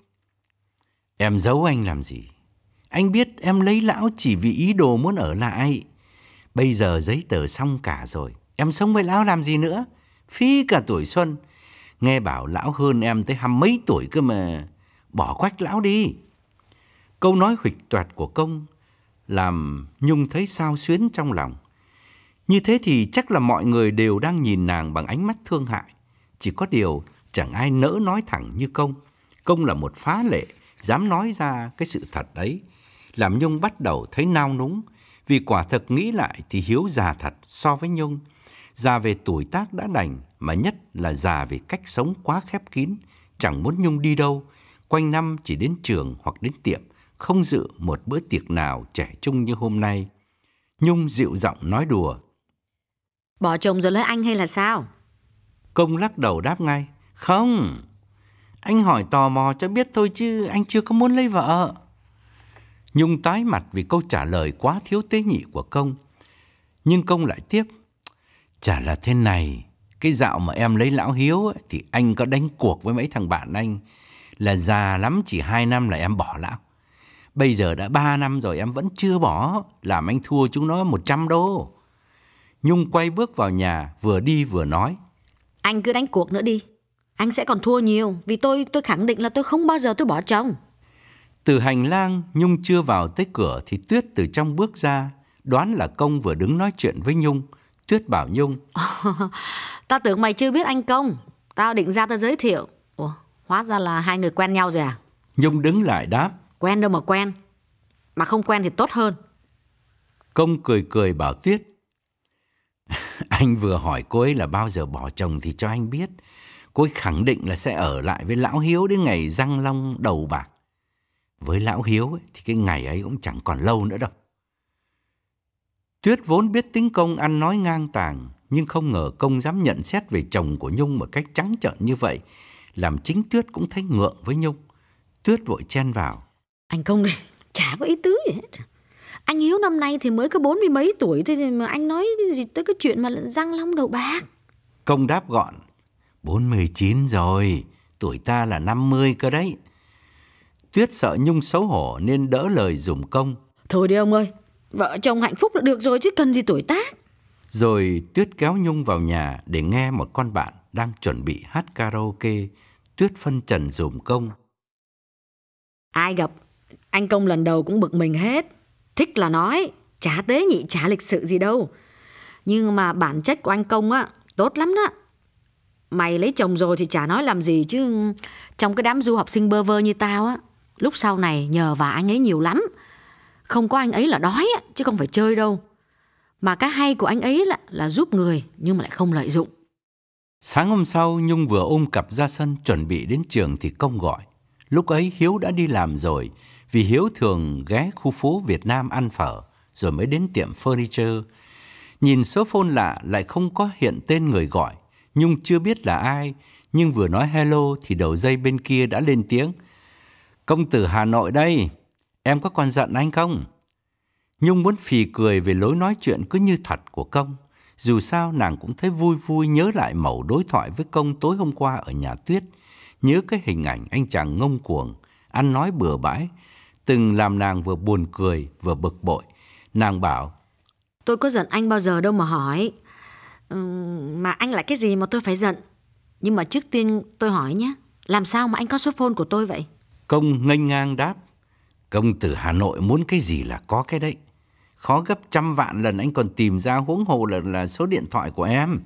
Em giấu anh làm gì? Anh biết em lấy lão chỉ vì ý đồ muốn ở lại. Bây giờ giấy tờ xong cả rồi, em sống với lão làm gì nữa? Phí cả tuổi xuân. Nghe bảo lão hơn em tới hăm mấy tuổi cơ mà. Bỏ quách lão đi. Câu nói huỵch toẹt của Công làm Nhung thấy xao xuyến trong lòng. Như thế thì chắc là mọi người đều đang nhìn nàng bằng ánh mắt thương hại. Chỉ có điều chẳng ai nỡ nói thẳng như Công. Công là một phá lệ, dám nói ra cái sự thật ấy. Làm Nhung bắt đầu thấy nao núng. Vì quả thực nghĩ lại thì Hiếu già thật so với Nhung. Già về tuổi tác đã đành, mà nhất là già về cách sống quá khép kín. Chẳng muốn Nhung đi đâu, quanh năm chỉ đến trường hoặc đến tiệm, không dự một bữa tiệc nào trẻ trung như hôm nay. Nhung dịu giọng nói đùa. Bỏ chồng rồi lấy anh hay là sao? Công lắc đầu đáp ngay. Không, anh hỏi tò mò cho biết thôi chứ anh chưa có muốn lấy vợ. Nhung tái mặt vì câu trả lời quá thiếu tế nhị của Công. Nhưng Công lại tiếp. Chả là thế này, cái dạo mà em lấy lão Hiếu ấy, thì anh có đánh cuộc với mấy thằng bạn anh là già lắm chỉ hai năm là em bỏ lão. Bây giờ đã ba năm rồi em vẫn chưa bỏ, làm anh thua chúng nó một trăm đô. Nhung quay bước vào nhà, vừa đi vừa nói. Anh cứ đánh cuộc nữa đi, anh sẽ còn thua nhiều, vì tôi tôi khẳng định là tôi không bao giờ tôi bỏ chồng. Từ hành lang, Nhung chưa vào tới cửa thì Tuyết từ trong bước ra, đoán là Công vừa đứng nói chuyện với Nhung. Tuyết bảo Nhung. Tao tưởng mày chưa biết anh Công, tao định ra tao giới thiệu. Ủa, hóa ra là hai người quen nhau rồi à? Nhung đứng lại đáp. Quen đâu mà quen, mà không quen thì tốt hơn. Công cười cười bảo Tuyết. Anh vừa hỏi cô ấy là bao giờ bỏ chồng thì cho anh biết. Cô ấy khẳng định là sẽ ở lại với lão Hiếu đến ngày răng long đầu bạc. Với lão Hiếu ấy, thì cái ngày ấy cũng chẳng còn lâu nữa đâu. Tuyết vốn biết tính Công ăn nói ngang tàng, nhưng không ngờ Công dám nhận xét về chồng của Nhung một cách trắng trợn như vậy, làm chính Tuyết cũng thấy ngượng với Nhung. Tuyết vội chen vào. Anh Công này, chả có ý tứ gì hết. Anh Hiếu năm nay thì mới có bốn mươi mấy tuổi thôi mà anh nói gì tới cái chuyện mà răng long đầu bạc. Công đáp gọn. Bốn mươi chín rồi, tuổi ta là năm mươi cơ đấy. Tuyết sợ Nhung xấu hổ nên đỡ lời dùm Công. Thôi đi ông ơi, vợ chồng hạnh phúc là được rồi chứ cần gì tuổi tác. Rồi Tuyết kéo Nhung vào nhà để nghe một con bạn đang chuẩn bị hát karaoke. Tuyết phân trần dùm Công. Ai gặp anh Công lần đầu cũng bực mình hết. Thích là nói, chả tế nhị chả lịch sự gì đâu. Nhưng mà bản chất của anh Công á, tốt lắm đó. Mày lấy chồng rồi thì chả nói làm gì chứ. Trong cái đám du học sinh bơ vơ như tao á, lúc sau này nhờ vả anh ấy nhiều lắm. Không có anh ấy là đói á, chứ không phải chơi đâu. Mà cái hay của anh ấy là, là giúp người nhưng mà lại không lợi dụng. Sáng hôm sau, Nhung vừa ôm cặp ra sân chuẩn bị đến trường thì Công gọi. Lúc ấy Hiếu đã đi làm rồi, vì Hiếu thường ghé khu phố Việt Nam ăn phở, rồi mới đến tiệm furniture. Nhìn số phone lạ lại không có hiện tên người gọi. Nhung chưa biết là ai, nhưng vừa nói hello thì đầu dây bên kia đã lên tiếng. Công tử Hà Nội đây, em có còn giận anh không? Nhung muốn phì cười về lối nói chuyện cứ như thật của Công. Dù sao nàng cũng thấy vui vui nhớ lại mẩu đối thoại với Công tối hôm qua ở nhà Tuyết. Nhớ cái hình ảnh anh chàng ngông cuồng, ăn nói bừa bãi, từng làm nàng vừa buồn cười vừa bực bội. Nàng bảo, tôi có giận anh bao giờ đâu mà hỏi. Ừ, mà anh lại cái gì mà tôi phải giận? Nhưng mà trước tiên tôi hỏi nhé, làm sao mà anh có số phone của tôi vậy? Công nghênh ngang đáp, công tử Hà Nội muốn cái gì là có cái đấy. Khó gấp trăm vạn lần anh còn tìm ra, huống hồ là, là số điện thoại của em.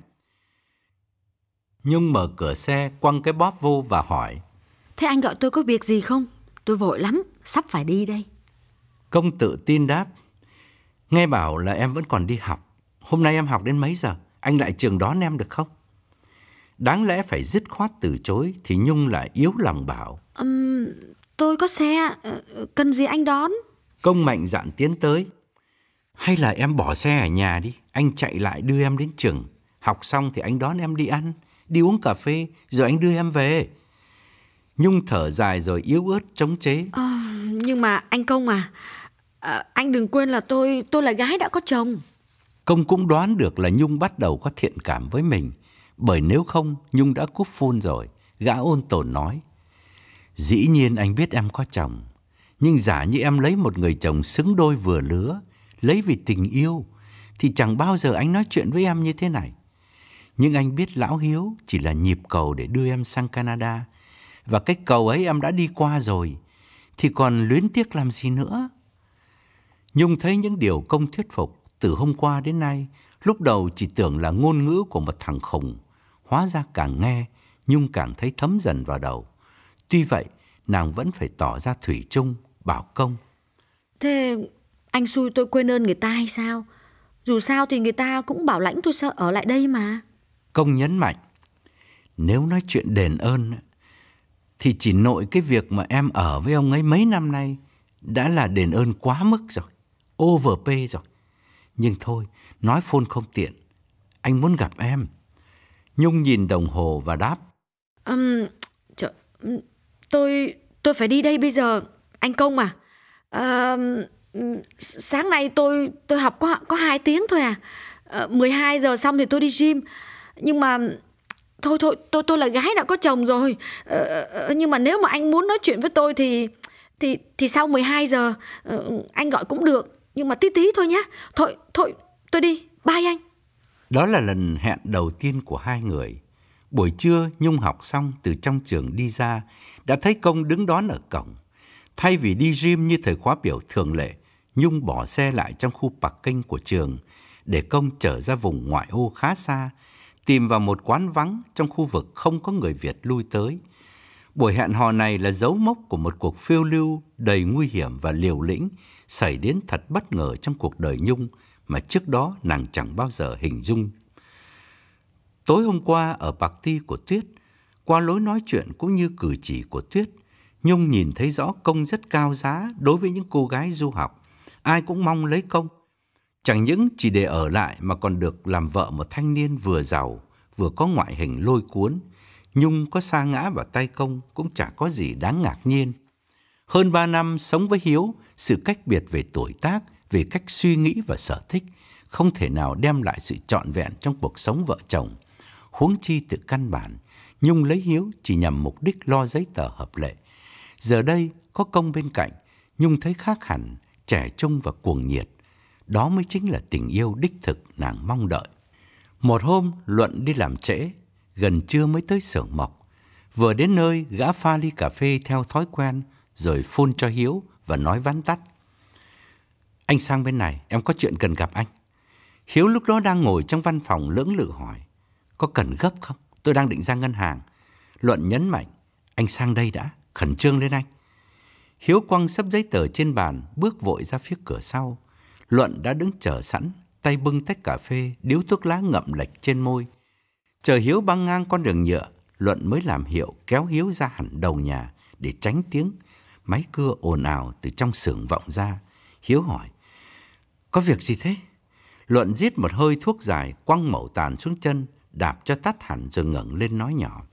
Nhung mở cửa xe, quăng cái bóp vô và hỏi, thế anh gọi tôi có việc gì không? Tôi vội lắm, sắp phải đi đây. Công tự tin đáp, nghe bảo là em vẫn còn đi học. Hôm nay em học đến mấy giờ? Anh lại trường đón em được không? Đáng lẽ phải dứt khoát từ chối thì Nhung lại yếu lòng bảo. um, Tôi có xe, cần gì anh đón? Công mạnh dạn tiến tới. Hay là em bỏ xe ở nhà đi, anh chạy lại đưa em đến trường. Học xong thì anh đón em đi ăn, đi uống cà phê, rồi anh đưa em về. Nhung thở dài rồi yếu ớt chống chế. À, nhưng mà anh Công à, à, anh đừng quên là tôi tôi là gái đã có chồng. Công cũng đoán được là Nhung bắt đầu có thiện cảm với mình, bởi nếu không Nhung đã cúp phone rồi. Gã ôn tồn nói. Dĩ nhiên anh biết em có chồng, nhưng giả như em lấy một người chồng xứng đôi vừa lứa, lấy vì tình yêu, thì chẳng bao giờ anh nói chuyện với em như thế này. Nhưng anh biết lão Hiếu chỉ là nhịp cầu để đưa em sang Canada, và cái cầu ấy em đã đi qua rồi, thì còn luyến tiếc làm gì nữa. Nhung thấy những điều Công thuyết phục từ hôm qua đến nay, lúc đầu chỉ tưởng là ngôn ngữ của một thằng khùng, hóa ra càng nghe, Nhung càng thấy thấm dần vào đầu. Tuy vậy, nàng vẫn phải tỏ ra thủy chung, bảo Công. Thế anh xui tôi quên ơn người ta hay sao? Dù sao thì người ta cũng bảo lãnh tôi sao ở lại đây mà. Công nhấn mạnh. Nếu nói chuyện đền ơn, thì chỉ nội cái việc mà em ở với ông ấy mấy năm nay đã là đền ơn quá mức rồi, overpay rồi. Nhưng thôi, nói phone không tiện, anh muốn gặp em. Nhung nhìn đồng hồ và đáp. Um, trời, tôi tôi phải đi đây bây giờ, anh Công à. À, sáng nay tôi tôi học có có hai tiếng thôi à. à. mười hai giờ xong thì tôi đi gym. Nhưng mà thôi thôi tôi tôi là gái đã có chồng rồi. À, nhưng mà nếu mà anh muốn nói chuyện với tôi thì thì thì sau mười hai giờ anh gọi cũng được, nhưng mà tí tí thôi nhé. Thôi thôi tôi đi, bye anh. Đó là lần hẹn đầu tiên của hai người. Buổi trưa Nhung học xong từ trong trường đi ra, đã thấy Công đứng đón ở cổng. Thay vì đi gym như thời khóa biểu thường lệ, Nhung bỏ xe lại trong khu parking của trường để Công trở ra vùng ngoại ô khá xa, tìm vào một quán vắng trong khu vực không có người Việt lui tới. Buổi hẹn hò này là dấu mốc của một cuộc phiêu lưu đầy nguy hiểm và liều lĩnh xảy đến thật bất ngờ trong cuộc đời Nhung mà trước đó nàng chẳng bao giờ hình dung. Tối hôm qua ở party của Tuyết, qua lối nói chuyện cũng như cử chỉ của Tuyết, Nhung nhìn thấy rõ Công rất cao giá đối với những cô gái du học. Ai cũng mong lấy Công, chẳng những chỉ để ở lại mà còn được làm vợ một thanh niên vừa giàu, vừa có ngoại hình lôi cuốn. Nhung có sa ngã vào tay Công cũng chả có gì đáng ngạc nhiên. Hơn ba năm sống với Hiếu, sự cách biệt về tuổi tác, về cách suy nghĩ và sở thích không thể nào đem lại sự trọn vẹn trong cuộc sống vợ chồng. Huống chi từ căn bản, Nhung lấy Hiếu chỉ nhằm mục đích lo giấy tờ hợp lệ. Giờ đây có Công bên cạnh, Nhung thấy khác hẳn, trẻ trung và cuồng nhiệt. Đó mới chính là tình yêu đích thực nàng mong đợi. Một hôm Luận đi làm trễ, gần trưa mới tới xưởng mộc. Vừa đến nơi, gã pha ly cà phê theo thói quen, rồi phone cho Hiếu và nói vắn tắt. Anh sang bên này, em có chuyện cần gặp anh. Hiếu lúc đó đang ngồi trong văn phòng lưỡng lự hỏi. Có cần gấp không? Tôi đang định ra ngân hàng. Luận nhấn mạnh. Anh sang đây đã, khẩn trương lên anh. Hiếu quăng sấp giấy tờ trên bàn, bước vội ra phía cửa sau. Luận đã đứng chờ sẵn, tay bưng tách cà phê, điếu thuốc lá ngậm lệch trên môi. Chờ Hiếu băng ngang con đường nhựa, Luận mới làm hiệu kéo Hiếu ra hẳn đầu nhà để tránh tiếng máy cưa ồn ào từ trong xưởng vọng ra. Hiếu hỏi, có việc gì thế? Luận rít một hơi thuốc dài, quăng mẩu tàn xuống chân, đạp cho tắt hẳn rồi ngẩng lên nói nhỏ.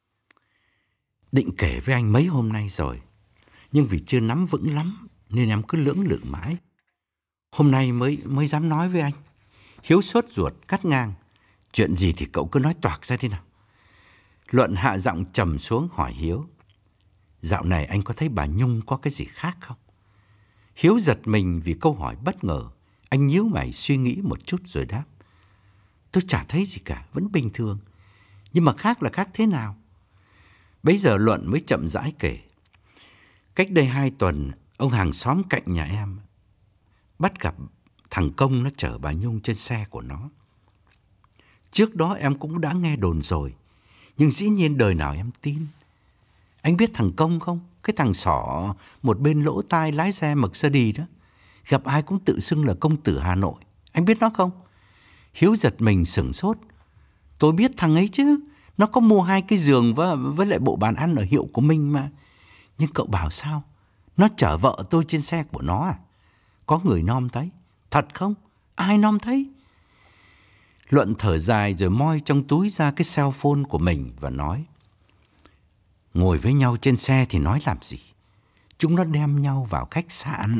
Định kể với anh mấy hôm nay rồi, nhưng vì chưa nắm vững lắm nên em cứ lưỡng lự mãi. Hôm nay mới mới dám nói với anh. Hiếu sốt ruột cắt ngang. Chuyện gì thì cậu cứ nói toạc ra đi nào. Luận hạ giọng trầm xuống hỏi Hiếu. Dạo này anh có thấy bà Nhung có cái gì khác không? Hiếu giật mình vì câu hỏi bất ngờ. Anh nhíu mày suy nghĩ một chút rồi đáp. Tôi chả thấy gì cả, vẫn bình thường. Nhưng mà khác là khác thế nào? Bấy giờ Luận mới chậm rãi kể. Cách đây hai tuần, ông hàng xóm cạnh nhà em bắt gặp thằng Công nó chở bà Nhung trên xe của nó. Trước đó em cũng đã nghe đồn rồi, nhưng dĩ nhiên đời nào em tin. Anh biết thằng Công không? Cái thằng xỏ một bên lỗ tai lái xe Mercedes đó. Gặp ai cũng tự xưng là công tử Hà Nội. Anh biết nó không? Hiếu giật mình sửng sốt. Tôi biết thằng ấy chứ. Nó có mua hai cái giường với, với lại bộ bàn ăn ở hiệu của mình mà. Nhưng cậu bảo sao? Nó chở vợ tôi trên xe của nó à? Có người nom thấy. Thật không? Ai nom thấy? Luận thở dài rồi moi trong túi ra cái cell phone của mình và nói. Ngồi với nhau trên xe thì nói làm gì? Chúng nó đem nhau vào khách sạn.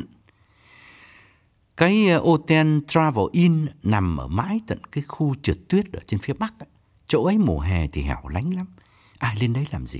Cái Hotel Travel Inn nằm ở mãi tận cái khu trượt tuyết ở trên phía Bắc ấy. Chỗ ấy mùa hè thì hẻo lánh lắm. Ai lên đấy làm gì?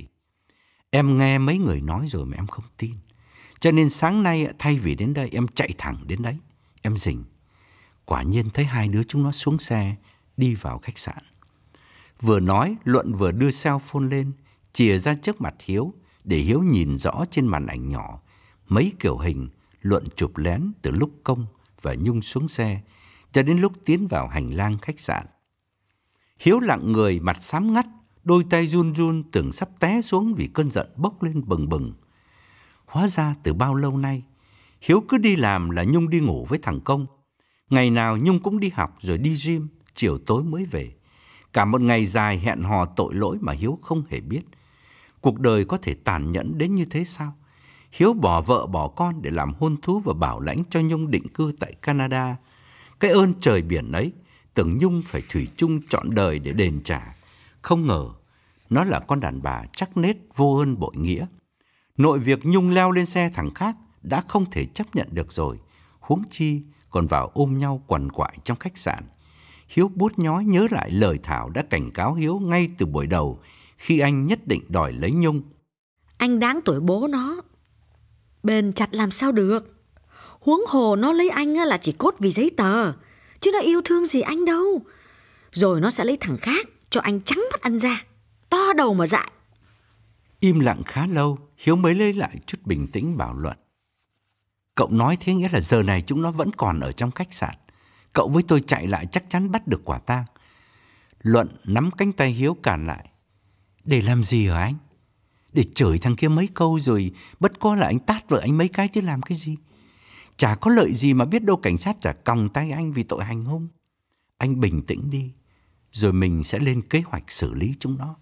Em nghe mấy người nói rồi mà em không tin. Cho nên sáng nay thay vì đến đây em chạy thẳng đến đấy. Em rình. Quả nhiên thấy hai đứa chúng nó xuống xe đi vào khách sạn. Vừa nói, Luận vừa đưa cell phone lên, chìa ra trước mặt Hiếu để Hiếu nhìn rõ trên màn ảnh nhỏ mấy kiểu hình Luận chụp lén từ lúc Công và Nhung xuống xe cho đến lúc tiến vào hành lang khách sạn. Hiếu lặng người, mặt xám ngắt, đôi tay run run tưởng sắp té xuống vì cơn giận bốc lên bừng bừng. Hóa ra từ bao lâu nay, Hiếu cứ đi làm là Nhung đi ngủ với thằng Công. Ngày nào Nhung cũng đi học rồi đi gym, chiều tối mới về. Cả một ngày dài hẹn hò tội lỗi mà Hiếu không hề biết. Cuộc đời có thể tàn nhẫn đến như thế sao? Hiếu bỏ vợ bỏ con để làm hôn thú và bảo lãnh cho Nhung định cư tại Canada. Cái ơn trời biển ấy, tưởng Nhung phải thủy chung trọn đời để đền trả. Không ngờ, nó là con đàn bà chắc nết vô ơn bội nghĩa. Nội việc Nhung leo lên xe thằng khác đã không thể chấp nhận được rồi. Huống chi còn vào ôm nhau quằn quại trong khách sạn. Hiếu bút nhói nhớ lại lời Thảo đã cảnh cáo Hiếu ngay từ buổi đầu khi anh nhất định đòi lấy Nhung. Anh đáng tuổi bố nó. Bền chặt làm sao được. Huống hồ nó lấy anh là chỉ cốt vì giấy tờ, chứ nó yêu thương gì anh đâu. Rồi nó sẽ lấy thằng khác cho anh trắng mắt ăn ra. To đầu mà dại. Im lặng khá lâu, Hiếu mới lấy lại chút bình tĩnh bảo Luận. Cậu nói thế nghĩa là giờ này chúng nó vẫn còn ở trong khách sạn. Cậu với tôi chạy lại chắc chắn bắt được quả tang. Luận nắm cánh tay Hiếu cản lại. Để làm gì hả anh? Để chửi thằng kia mấy câu rồi bất quá là anh tát vợ anh mấy cái chứ làm cái gì. Chả có lợi gì mà biết đâu cảnh sát chả còng tay anh vì tội hành hung. Anh bình tĩnh đi, rồi mình sẽ lên kế hoạch xử lý chúng nó.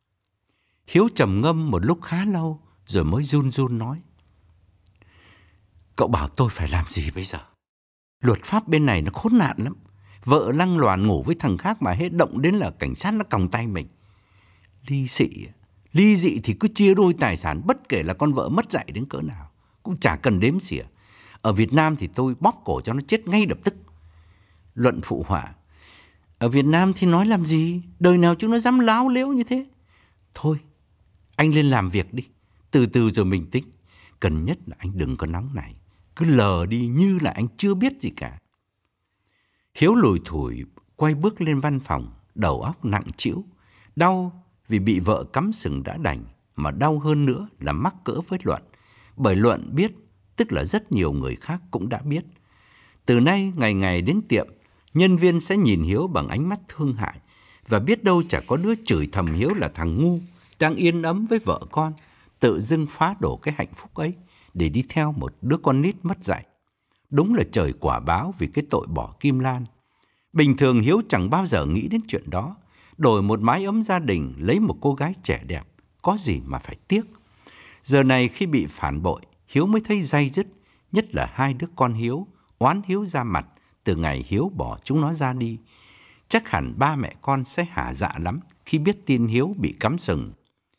Hiếu trầm ngâm một lúc khá lâu rồi mới run run nói. Cậu bảo tôi phải làm gì bây giờ? Luật pháp bên này nó khốn nạn lắm. Vợ lăng loàn ngủ với thằng khác mà hết động đến là cảnh sát nó còng tay mình. Ly dị, ly dị thì cứ chia đôi tài sản bất kể là con vợ mất dạy đến cỡ nào. Cũng chả cần đếm xỉa. Ở Việt Nam thì tôi bóp cổ cho nó chết ngay lập tức. Luận phụ họa. Ở Việt Nam thì nói làm gì? Đời nào chúng nó dám láo lếu như thế. Thôi, anh lên làm việc đi. Từ từ rồi mình tính. Cần nhất là anh đừng có nóng này. Cứ lờ đi như là anh chưa biết gì cả. Hiếu lủi thủi quay bước lên văn phòng, đầu óc nặng trĩu. Đau vì bị vợ cắm sừng đã đành, mà đau hơn nữa là mắc cỡ với Luận. Bởi Luận biết, tức là rất nhiều người khác cũng đã biết. Từ nay ngày ngày đến tiệm, nhân viên sẽ nhìn Hiếu bằng ánh mắt thương hại. Và biết đâu chả có đứa chửi thầm Hiếu là thằng ngu, đang yên ấm với vợ con, tự dưng phá đổ cái hạnh phúc ấy để đi theo một đứa con nít mất dạy. Đúng là trời quả báo vì cái tội bỏ Kim Lan. Bình thường Hiếu chẳng bao giờ nghĩ đến chuyện đó. Đổi một mái ấm gia đình, lấy một cô gái trẻ đẹp, có gì mà phải tiếc. Giờ này khi bị phản bội, Hiếu mới thấy day dứt. Nhất là hai đứa con Hiếu, oán Hiếu ra mặt từ ngày Hiếu bỏ chúng nó ra đi. Chắc hẳn ba mẹ con sẽ hả dạ lắm khi biết tin Hiếu bị cắm sừng.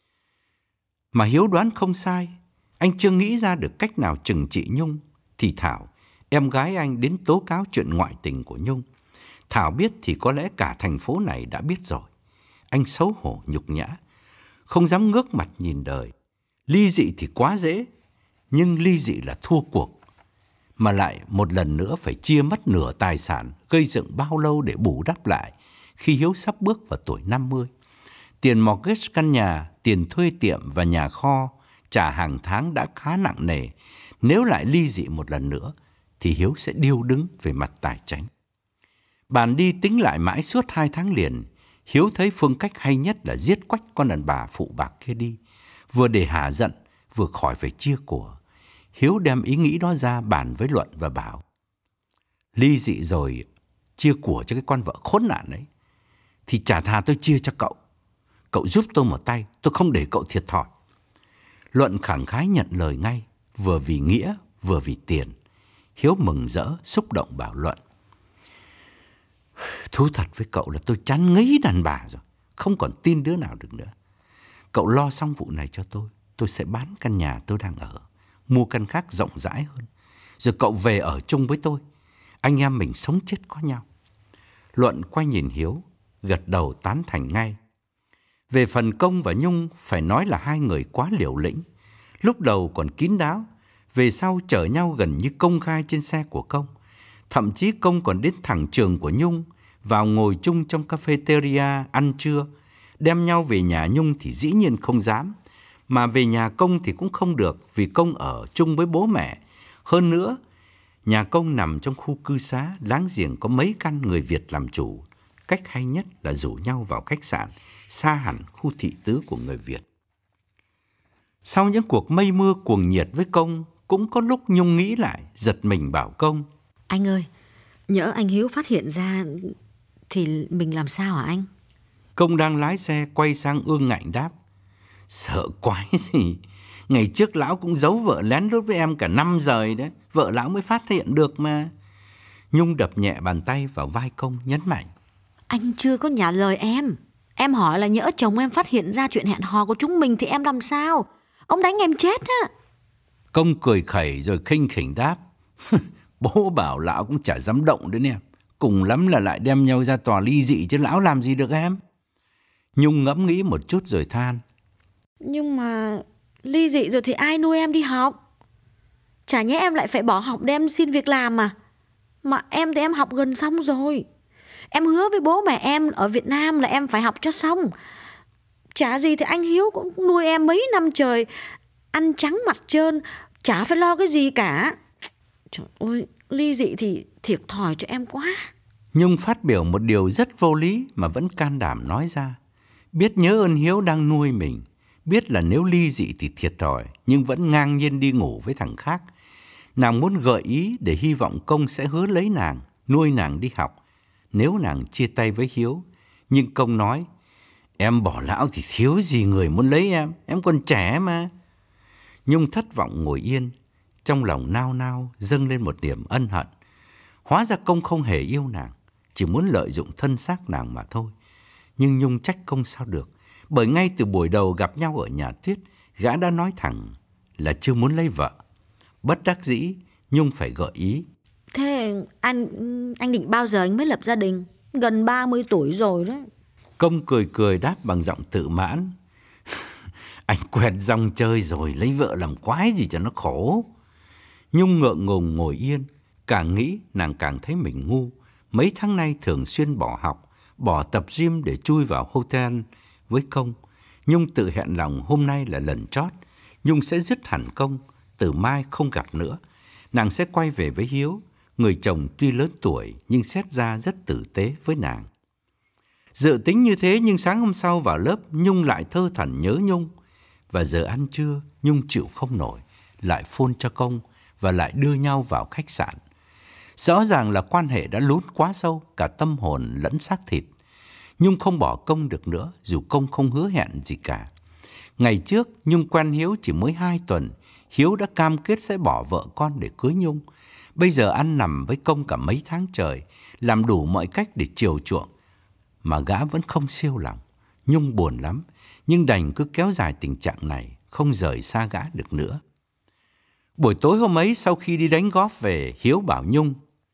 Mà Hiếu đoán không sai. Anh chưa nghĩ ra được cách nào trừng trị Nhung. Thì Thảo, em gái anh, đến tố cáo chuyện ngoại tình của Nhung. Thảo biết thì có lẽ cả thành phố này đã biết rồi. Anh xấu hổ nhục nhã, không dám ngước mặt nhìn đời. Ly dị thì quá dễ, nhưng ly dị là thua cuộc. Mà lại một lần nữa phải chia mất nửa tài sản, gây dựng bao lâu để bù đắp lại khi Hiếu sắp bước vào tuổi năm mươi. Tiền mortgage căn nhà, tiền thuê tiệm và nhà kho, trả hàng tháng đã khá nặng nề. Nếu lại ly dị một lần nữa, thì Hiếu sẽ điêu đứng về mặt tài chính. Bàn đi tính lại mãi suốt hai tháng liền, Hiếu thấy phương cách hay nhất là giết quách con đàn bà phụ bạc kia đi. Vừa để hả giận, vừa khỏi phải chia của. Hiếu đem ý nghĩ đó ra bàn với Luận và bảo. Ly dị rồi, chia của cho cái con vợ khốn nạn đấy, thì chả thà tôi chia cho cậu. Cậu giúp tôi một tay, tôi không để cậu thiệt thòi. Luận khẳng khái nhận lời ngay, vừa vì nghĩa, vừa vì tiền. Hiếu mừng rỡ, xúc động bảo Luận: thú thật với cậu là tôi chán ngấy đàn bà rồi, không còn tin đứa nào được nữa. Cậu lo xong vụ này cho tôi, tôi sẽ bán căn nhà tôi đang ở, mua căn khác rộng rãi hơn. Rồi cậu về ở chung với tôi, anh em mình sống chết có nhau. Luận quay nhìn Hiếu, gật đầu tán thành ngay. Về phần Công và Nhung, phải nói là hai người quá liều lĩnh. Lúc đầu còn kín đáo, về sau chở nhau gần như công khai trên xe của Công. Thậm chí Công còn đến thẳng trường của Nhung, vào ngồi chung trong cafeteria ăn trưa. Đem nhau về nhà Nhung thì dĩ nhiên không dám, mà về nhà Công thì cũng không được, vì Công ở chung với bố mẹ. Hơn nữa, nhà Công nằm trong khu cư xá, láng giềng có mấy căn người Việt làm chủ. Cách hay nhất là rủ nhau vào khách sạn, xa hẳn khu thị tứ của người Việt. Sau những cuộc mây mưa cuồng nhiệt với Công, cũng có lúc Nhung nghĩ lại, giật mình bảo Công: anh ơi, nhỡ anh Hiếu phát hiện ra thì mình làm sao hả anh? Công đang lái xe quay sang ương ngạnh đáp: sợ quái gì, ngày trước lão cũng giấu vợ lén lút với em cả năm rồi đấy, vợ lão mới phát hiện được mà. Nhung đập nhẹ bàn tay vào vai Công, nhấn mạnh: anh chưa có trả lời em. Em hỏi là nhỡ chồng em phát hiện ra chuyện hẹn hò của chúng mình thì em làm sao? Ông đánh em chết á. Công cười khẩy rồi khinh khỉnh đáp: bố bảo lão cũng chả dám động đến em, cùng lắm là lại đem nhau ra tòa ly dị chứ lão làm gì được em. Nhung ngẫm nghĩ một chút rồi than: nhưng mà ly dị rồi thì ai nuôi em đi học? Chả nhẽ em lại phải bỏ học để em xin việc làm à? Mà em thì em học gần xong rồi. Em hứa với bố mẹ em ở Việt Nam là em phải học cho xong. Chả gì thì anh Hiếu cũng nuôi em mấy năm trời, ăn trắng mặt trơn, chả phải lo cái gì cả. Trời ơi, ly dị thì thiệt thòi cho em quá. Nhung phát biểu một điều rất vô lý mà vẫn can đảm nói ra. Biết nhớ ơn Hiếu đang nuôi mình, biết là nếu ly dị thì thiệt thòi, nhưng vẫn ngang nhiên đi ngủ với thằng khác. Nàng muốn gợi ý để hy vọng Công sẽ hứa lấy nàng, nuôi nàng đi học nếu nàng chia tay với Hiếu. Nhưng Công nói: em bỏ lão thì thiếu gì người muốn lấy em, em còn trẻ mà. Nhung thất vọng ngồi yên, trong lòng nao nao dâng lên một niềm ân hận. Hóa ra Công không hề yêu nàng, chỉ muốn lợi dụng thân xác nàng mà thôi. Nhưng Nhung trách Công sao được, bởi ngay từ buổi đầu gặp nhau ở nhà Tuyết, gã đã nói thẳng là chưa muốn lấy vợ. Bất đắc dĩ, Nhung phải gợi ý: thế anh anh định bao giờ anh mới lập gia đình? Gần ba mươi tuổi rồi đó. Công cười cười đáp bằng giọng tự mãn: anh quen rong chơi rồi, lấy vợ làm quái gì cho nó khổ. Nhung ngượng ngùng ngồi yên, càng nghĩ nàng càng thấy mình ngu. Mấy tháng nay thường xuyên bỏ học, bỏ tập gym để chui vào hotel với Công. Nhung tự hẹn lòng hôm nay là lần chót, Nhung sẽ dứt hẳn Công, từ mai không gặp nữa. Nàng sẽ quay về với Hiếu, người chồng tuy lớn tuổi nhưng xét ra rất tử tế với nàng. Dự tính như thế nhưng sáng hôm sau vào lớp, Nhung lại thơ thẩn nhớ Nhung. Và giờ ăn trưa, Nhung chịu không nổi, lại phone cho Công và lại đưa nhau vào khách sạn. Rõ ràng là quan hệ đã lún quá sâu, cả tâm hồn lẫn xác thịt. Nhung không bỏ Công được nữa, dù Công không hứa hẹn gì cả. Ngày trước, Nhung quen Hiếu chỉ mới hai tuần, Hiếu đã cam kết sẽ bỏ vợ con để cưới Nhung. Bây giờ ăn nằm với Công cả mấy tháng trời, làm đủ mọi cách để chiều chuộng, mà gã vẫn không siêu lòng. Nhung buồn lắm, nhưng đành cứ kéo dài tình trạng này, không rời xa gã được nữa. Buổi tối hôm ấy, sau khi đi đánh golf về, Hiếu bảo Nhung: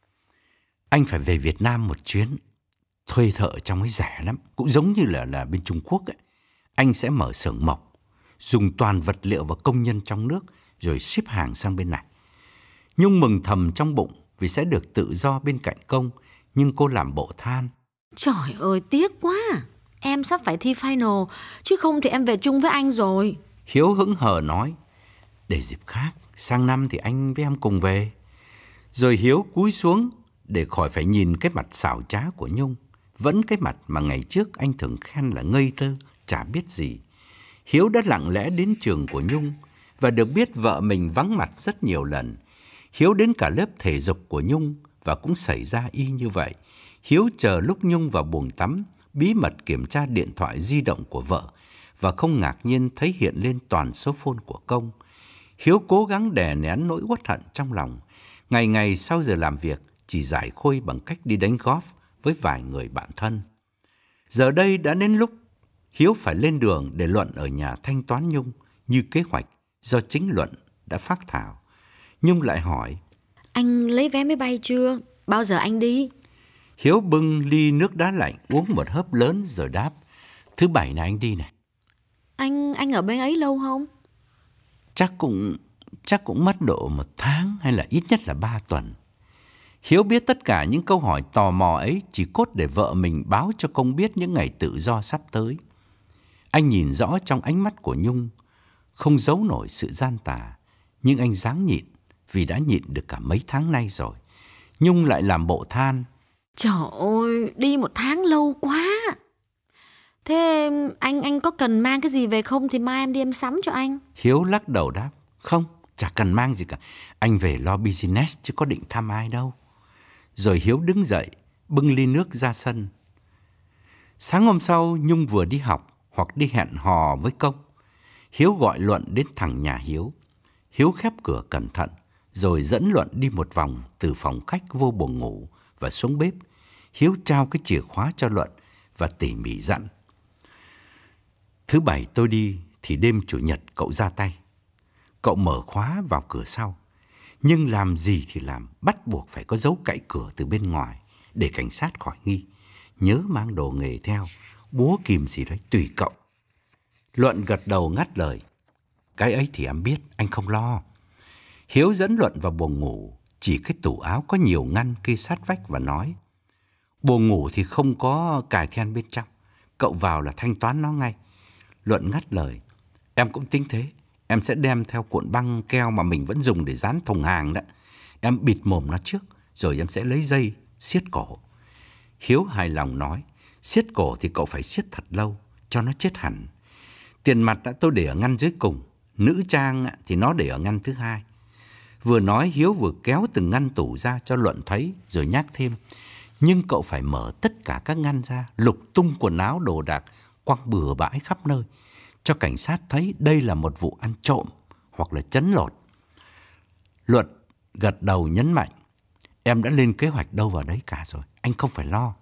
anh phải về Việt Nam một chuyến, thuê thợ trong ấy rẻ lắm, cũng giống như là, là bên Trung Quốc ấy. Anh sẽ mở xưởng mộc, dùng toàn vật liệu và công nhân trong nước, rồi ship hàng sang bên này. Nhung mừng thầm trong bụng vì sẽ được tự do bên cạnh Công, nhưng cô làm bộ than: trời ơi, tiếc quá. Em sắp phải thi final, chứ không thì em về chung với anh rồi. Hiếu hững hờ nói: để dịp khác, sang năm thì anh với em cùng về. Rồi Hiếu cúi xuống để khỏi phải nhìn cái mặt xảo trá của Nhung, vẫn cái mặt mà ngày trước anh thường khen là ngây thơ, chả biết gì. Hiếu đã lặng lẽ đến trường của Nhung và được biết vợ mình vắng mặt rất nhiều lần. Hiếu đến cả lớp thể dục của Nhung và cũng xảy ra y như vậy. Hiếu chờ lúc Nhung vào buồng tắm, bí mật kiểm tra điện thoại di động của vợ và không ngạc nhiên thấy hiện lên toàn số phone của Công. Hiếu cố gắng đè nén nỗi uất hận trong lòng. Ngày ngày sau giờ làm việc, chỉ giải khuây bằng cách đi đánh golf với vài người bạn thân. Giờ đây đã đến lúc Hiếu phải lên đường để Luận ở nhà thanh toán Nhung như kế hoạch do chính Luận đã phác thảo. Nhung lại hỏi: Anh lấy vé máy bay chưa? Bao giờ anh đi? Hiếu bưng ly nước đá lạnh uống một hớp lớn rồi đáp: Thứ bảy này anh đi này. Anh anh ở bên ấy lâu không? Chắc cũng chắc cũng mất độ một tháng hay là ít nhất là ba tuần. Hiếu biết tất cả những câu hỏi tò mò ấy chỉ cốt để vợ mình báo cho Công biết những ngày tự do sắp tới. Anh nhìn rõ trong ánh mắt của Nhung, không giấu nổi sự gian tà, nhưng anh ráng nhịn vì đã nhịn được cả mấy tháng nay rồi. Nhung lại làm bộ than: Trời ơi, đi một tháng lâu quá. Thế anh anh có cần mang cái gì về không thì mai em đi em sắm cho anh. Hiếu lắc đầu đáp: Không, chả cần mang gì cả. Anh về lo business chứ có định thăm ai đâu. Rồi Hiếu đứng dậy, bưng ly nước ra sân. Sáng hôm sau, Nhung vừa đi học hoặc đi hẹn hò với Công. Hiếu gọi Luận đến thẳng nhà Hiếu. Hiếu khép cửa cẩn thận, rồi dẫn Luận đi một vòng từ phòng khách vô buồng ngủ và xuống bếp. Hiếu trao cái chìa khóa cho Luận và tỉ mỉ dặn: Thứ bảy tôi đi thì đêm chủ nhật cậu ra tay. Cậu mở khóa vào cửa sau. Nhưng làm gì thì làm, bắt buộc phải có dấu cậy cửa từ bên ngoài để cảnh sát khỏi nghi. Nhớ mang đồ nghề theo, búa kìm gì đấy tùy cậu. Luận gật đầu ngắt lời: Cái ấy thì em biết, anh không lo. Hiếu dẫn Luận vào buồng ngủ, chỉ cái tủ áo có nhiều ngăn kê sát vách và nói: Buồng ngủ thì không có cài then bên trong, cậu vào là thanh toán nó ngay. Luận ngắt lời: Em cũng tính thế. Em sẽ đem theo cuộn băng keo mà mình vẫn dùng để dán thùng hàng đó. Em bịt mồm nó trước, rồi em sẽ lấy dây siết cổ. Hiếu hài lòng nói: Siết cổ thì cậu phải siết thật lâu, cho nó chết hẳn. Tiền mặt đã tôi để ở ngăn dưới cùng, nữ trang thì nó để ở ngăn thứ hai. Vừa nói Hiếu vừa kéo từng ngăn tủ ra cho Luận thấy, rồi nhắc thêm: Nhưng cậu phải mở tất cả các ngăn ra, lục tung quần áo đồ đạc quăng bừa bãi khắp nơi, cho cảnh sát thấy đây là một vụ ăn trộm hoặc là trấn lột. Luận gật đầu nhấn mạnh: Em đã lên kế hoạch đâu vào đấy cả rồi, anh không phải lo.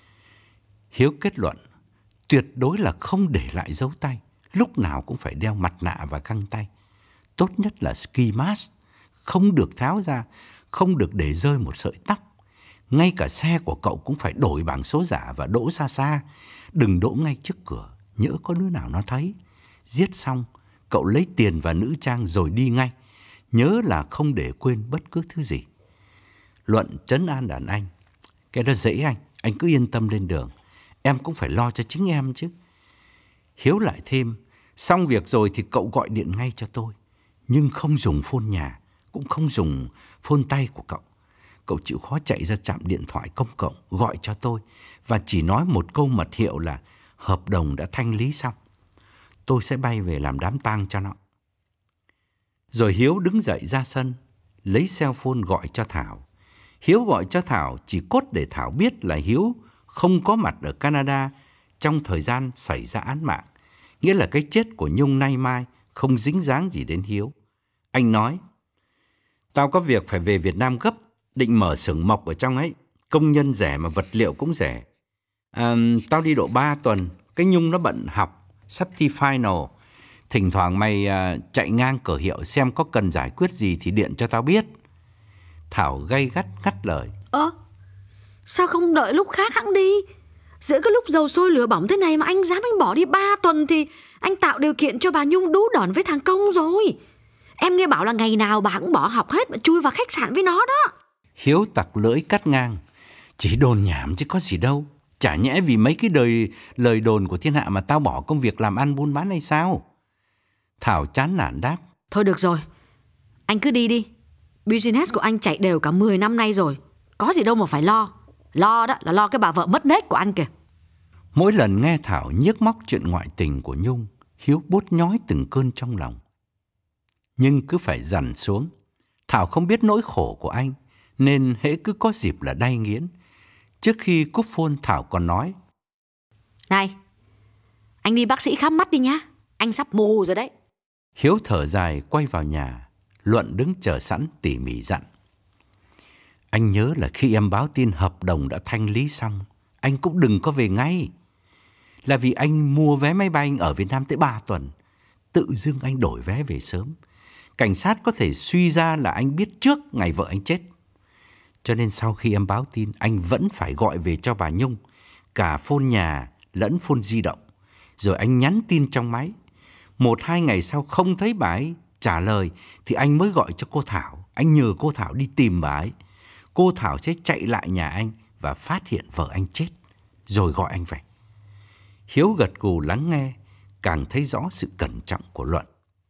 Hiếu kết luận: Tuyệt đối là không để lại dấu tay, lúc nào cũng phải đeo mặt nạ và găng tay. Tốt nhất là ski mask, không được tháo ra, không được để rơi một sợi tóc. Ngay cả xe của cậu cũng phải đổi bảng số giả và đỗ xa xa, đừng đỗ ngay trước cửa, nhỡ có đứa nào nó thấy. Giết xong, cậu lấy tiền và nữ trang rồi đi ngay, nhớ là không để quên bất cứ thứ gì. Luận trấn an đàn anh: Cái đó dễ anh, anh cứ yên tâm lên đường. Em cũng phải lo cho chính em chứ. Hiếu lại thêm: Xong việc rồi thì cậu gọi điện ngay cho tôi, nhưng không dùng phone nhà, cũng không dùng phone tay của cậu. Cậu chịu khó chạy ra trạm điện thoại công cộng gọi cho tôi và chỉ nói một câu mật hiệu là hợp đồng đã thanh lý xong. Tôi sẽ bay về làm đám tang cho nó. Rồi Hiếu đứng dậy ra sân, lấy cell phone gọi cho Thảo. Hiếu gọi cho Thảo chỉ cốt để Thảo biết là Hiếu không có mặt ở Canada trong thời gian xảy ra án mạng, nghĩa là cái chết của Nhung nay mai không dính dáng gì đến Hiếu. Anh nói: Tao có việc phải về Việt Nam gấp, định mở xưởng mộc ở trong ấy, công nhân rẻ mà vật liệu cũng rẻ. À, tao đi độ ba tuần, cái Nhung nó bận học, sắp thi final. Thỉnh thoảng mày à, chạy ngang cửa hiệu xem có cần giải quyết gì thì điện cho tao biết. Thảo gay gắt ngắt lời: Ơ, sao không đợi lúc khác hẵng đi? Giữa cái lúc dầu sôi lửa bỏng thế này mà anh dám anh bỏ đi ba tuần thì anh tạo điều kiện cho bà Nhung đú đòn với thằng Công rồi. Em nghe bảo là ngày nào bà cũng bỏ học hết mà chui vào khách sạn với nó đó. Hiếu tặc lưỡi cắt ngang: Chỉ đồn nhảm chứ có gì đâu. Chả nhẽ vì mấy cái đời lời đồn của thiên hạ mà tao bỏ công việc làm ăn buôn bán hay sao? Thảo chán nản đáp: Thôi được rồi, anh cứ đi đi. Business của anh chạy đều cả mười năm nay rồi, có gì đâu mà phải lo. Lo đó là lo cái bà vợ mất nết của anh kìa. Mỗi lần nghe Thảo nhiếc móc chuyện ngoại tình của Nhung, Hiếu buốt nhói từng cơn trong lòng. Nhưng cứ phải dằn xuống. Thảo không biết nỗi khổ của anh, nên hễ cứ có dịp là đay nghiến. Trước khi cúp phone, Thảo còn nói: Này, anh đi bác sĩ khám mắt đi nhá, anh sắp mù rồi đấy. Hiếu thở dài quay vào nhà. Luận đứng chờ sẵn tỉ mỉ dặn: Anh nhớ là khi em báo tin hợp đồng đã thanh lý xong, anh cũng đừng có về ngay. Là vì anh mua vé máy bay ở Việt Nam tới ba tuần. Tự dưng anh đổi vé về sớm. Cảnh sát có thể suy ra là anh biết trước ngày vợ anh chết. Cho nên sau khi em báo tin, anh vẫn phải gọi về cho bà Nhung, cả phone nhà lẫn phone di động. Rồi anh nhắn tin trong máy. Một hai ngày sau không thấy bà ấy trả lời thì anh mới gọi cho cô Thảo. Anh nhờ cô Thảo đi tìm bà ấy. Cô Thảo sẽ chạy lại nhà anh và phát hiện vợ anh chết, rồi gọi anh về. Hiếu gật gù lắng nghe, càng thấy rõ sự cẩn trọng của Luận.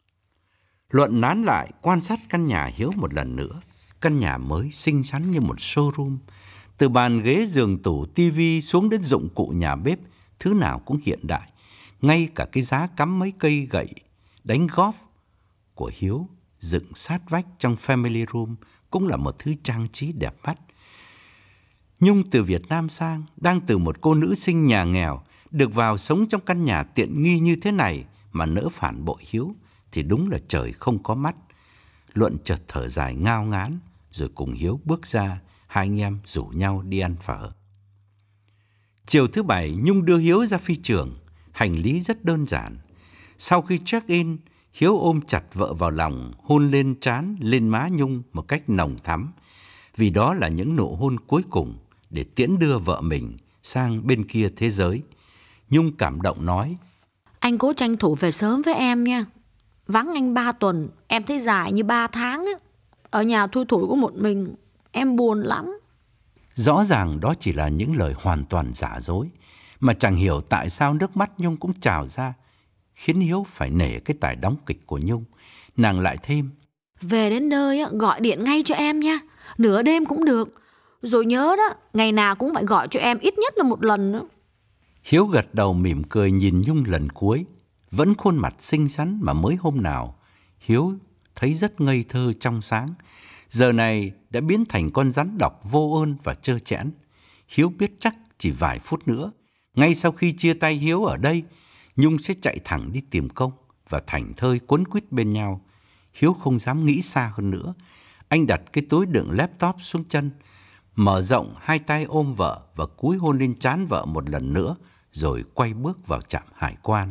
Luận nán lại quan sát căn nhà Hiếu một lần nữa. Căn nhà mới xinh xắn như một showroom. Từ bàn ghế, giường, tủ, tivi xuống đến dụng cụ nhà bếp, thứ nào cũng hiện đại. Ngay cả cái giá cắm mấy cây gậy đánh golf của Hiếu dựng sát vách trong family room cũng là một thứ trang trí đẹp mắt. Nhung từ Việt Nam sang, đang từ một cô nữ sinh nhà nghèo được vào sống trong căn nhà tiện nghi như thế này mà nỡ phản bội Hiếu thì đúng là trời không có mắt. Luận chợt thở dài ngao ngán, rồi cùng Hiếu bước ra, hai anh em rủ nhau đi ăn phở. Chiều thứ Bảy, Nhung đưa Hiếu ra phi trường. Hành lý rất đơn giản. Sau khi check-in, Hiếu ôm chặt vợ vào lòng, hôn lên trán, lên má Nhung một cách nồng thắm. Vì đó là những nụ hôn cuối cùng để tiễn đưa vợ mình sang bên kia thế giới. Nhung cảm động nói: Anh cố tranh thủ về sớm với em nha. Vắng anh ba tuần, em thấy dài như ba tháng á. Ở nhà thui thủi có một mình, em buồn lắm. Rõ ràng đó chỉ là những lời hoàn toàn giả dối, mà chẳng hiểu tại sao nước mắt Nhung cũng trào ra, khiến Hiếu phải nể cái tài đóng kịch của Nhung. Nàng lại thêm: Về đến nơi á, gọi điện ngay cho em nha. Nửa đêm cũng được. Rồi nhớ đó, ngày nào cũng phải gọi cho em ít nhất là một lần nữa. Hiếu gật đầu mỉm cười nhìn Nhung lần cuối. Vẫn khuôn mặt xinh xắn mà mới hôm nào Hiếu thấy rất ngây thơ trong sáng, giờ này đã biến thành con rắn độc vô ơn và trơ trẽn. Hiếu biết chắc chỉ vài phút nữa, ngay sau khi chia tay Hiếu ở đây, Nhung sẽ chạy thẳng đi tìm công và thảnh thơi quấn quýt bên nhau. Hiếu không dám nghĩ xa hơn nữa. Anh đặt cái túi đựng laptop xuống chân, mở rộng hai tay ôm vợ và cúi hôn lên trán vợ một lần nữa, rồi quay bước vào trạm hải quan.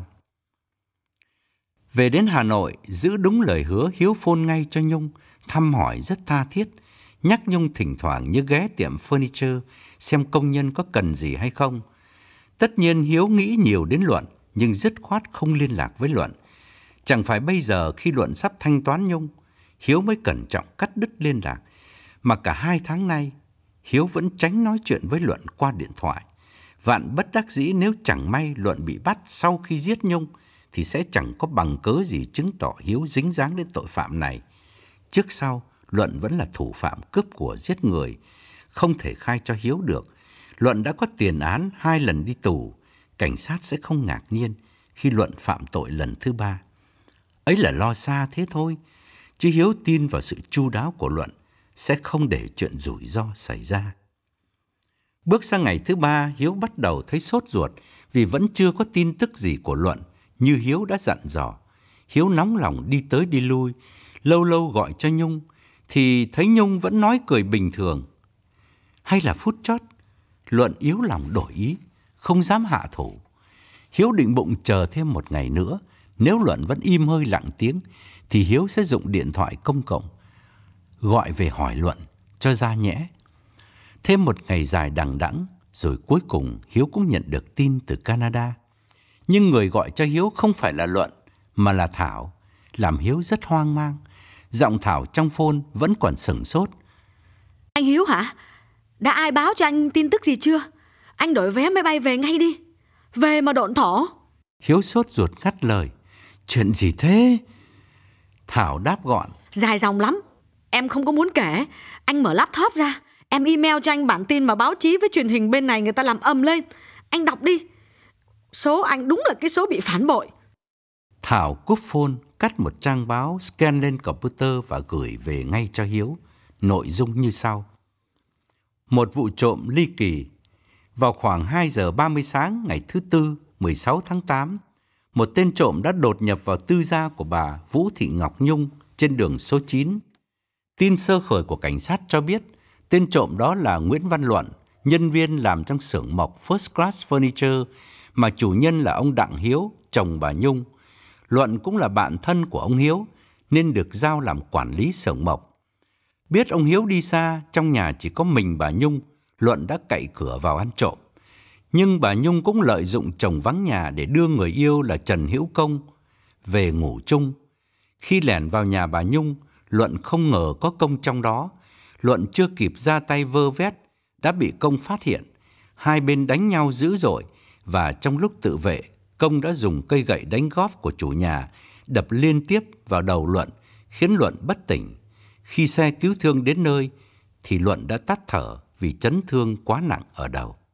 Về đến Hà Nội, giữ đúng lời hứa, Hiếu phone ngay cho Nhung, thăm hỏi rất tha thiết, nhắc Nhung thỉnh thoảng như ghé tiệm furniture xem công nhân có cần gì hay không. Tất nhiên Hiếu nghĩ nhiều đến Luận, nhưng dứt khoát không liên lạc với Luận. Chẳng phải bây giờ khi Luận sắp thanh toán Nhung, Hiếu mới cẩn trọng cắt đứt liên lạc, mà cả hai tháng nay Hiếu vẫn tránh nói chuyện với Luận qua điện thoại. Vạn bất đắc dĩ nếu chẳng may Luận bị bắt sau khi giết Nhung, thì sẽ chẳng có bằng cớ gì chứng tỏ Hiếu dính dáng đến tội phạm này. Trước sau, Luận vẫn là thủ phạm cướp của giết người, không thể khai cho Hiếu được. Luận đã có tiền án hai lần đi tù, cảnh sát sẽ không ngạc nhiên khi Luận phạm tội lần thứ ba. Ấy là lo xa thế thôi, chứ Hiếu tin vào sự chu đáo của Luận, sẽ không để chuyện rủi ro xảy ra. Bước sang ngày thứ ba, Hiếu bắt đầu thấy sốt ruột vì vẫn chưa có tin tức gì của Luận, như Hiếu đã dặn dò. Hiếu nóng lòng đi tới đi lui, lâu lâu gọi cho Nhung, thì thấy Nhung vẫn nói cười bình thường. Hay là phút chót, Luận yếu lòng đổi ý, không dám hạ thủ. Hiếu định bụng chờ thêm một ngày nữa, nếu Luận vẫn im hơi lặng tiếng, thì Hiếu sẽ dùng điện thoại công cộng gọi về hỏi Luận cho ra nhẽ. Thêm một ngày dài đằng đẵng, rồi cuối cùng Hiếu cũng nhận được tin từ Canada. Nhưng người gọi cho Hiếu không phải là Luận, mà là Thảo, làm Hiếu rất hoang mang. Giọng Thảo trong phone vẫn còn sửng sốt. Anh Hiếu hả? Đã ai báo cho anh tin tức gì chưa? Anh đổi vé máy bay về ngay đi. Về mà độn thổ. Hiếu sốt ruột ngắt lời. Chuyện gì thế? Thảo đáp gọn. Dài dòng lắm, em không có muốn kể. Anh mở laptop ra, em email cho anh bản tin mà báo chí với truyền hình bên này người ta làm ầm lên. Anh đọc đi. Số anh đúng là cái số bị phản bội. Thảo cúp phone, cắt một trang báo, scan lên computer và gửi về ngay cho Hiếu. Nội dung như sau. Một vụ trộm ly kỳ. Vào khoảng hai giờ ba mươi sáng ngày thứ Tư, mười sáu tháng tám, một tên trộm đã đột nhập vào tư gia của bà Vũ Thị Ngọc Nhung trên đường số chín. Tin sơ khởi của cảnh sát cho biết tên trộm đó là Nguyễn Văn Luận, nhân viên làm trong xưởng mộc First Class Furniture mà chủ nhân là ông Đặng Hiếu, chồng bà Nhung. Luận cũng là bạn thân của ông Hiếu nên được giao làm quản lý xưởng mộc. Biết ông Hiếu đi xa, trong nhà chỉ có mình bà Nhung, Luận đã cậy cửa vào ăn trộm. Nhưng bà Nhung cũng lợi dụng chồng vắng nhà để đưa người yêu là Trần Hữu Công về ngủ chung. Khi lẻn vào nhà bà Nhung, Luận không ngờ có Công trong đó. Luận chưa kịp ra tay vơ vét đã bị Công phát hiện. Hai bên đánh nhau dữ dội và trong lúc tự vệ, Công đã dùng cây gậy đánh góp của chủ nhà đập liên tiếp vào đầu Luận, khiến Luận bất tỉnh. Khi xe cứu thương đến nơi thì Luận đã tắt thở vì chấn thương quá nặng ở đầu.